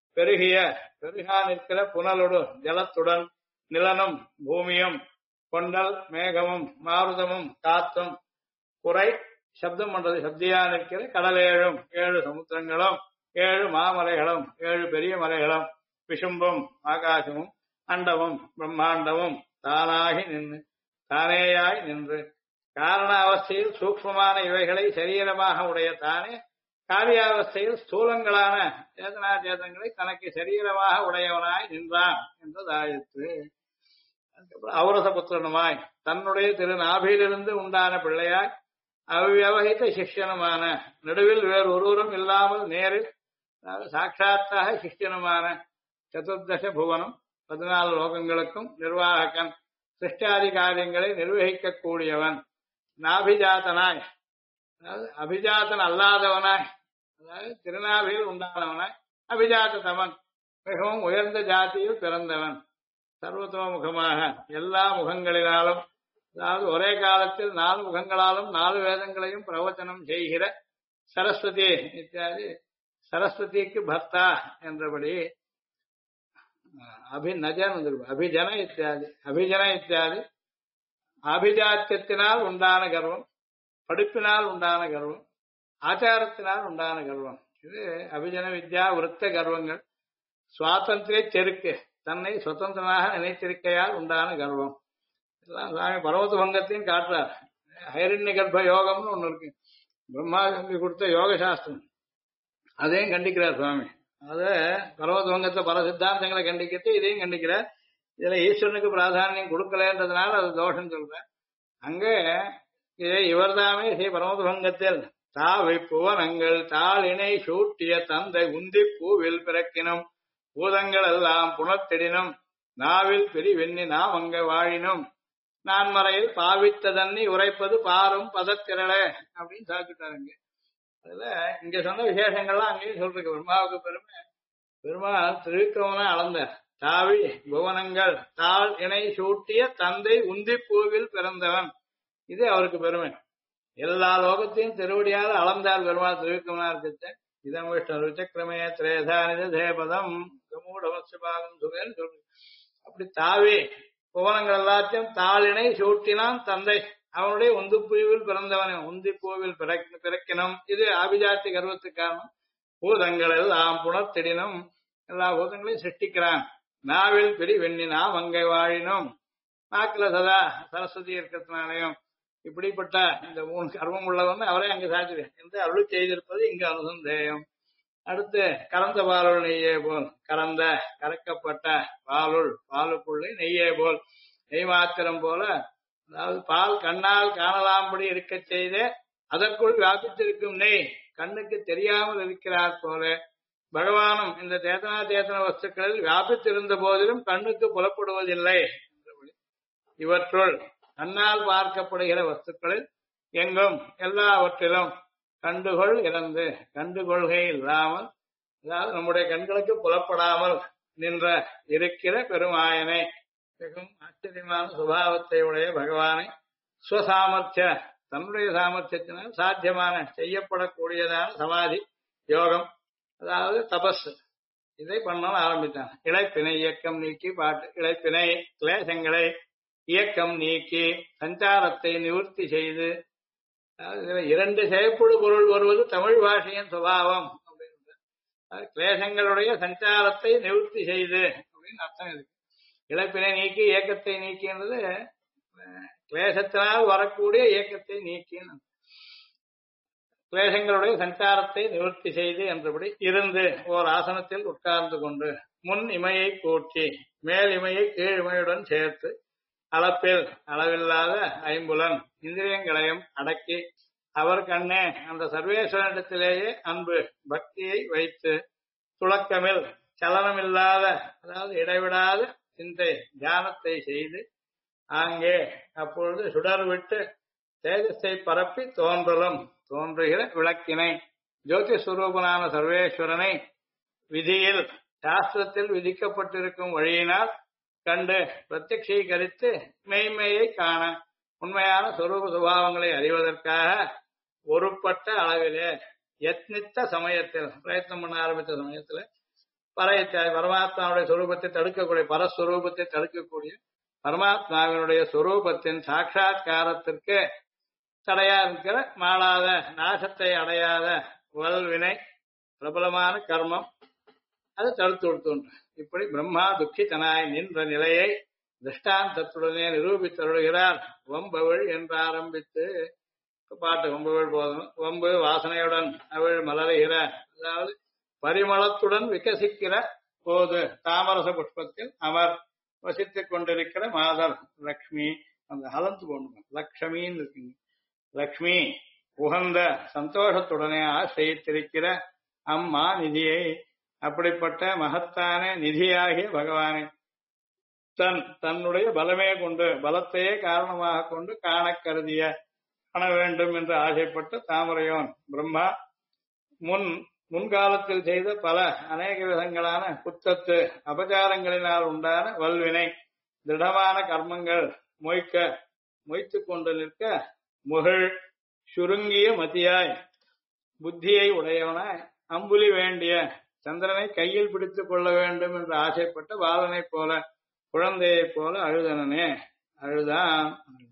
பெருகிய பெருகா நிற்கிற புனலுடு ஜலத்துடன் நிலனும் பூமியும் கொண்டல் மேகமும் மாருதமும் காத்தும் குறை சப்தம் பண்றது சப்தியா நிற்கிற கடலேழும் 7 சமுத்திரங்களும் 7 மாமலைகளும் 7 பெரிய மலைகளும் விசும்பும் ஆகாசமும் அண்டமும் பிரம்மாண்டமும் தானாகி நின்று தானேயாய் நின்று காரண அவஸ்தையில் சூக்ஷ்மமான இவைகளை சரீரமாக உடைய தானே காரியாவஸ்தையில் ஸ்தூலங்களான சேதனா சேதங்களை தனக்கு சரீரமாக உடையவனாய் நின்றான் என்றதாயிற்று. அதுக்கப்புறம் அவரச புத்திரனுமாய் தன்னுடைய திருநாபியிலிருந்து உண்டான பிள்ளையாய் அவ்வியவகித்த சிஷ்யனுமான நடுவில் வேறு ஒருவரும் இல்லாமல் நேரில் சாட்சாத்தாக சிஷ்யனுமான சதுர்தச புவனம் 14 லோகங்களுக்கும் நிர்வாகக்கன் சிருஷ்டாதி காரியங்களை நிர்வகிக்க கூடியவன் நாபிஜாத்தனாய் அதாவது அபிஜாத்தன் அல்லாதவனாய் அதாவது திருநாபியில் உண்டானவனாய் அபிஜாத்த தமன் மிகவும் உயர்ந்த ஜாதியில் பிறந்தவன் சர்வதோமுகமாக எல்லா முகங்களினாலும் அதாவது ஒரே காலத்தில் 4 முகங்களாலும் 4 வேதங்களையும் பிரவச்சனம் செய்கிற சரஸ்வதி இத்தியாதி சரஸ்வதிக்கு பர்த்தா என்றபடி அபிஜன இத்தியாதி அபிஜாத்தியத்தினால் உண்டான கர்வம் படிப்பினால் உண்டான கர்வம் ஆச்சாரத்தினால் உண்டான கர்வம் இது அபிஜன வித்யா விருத்த கர்வங்கள் சுவாதந்திரிய செருக்கு தன்னை சுதந்திரனாக நினைத்திருக்கையால் உண்டான கர்வம் இதெல்லாம் சுவாமி பர்வத பங்கத்தையும் காட்டுறார். ஹைரண்ய கர்ப்ப யோகம்னு ஒண்ணு இருக்கு பிரம்மா சொல்லி கொடுத்த யோக சாஸ்திரம் அதையும் கண்டிக்கிறார் சுவாமி. அத பர்வத பங்கத்தை பல சித்தாந்தங்களை கண்டிக்கிட்டு இதையும் கண்டிக்கிறார். இதுல ஈஸ்வரனுக்கு பிராதானியம் கொடுக்கலன்றதுனால அது தோஷம் சொல்ற அங்க இவர்தாமே ஸ்ரீ பரமத பங்கத்தில் தாவை புவனங்கள் தாள் இணை சூட்டிய தந்தை உந்தி பூவில் பிறக்கினும் பூதங்கள் எல்லாம் புனத்திடினும் நாவில் பிரிவெண்ணி நாம் அங்க வாழினும் நான்மறையில் பாவித்த தண்ணி உரைப்பது பாரும் பதத்திரளே அப்படின்னு சாப்பிட்டாருங்க. அதுல இங்க சொன்ன விசேஷங்கள்லாம் அங்கேயும் சொல்றேன். பிரம்மாவுக்கு பெருமை பெருமாள் திருவிக்கிரமனை அளந்த தாவி புவனங்கள் தாள் இணை சூட்டிய தந்தை உந்தி பூவில் பிறந்தவன் இது அவருக்கு பெருமை. எல்லா லோகத்தையும் திருவடியால் அளந்தார் பெருமாள் திருவிக்கிரமனா இருக்க இதம் விஷ்ணு ருச்சக்கிரமே திரேதானித தேபதம் கமூடமசிபாகம் சுகேன்னு சொல்லு. அப்படி தாவி புவனங்கள் எல்லாத்தையும் தாளினை சூட்டினான் தந்தை அவனுடைய உந்து பூவில் பிறந்தவன் உந்தி பூவில் பிறக்கினும் இது ஆபிஜாத்தி கர்வத்துக்கு காரணம். பூதங்கள் எல்லாம் புணர்த்திடினும் எல்லா பூதங்களையும் சிருஷ்டிக்கிறான். நாவில் பிரி வெண்ணி நாம் அங்கே வாழினும் நாக்குல சதா சரஸ்வதி இருக்கிறதுனாலையும் இப்படிப்பட்ட இந்த 3 கர்மம் உள்ளவன் அவரே அங்கு சாட்சிறேன் என்று அருள் செய்திருப்பது இங்கு அனுசந்தேயம். அடுத்து கறந்த பாலுள் நெய்யே போல் கறந்த கறக்கப்பட்ட பாலுக்குள்ளே நெய்யே போல் நெய் மாத்திரம் போல அதாவது பால் கண்ணால் காணலாம்படி இருக்க செய்தே அதற்குள் வியாபித்திருக்கும் நெய் கண்ணுக்கு தெரியாமல் இருக்கிறார் போல பகவானும் இந்த சேத்தன வஸ்துக்களில் வியாபித்திருந்த போதிலும் கண்ணுக்கு புலப்படுவதில்லை. இவற்றுள் கண்ணால் பார்க்கப்படுகிற வஸ்துக்களில் எங்கும் எல்லாவற்றிலும் கண்டுகொள் இறந்து கண்டுகொள்கை இல்லாமல் அதாவது நம்முடைய கண்களுக்கு புலப்படாமல் நின்ற இருக்கிற பெருமாயனை மிகவும் ஆச்சரியமான சுபாவத்தை உடைய பகவானை ஸ்வசாமர்த்திய தன்னுடைய சாமர்த்தியத்தினால் சாத்தியமான செய்யப்படக்கூடியதான சமாதி யோகம் அதாவது தபஸ் இதை பண்ண ஆரம்பித்தான். இழைப்பினை இயக்கம் நீக்கி பாட்டு இழைப்பினை கிளேசங்களை இயக்கம் நீக்கி சஞ்சாரத்தை நிவர்த்தி செய்து இதுல 2 செயற்புழு பொருள் வருவது தமிழ் பாஷையின் சுபாவம் அப்படின்னு கிளேசங்களுடைய சஞ்சாரத்தை நிவர்த்தி செய்து அப்படின்னு அர்த்தம் இருக்கு. இழப்பினை நீக்கி இயக்கத்தை நீக்கின்றது கிளேசத்தினால் வரக்கூடிய இயக்கத்தை நீக்கின்னு கிளேசங்களுடைய சஞ்சாரத்தை நிவர்த்தி செய்து என்றபடி இருந்து ஓர் ஆசனத்தில் உட்கார்ந்து கொண்டு முன் இமையை கூட்டி மேல் இமையை கீழ் இமையுடன் சேர்த்து அளப்பில் அளவில்லாத ஐம்புலன் இந்திரியங்களையும் அடக்கி அவர் கண்ணே அந்த சர்வேஸ்வரனிடத்திலேயே அன்பு பக்தியை வைத்து துளக்கமில் சலனமில்லாத அதாவது இடைவிடாத சிந்தை தியானத்தை செய்து ஆங்கே அப்பொழுது சுடர் விட்டு தேஜஸை பரப்பி தோன்றுகிற விளக்கினை ஜோதி சுரூபனான சர்வேஸ்வரனை விதியில் சாஸ்திரத்தில் விதிக்கப்பட்டிருக்கும் வழியினால் கண்டு பிரத்யக்ஷீகரித்து மெய்மையை காண உண்மையான சொரூப சுபாவங்களை அறிவதற்காக ஒருப்பட்ட அளவிலே யத்னித்த சமயத்தில் பிரயத்னம் பண்ண ஆரம்பித்த சமயத்துல பரயித்தாய் பரமாத்மாவுடைய சொரூபத்தை தடுக்கக்கூடிய பரஸ்வரூபத்தை தடுக்கக்கூடிய பரமாத்மாவினுடைய சொரூபத்தின் சாட்சா்காரத்திற்கு தடையா இருக்கிற மாளாத நாசத்தை அடையாத வல்வினை பிரபலமான கர்மம் அது தடுத்து கொடுத்தோன்று. இப்படி பிரம்மா துக்கிதனாய் நின்ற நிலையை திருஷ்டாந்தத்துடனே நிரூபித்தருளுகிறார். வம்பவள் என்று ஆரம்பித்து பாட்டு வம்பவள் போதும். வம்பு வாசனையுடன் அவள் மலருகிற, அதாவது பரிமளத்துடன் விகசிக்கிற போது தாமரச புஷ்பத்தில் அவர் வசித்துக் கொண்டிருக்கிற மாதர் லக்ஷ்மி, அந்த ஹலந்து போடணும், லக்ஷ்மின்னு இருக்குங்க. லக்ஷ்மி உகந்த சந்தோஷத்துடனே ஆசிரித்திருக்கிற அம்மா நிதியை, அப்படிப்பட்ட மகத்தான நிதியாகிய பகவானை தன்னுடைய பலமே கொண்டு, பலத்தையே காரணமாக கொண்டு காண கருதிய, காண வேண்டும் என்று ஆசைப்பட்ட தாமரையோன் பிரம்மா முன்காலத்தில் செய்த பல அநேக விதங்களான குத்தத்து அபச்சாரங்களினால் உண்டான வல்வினை திடமான கர்மங்கள் மொய்த்து கொண்டு நிற்க முகிழ் சுருங்கிய மதியாய் புத்தியை உடையவனாய் அம்புலி வேண்டிய சந்திரனை கையில் பிடித்துக் கொள்ள வேண்டும் என்று ஆசைப்பட்ட பாலனைப் போல, குழந்தையைப் போல அழுதனனே அழுதான்.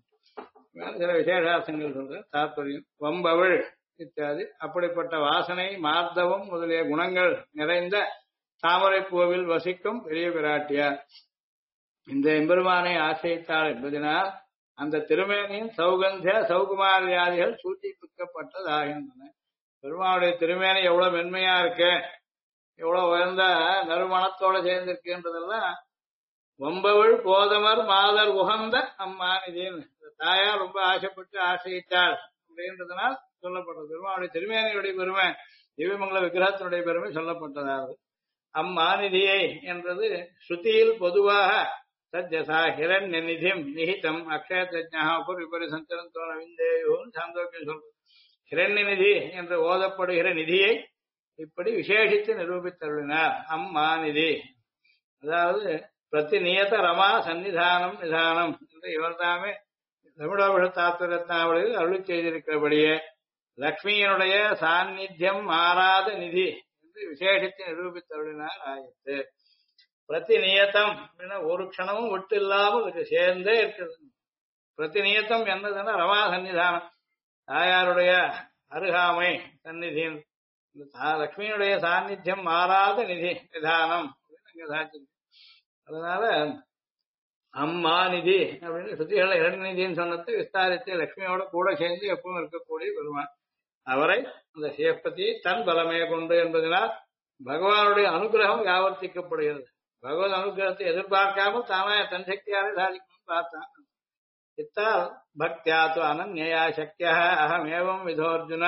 சில விசேஷாசங்கள் சொல்ற தாற்பயம். வம்பவள் இத்தியாதி. அப்படிப்பட்ட வாசனை மார்த்தவம் முதலிய குணங்கள் நிறைந்த தாமரை பூவில் வசிக்கும் பெரிய பிராட்டியார் இந்த எம்பெருமானை ஆசிரித்தாள் என்பதனால் அந்த திருமேனியின் சௌகந்திய சௌகுமாரியாதிகள் சூச்சிப்பிக்கப்பட்டதாகின்றன. பெருமானுடைய திருமேனி எவ்வளவு மென்மையா இருக்கு, எவ்வளவு உயர்ந்த நறுமணத்தோட சேர்ந்திருக்குன்றதெல்லாம் வம்பவள் போதமர் மாதர் உகந்த அம்மா நிதின்னு தாயார் ரொம்ப ஆசைப்பட்டு ஆசிரித்தாள் அப்படின்றதுனால் சொல்லப்பட்டது. பெருமானுடைய திருமேனியுடைய பெருமை, திவ்யமங்கல விக்கிரகத்தினுடைய பெருமை சொல்லப்பட்டதாவது. அம்மாநிதியை என்றது ஸ்ருதியில் பொதுவாக சத்யசா ஹிரண்ய நிதிம் நிஹிதம் அக்ஷயத்ஞா உபர் விபரி சஞ்சரந்தோ நவிந்தேயோன்னு சாந்தோக்கியம் சொல்றது. ஹிரண்ய நிதி என்று ஓதப்படுகிற நிதியை இப்படி விசேஷித்து நிரூபித்தருளினார். அம்மாநிதி, அதாவது பிரதிநியத ரமா சன்னிதானம் நிதானம் என்று இவர் தாமே தமிழோபுஷ தாத்வரத்னாவளில் அருளி செய்திருக்கிறபடியே லக்ஷ்மியினுடைய சாநித்தியம் மாறாத நிதி என்று விசேஷித்து நிரூபித்தருளினார் ஆயிற்று. பிரதிநியத்தம் ஒரு க்ஷணமும் விட்டு இல்லாமல் இதுக்கு சேர்ந்தே இருக்குது. பிரதிநியத்தம் என்னதுன்னா ரமா சன்னிதானம், தாயாருடைய அருகாமை சந்நிதியின் லக்ஷ்மியுடைய சாநித்தியம் மாறாத நிதி நிதானம் சாட்சி. அதனால அம்மா நிதி அப்படின்னு சுத்திகளை இரண்டு நிதின்னு சொன்னது விஸ்தாரித்து லட்சுமியோட கூட சேர்ந்து எப்பவும் இருக்கக்கூடிய பெருமான் அவரை அந்த சேப்பதி தன் பலமே கொண்டு என்பதனால் பகவானுடைய அனுகிரகம் யாவர்த்திக்கப்படுகிறது. பகவத் அனுகிரகத்தை எதிர்பார்க்காமல் தானே தன் சக்தியாலே சாதிக்கணும்னு பார்த்தான். இத்தால் பக்தியாத்து அனன்யா சக்கிய அகம் ஏவம் விதோர்ஜுன,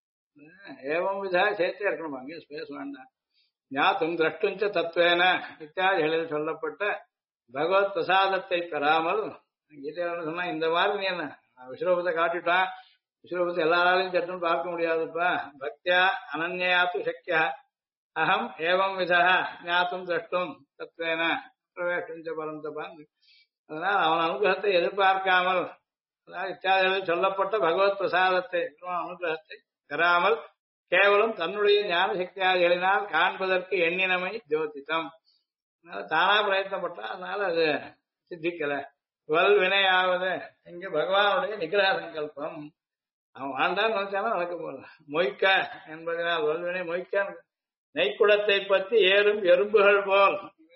ஏவம் விதா சேர்த்தே இருக்கணும், அங்கே ஸ்பேஸ் வேண்டாம். ஞாத்தும் திரஷ்டுஞ்ச தத்துவேன இத்தியாதிகளில் சொல்லப்பட்ட பகவத் பிரசாதத்தை பெறாமல் கீதையில சொன்னா இந்த மாதிரி நீ என்ன விஸ்வரூபத்தை காட்டிட்டான், விஸ்வரூபத்தை எல்லாராலையும் சட்டுன்னு பார்க்க முடியாதுப்பா. பக்தியா அனன்யாத்து சக்கியா அகம் ஏவம் விதா ஞாத்தும் திரஷ்டும் தத்துவேன பிரவேசிஞ்ச பரந்தபான். அதனால் அவன் அனுகிரகத்தை எதிர்பார்க்காமல், அதாவது இத்தியாதிகளில் சொல்லப்பட்ட பகவத் பிரசாதத்தை அனுகிரகத்தை பெறாமல் கேவலம் தன்னுடைய ஞான சக்தியாதிகளினால் காண்பதற்கு எண்ணினமை ஜோதித்தம், தானா பிரயத்தப்பட்டா, அதனால அது சித்திக்கல. வல் வினையாவது இங்க பகவானுடைய நிகிரக சங்கல்பம். அவன் ஆண்டான்னு நினைச்சாலும் நடக்க போல. மொய்க்க என்பதனால் வல்வினை மொய்க்க நெய்க்குளத்தை பற்றி ஏறும் எறும்புகள் போல்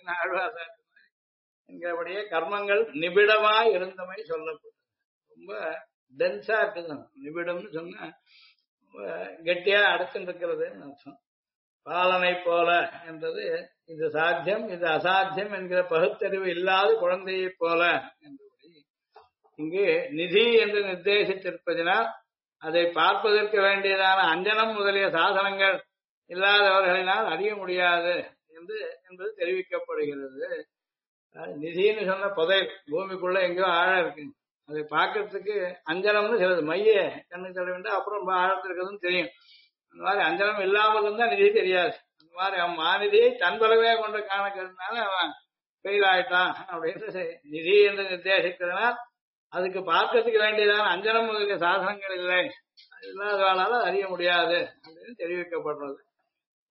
என்கிறபடியே கர்மங்கள் நிபிடமாய் இருந்தமை சொல்லப்படும். ரொம்ப டென்ஸா இருக்குது. நிபிடம்னு சொன்னா கெட்டியா அடைச்சுட்டு இருக்கிறதுன்னு அர்த்தம். பாலனை போல என்றது இது சாத்தியம் இது அசாத்தியம் என்கிற பகுத்தறிவு இல்லாத குழந்தையை போல என்றபடி இங்கு நிதி என்று நிர்தேசித்திருப்பதினால் அதை பார்ப்பதற்கு வேண்டியதான அஞ்சனம் முதலிய சாதனங்கள் இல்லாதவர்களினால் அறிய முடியாது என்பது தெரிவிக்கப்படுகிறது. நிதின்னு சொன்ன புதை பூமிக்குள்ள எங்கேயோ ஆழம் இருக்கு, அதை பார்க்கறதுக்கு அஞ்சனம்னு சிலது மைய கண்ணு தட வேண்டாம், அப்புறம் ஆழத்திருக்கிறதுன்னு தெரியும். அந்த மாதிரி அஞ்சனம் இல்லாமல் இருந்தா நிதி தெரியாது. அந்த மாதிரி அவன் மாநிதியை தன் பலவே கொண்டு காணக்கிறதுனால அவன் ஃபெயில் ஆயிட்டான் அப்படின்னு நிதி என்று நிர்தேசிக்கிறதுனால் அதுக்கு பார்க்கறதுக்கு வேண்டியதான அஞ்சனம் முதலிய சாதனங்கள் இல்லை, இல்லாதவாளால அறிய முடியாது அப்படின்னு தெரிவிக்கப்படுறது.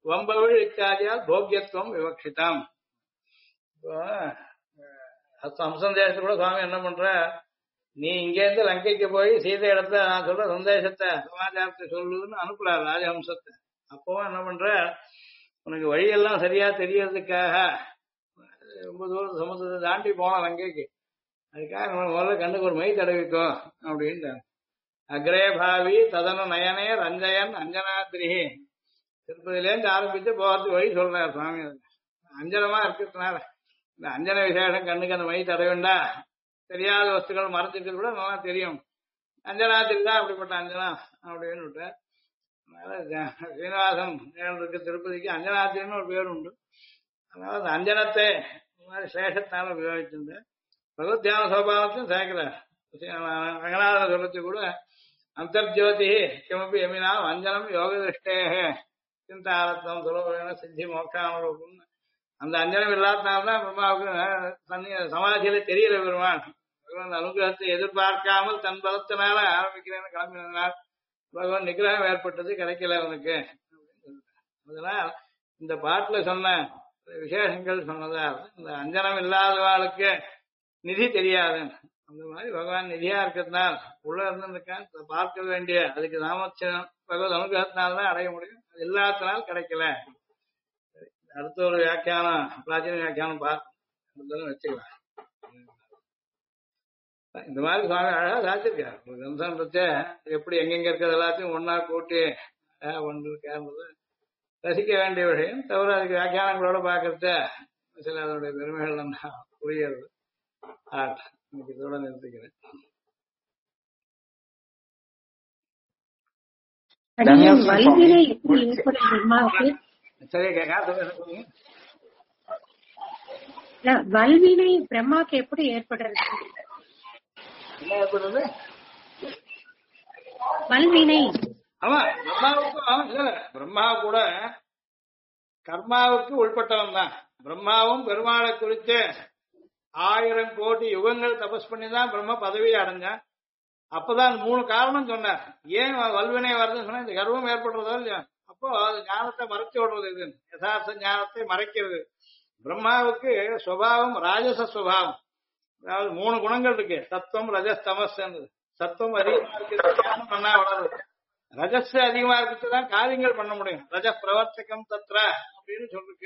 வம்பவிழ் இத்தியாதியால் போக்கியத்துவம் விவக்ஷிதம். இப்போ ஹம்சம் தேசத்துல கூட சுவாமி என்ன பண்ற, நீ இங்க இருந்து லங்கைக்கு போய் சீதை இடத்துல நான் சொல்ற சந்தேசத்தை சமாச்சாரத்தை சொல்லுதுன்னு அனுப்புறாரு ராஜஹம்சத்தை. அப்பவும் என்ன பண்ற, உனக்கு வழியெல்லாம் சரியா தெரியறதுக்காக ரொம்ப தூரம் சமுத்திரத்தை தாண்டி போனோம் லங்கைக்கு, அதுக்காக முதல்ல கண்ணுக்கு ஒரு மை தடவிக்கோ அப்படின்னு. அக்ரே பாவி ததன நயனே ரஞ்சயன் அஞ்சனாத்ரிஹி. திருப்பதியிலேருந்து ஆரம்பிச்சு போகிறதுக்கு வழி சொல்றாரு சுவாமி. அஞ்சனமா இருக்கிறதுனால இந்த அஞ்சன விசேஷம் கண்ணுக்கு அந்த மை தடவேண்டா, தெரியாத வஸ்துக்கள் மறைச்சிட்டு கூட நல்லா தெரியும். அஞ்சனாத்திரி தான் அப்படிப்பட்ட அஞ்சனா அப்படின்னு விட்டார். அதனால சீனிவாசன் இருக்கு திருப்பதிக்கு அஞ்சனாத்திரின்னு ஒரு பேர் உண்டு. அதனால அந்த அஞ்சனத்தை இந்த மாதிரி சேஷத்தினால உபயோகிச்சிருந்தேன். பகவத் தியான சோபானத்தையும் சேர்க்கிறார். ரங்கநாதன் சொல்லச்சு கூட அந்தர்ஜோதி கிமப்பி எமினா அஞ்சனம் யோக திருஷ்டேக சிந்தாரத்தம் சுலபமான சித்தி மோட்சானுரூபம். அந்த அஞ்சனம் இல்லாதனால்தான் பிரம்மாவுக்கு தண்ணி சமாதியில தெரியல பெருமான். பகவான் அனுகிரகத்தை எதிர்பார்க்காமல் தன் பலத்தினால ஆரம்பிக்கிறேன்னு கிளம்பினார். பகவான் நிகிரகம் ஏற்பட்டது, கிடைக்கல அவனுக்கு. அதனால் இந்த பாட்டுல சொன்ன விசேஷங்கள் சொன்னதால் இந்த அஞ்சனம் இல்லாதவாளுக்கு நிதி தெரியாது. அந்த மாதிரி பகவான் நிதியா இருக்கிறதுனால் உள்ள இருந்திருக்கான் பார்க்க வேண்டிய அதுக்கு சாமர்த்தியம் பகவத் அனுகிரகத்தினால்தான் அடைய முடியும். அது இல்லாதனால் கிடைக்கல. அடுத்த ஒரு வியாக்கியானம் பிராச்சீன வியாக்கியானம் பார்த்து வச்சுக்கலாம். இந்த மாதிரி சுவாமி அழகா சாதிச்சிருக்காரு. ஒரு கிரந்தத்தை எப்படி எங்கெங்க இருக்கிறது எல்லாத்தையும் ஒன்னா கூட்டி ஒன்று கேட்பது ரசிக்க வேண்டிய விஷயம். தவிர அதுக்கு வியாக்கியானங்களோட பார்க்கறத சில அதனுடைய பெருமைகள் தான் புரியுது. இன்னைக்கு இதோட நிறுத்திக்கிறேன். சரி, வல்வினை பிரம்மாக்கு எப்படி ஏற்படுறது? என்ன ஏற்படுறது? வல்வினை ஆமா, பிரம்மாவுக்கும் பிரம்மா கூட கர்மாவுக்கு உள்பட்டவன் தான். பிரம்மாவும் பெருமாளை குறித்து 1000 கோடி யுகங்கள் தபஸ் பண்ணிதான் பிரம்ம பதவியை அடைஞ்சான். அப்பதான் 3 காரணம் சொன்னார். ஏன் வல்வினை வருதுன்னு சொன்னா, இந்த கர்வம் ஏற்படுறதோ இல்லையா, அப்போ அது ஞானத்தை மறைச்சு விடுறது. இது யதார்த்த ஞானத்தை மறைக்கிறது. பிரம்மாவுக்கு சுபாவம் ராஜச சுபாவம். அதாவது 3 குணங்கள் இருக்கு. சத்துவம் ரஜஸ் தமஸ். சத்துவம் அதிகமா இருக்கிறது ஞானம் பண்ணா வளருது. ரஜஸ் அதிகமா இருக்கிறதுதான் காரியங்கள் பண்ண முடியும். ரஜ பிரவர்த்தகம் தத்ர அப்படின்னு சொல்லிருக்கு.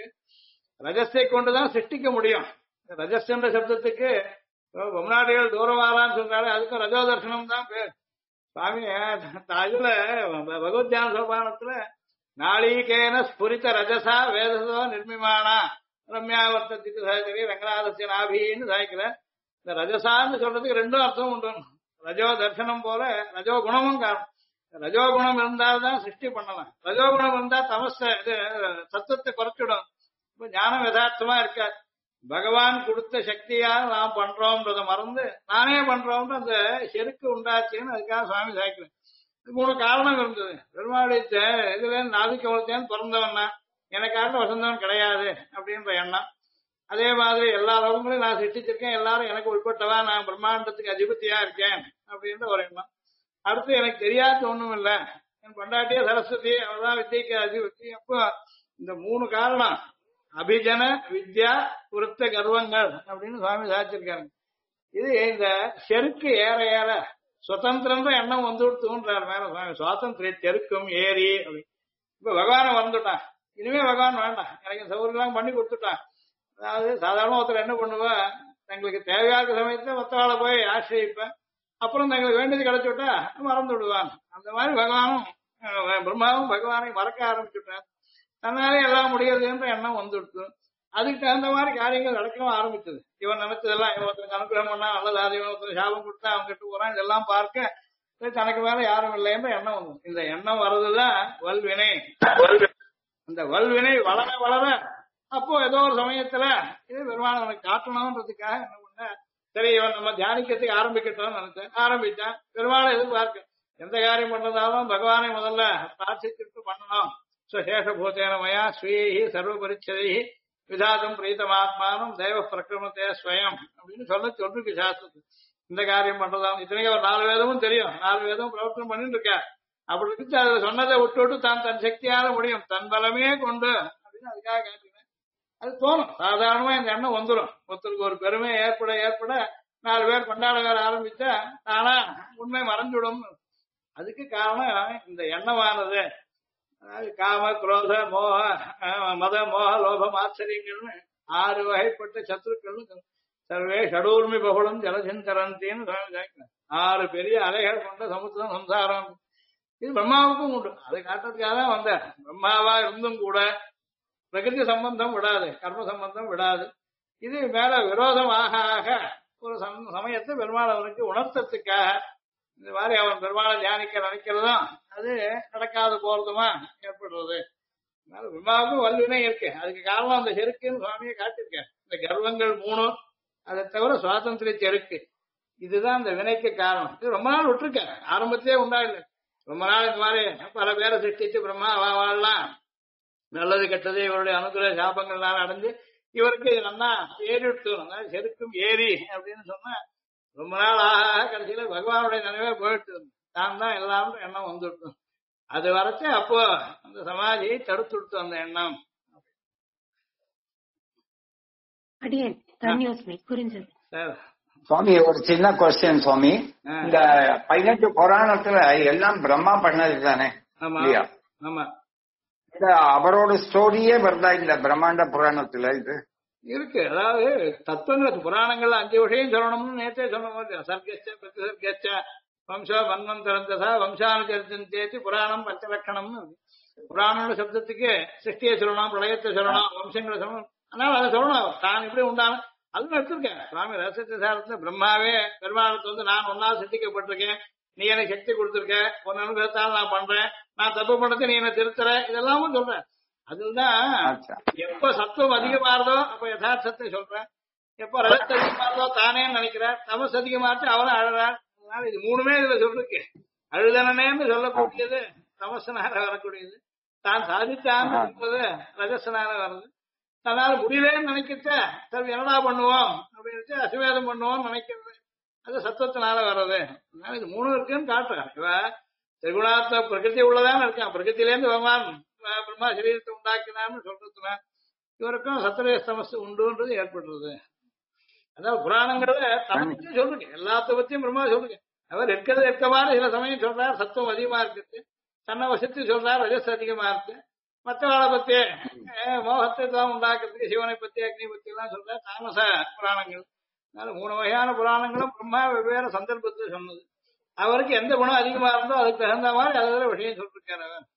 ரஜஸை கொண்டுதான் சிருஷ்டிக்க முடியும். ரஜஸ் என்ற சப்தத்துக்கு முன்னாடிகள் தூரவாரான்னு சொல்றாரு. அதுக்கும் ரஜோ தர்சனம் தான் பேர். சுவாமி இதுல பகவத் தியான சோபானத்துல நாளீகேன ஸ்புரித்த ரஜசா வேதசோ நிர்மிமானா ரம்யாவர்த்தத்துக்கு சரி ரங்கநாதசிய நாபின்னு சாய்க்கிற. இந்த ரஜசான்னு சொல்றதுக்கு 2 அர்த்தம் உண்டு. ரஜோ தர்சனம் போல ரஜோ குணமும் காரணம். ரஜோ குணம் இருந்தால்தான் சிருஷ்டி பண்ணலாம். ரஜோ குணம் இருந்தா தமச சத்துவத்தை குறைச்சிடும். இப்ப ஞானம் யதார்த்தமா இருக்காது. பகவான் கொடுத்த சக்தியால் நாம் பண்றோம்ன்றத மறந்து நானே பண்றோம்னு அந்த செருக்கு உண்டாச்சுன்னு அதுக்காக சுவாமி சாய்க்கிறேன். 3 காரணம் இருந்தது. பெருமாளுடைய இதுல நாதிக்கவளத்தேன்னு பிறந்தவன்னா எனக்காக வசந்தவன் கிடையாது அப்படின்ற எண்ணம். அதே மாதிரி எல்லா லோகங்களையும் நான் சிருஷ்டிச்சிருக்கேன், எல்லாரும் எனக்கு உட்பட்டவா, நான் பிரம்மாண்டத்துக்கு அதிபதியா இருக்கேன் அப்படின்ற ஒரு எண்ணம். அடுத்து எனக்கு தெரியாத ஒண்ணும் இல்லை, என் கொண்டாட்டிய சரஸ்வதி அவதான் வித்தியக்கு அதிபதி. அப்போ இந்த 3 காரணம் அபிஜன வித்யா புருத்த கர்வங்கள் அப்படின்னு சுவாமி சாதிச்சிருக்காங்க. இது இந்த செருக்கு ஏற ஏற சுதந்திரன்ற எண்ணம் வந்துடுத்துன்றார் மேல சுவாமி. சுவாதந்திரிய தெருக்கும் ஏறி அப்படின்னு. இப்ப பகவானை வந்துட்டான், இனிமே பகவான் வேண்டாம், எனக்கு சௌகரியெல்லாம் பண்ணி கொடுத்துட்டான். அதாவது சாதாரண ஒருத்தர் என்ன பண்ணுவா, தங்களுக்கு தேவையான சமயத்துல மற்றவாளை போய் ஆசிரியப்பேன், அப்புறம் தங்களுக்கு வேண்டியது கிடைச்சு விட்டா மறந்து விடுவான். அந்த மாதிரி பகவானும் பிரம்மாவும் பகவானை மறக்க ஆரம்பிச்சுட்டான். தன்னாலே எல்லாம் முடியாதுன்ற எண்ணம் வந்துடுத்து. அதுக்கு தகுந்த மாதிரி காரியங்கள் நடக்கவும் ஆரம்பிச்சது. இவன் நினைச்சதெல்லாம் இவன் ஒருத்தருக்கு அனுகிரகம் பண்ணா நல்லது, இவன் ஒருத்தர் சாபம் கொடுத்தா அவன் கெட்டு போறான், இதெல்லாம் பார்க்க தனக்கு மேல யாரும் இல்லைன்ற எண்ணம் வந்து. இந்த எண்ணம் வர்றதுதான் வல்வினை. இந்த வல்வினை வளர வளர அப்போ ஏதோ ஒரு சமயத்துல இது பெருமாள் எனக்கு காட்டணும்ன்றதுக்காக என்ன பண்ண, சரி இவன் நம்ம தியானிக்கிறதுக்கு ஆரம்பிக்கட்டும்னு நினைச்சேன். ஆரம்பிச்சான். பெருமாளை எதிர்பார்க்க எந்த காரியம் பண்றதாலும் பகவானை முதல்ல பிரார்த்திச்சுட்டு பண்ணணும். சேஷபூதேன மயா ஸ்வீஹி சர்வ பரிச்சதை விதாதம் பிரீதமாத்மானம் தெய்வ பிரக்கிரமத்தே ஸ்வயம் அப்படின்னு சொல்லிருக்கு சாஸ்திரத்துக்கு. இந்த காரியம் பண்றதாலும் இத்தனைக்கு ஒரு 4 வேதமும் தெரியும், 4 வேதமும் பிரவர்த்தனம் பண்ணிட்டு இருக்க. அப்படி இருக்கு அதை சொன்னதை விட்டு விட்டு தன் சக்தியால முடியும் தன் பலமே கொண்டு அப்படின்னு அதுக்காக காட்டினேன். அது தோணும் சாதாரணமா இந்த எண்ணம் வந்துடும். ஒருத்தருக்கு ஒரு பெருமை ஏற்பட ஏற்பட 4 பேர் கொண்டாட வேற ஆரம்பிச்சா ஆனா உண்மை மறைஞ்சுடும். அதுக்கு காரணம் இந்த எண்ணமானது. அதாவது காம குரோத மோக மத மோக லோபம் ஆச்சரியங்கள்னு 6 வகைப்பட்ட சத்துருக்கள். சர்வே ஷடூர்மி பகுளம் ஜலசிந்தரந்தின்னு 6 பெரிய அலைகள் கொண்ட சமுத்திரம் சம்சாரம். இது பிரம்மாவுக்கும் உண்டு. அதை காட்டுறதுக்காக தான் வந்த பிரம்மாவா இருந்தும் கூட பிரகிருதி சம்பந்தம் விடாது, கர்ம சம்பந்தம் விடாது. இது மேல விரோதமாக ஆக ஒரு சமயத்தை பெருமாள் அவனுக்கு உணர்த்தத்துக்காக இந்த மாதிரி அவன் பெருமாளை தியானிக்க நினைக்கிறதும் அது நடக்காத போறதுமா ஏற்படுறது. அதனால பிரம்மாவுக்கும் வல்வினை இருக்கு. அதுக்கு காரணம் அந்த செருக்குன்னு சுவாமியை காட்டிருக்கேன். இந்த கர்வங்கள் 3 அதை தவிர சுவாதந்திர செருக்கு இதுதான் இந்த வினைக்கு காரணம். இது ரொம்ப நாள் விட்டுருக்கேன். ஆரம்பத்திலே உண்டா இல்லை. ரொம்ப நாள் இந்த மாதிரி பல பேரை சிருஷ்டிச்சு பிரம்மா வாழலாம் நல்லது கெட்டது இவருடைய அனுகிரக சாபங்கள்னால அடைஞ்சு இவருக்கு நல்லா ஏறி விட்டு செருக்கும் ஏரி அப்படின்னு சொன்னா ரொம்ப நாள் ஆக கடைசியில பகவானுடைய நினைவே போயிட்டு தான் தான் எல்லாரும் எண்ணம் வந்துவிட்டு அது வரைச்சு அப்போ அந்த சமாதியை தடுத்து விட்டு அந்த எண்ணம். புரிஞ்சது சுவாமி. ஒரு சின்ன கொஸ்டின் சுவாமி. இந்த 18 புராணத்துல எல்லாம் பிரம்மா பண்ணது தானே இல்லையா? ஆமா. அவரோட ஸ்டோரியே வருதா இந்த பிரம்மாண்ட புராணத்துல? இது இருக்கு. அதாவது தத்துவங்களுக்கு புராணங்கள்ல 5 விஷயம் சொல்லணும்னு நேற்றே சொன்ன மாதிரி சர்க்கச்ச பிரதிசர்க்கச்ச வம்சோ வன்வந்தரந்ததா வம்சானுச்சரித்தேத்தி புராணம் பஞ்சலட்சணம்னு. புராண சப்தத்துக்கு சிருஷ்டியை சொல்லணும், பிரளயத்தை சொல்லணும், வம்சங்களை சொல்லணும். அதனால அதை சொல்லணும். தான் இப்படி உண்டான அதுவும் எடுத்திருக்கேன் சுவாமி ரகசிய சாரத்துல. பிரம்மாவே பெருமாளுக்கு வந்து நான் ஒன்னா சிருஷ்டிக்கப்பட்டிருக்கேன், நீ எனக்கு சக்தி கொடுத்திருக்க, உன் அனுகிரகத்தால் நான் பண்றேன், நான் தப்பு பண்ணது நீ என்ன திருத்துற, இதெல்லாமும் சொல்றேன். அதுதான் எப்ப சத்துவம் அதிகமாறதோ அப்ப யதார்த்தத்தை சொல்றேன், எப்ப ரகத்தை அதிகமாறதோ தானே நினைக்கிறார், தமஸ் அதிகமாச்சு அவனும் அழுறார். அதனால இது 3மே இதுல சொல்லிருக்கு. அழுதனேன்னு சொல்லக்கூடியது தமசனால வரக்கூடியது, தான் சாதித்தான்னு சொல்றது ரஜசனால வருது. தன்னால முடியலன்னு நினைக்கிட்ட சரி என்னடா பண்ணுவோம் அப்படின்னு அசுவேதம் பண்ணுவோம் நினைக்கிறது அது சத்துவத்தினால வர்றது. அதனால இது 3 இருக்குன்னு காட்டுறான். இவ திரிகுணாத்ம பிரகிருதி உள்ளதான் இருக்கான். பிரகிருத்திலேருந்து பகவான் பிரம்மா சரீரத்தை உண்டாக்கினான்னு சொல்றதுனா இவருக்கும் சத்திரிய சமஸ்து உண்டுன்றது ஏற்படுறது. அதாவது புராணங்கிறத தனக்கு சொல்லுங்க, எல்லாத்த பத்தியும் பிரம்மா சொல்லுங்க. அவர் இருக்கிறது இருக்கவாறு சில சமயம் சொல்றார் சத்துவம் அதிகமா இருக்குது, தன்னை வசத்து சொல்றார் ரஜஸ் அதிகமா இருக்கு. மற்றவாளை பத்தி மோகத்தை தான் உண்டாக்குறதுக்கு சிவனை பத்தி அக்னி பத்தி எல்லாம் சொல்ற தாமச புராணங்கள். அதனால 3 வகையான புராணங்களும் பிரம்மா வெவ்வேறு சந்தர்ப்பத்தை சொன்னது. அவருக்கு எந்த குணம் அதிகமா இருந்தோ அதுக்கு தகுந்த மாதிரி அதுல விஷயம் சொல்லிருக்காரு அவர்.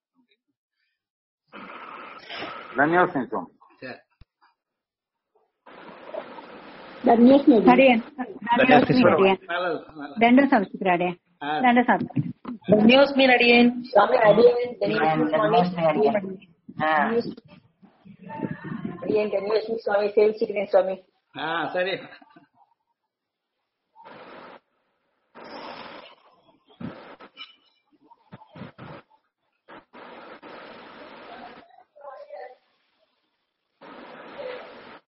சுவாமி சேவிச்சுக்கிறேன் சுவாமி. சரி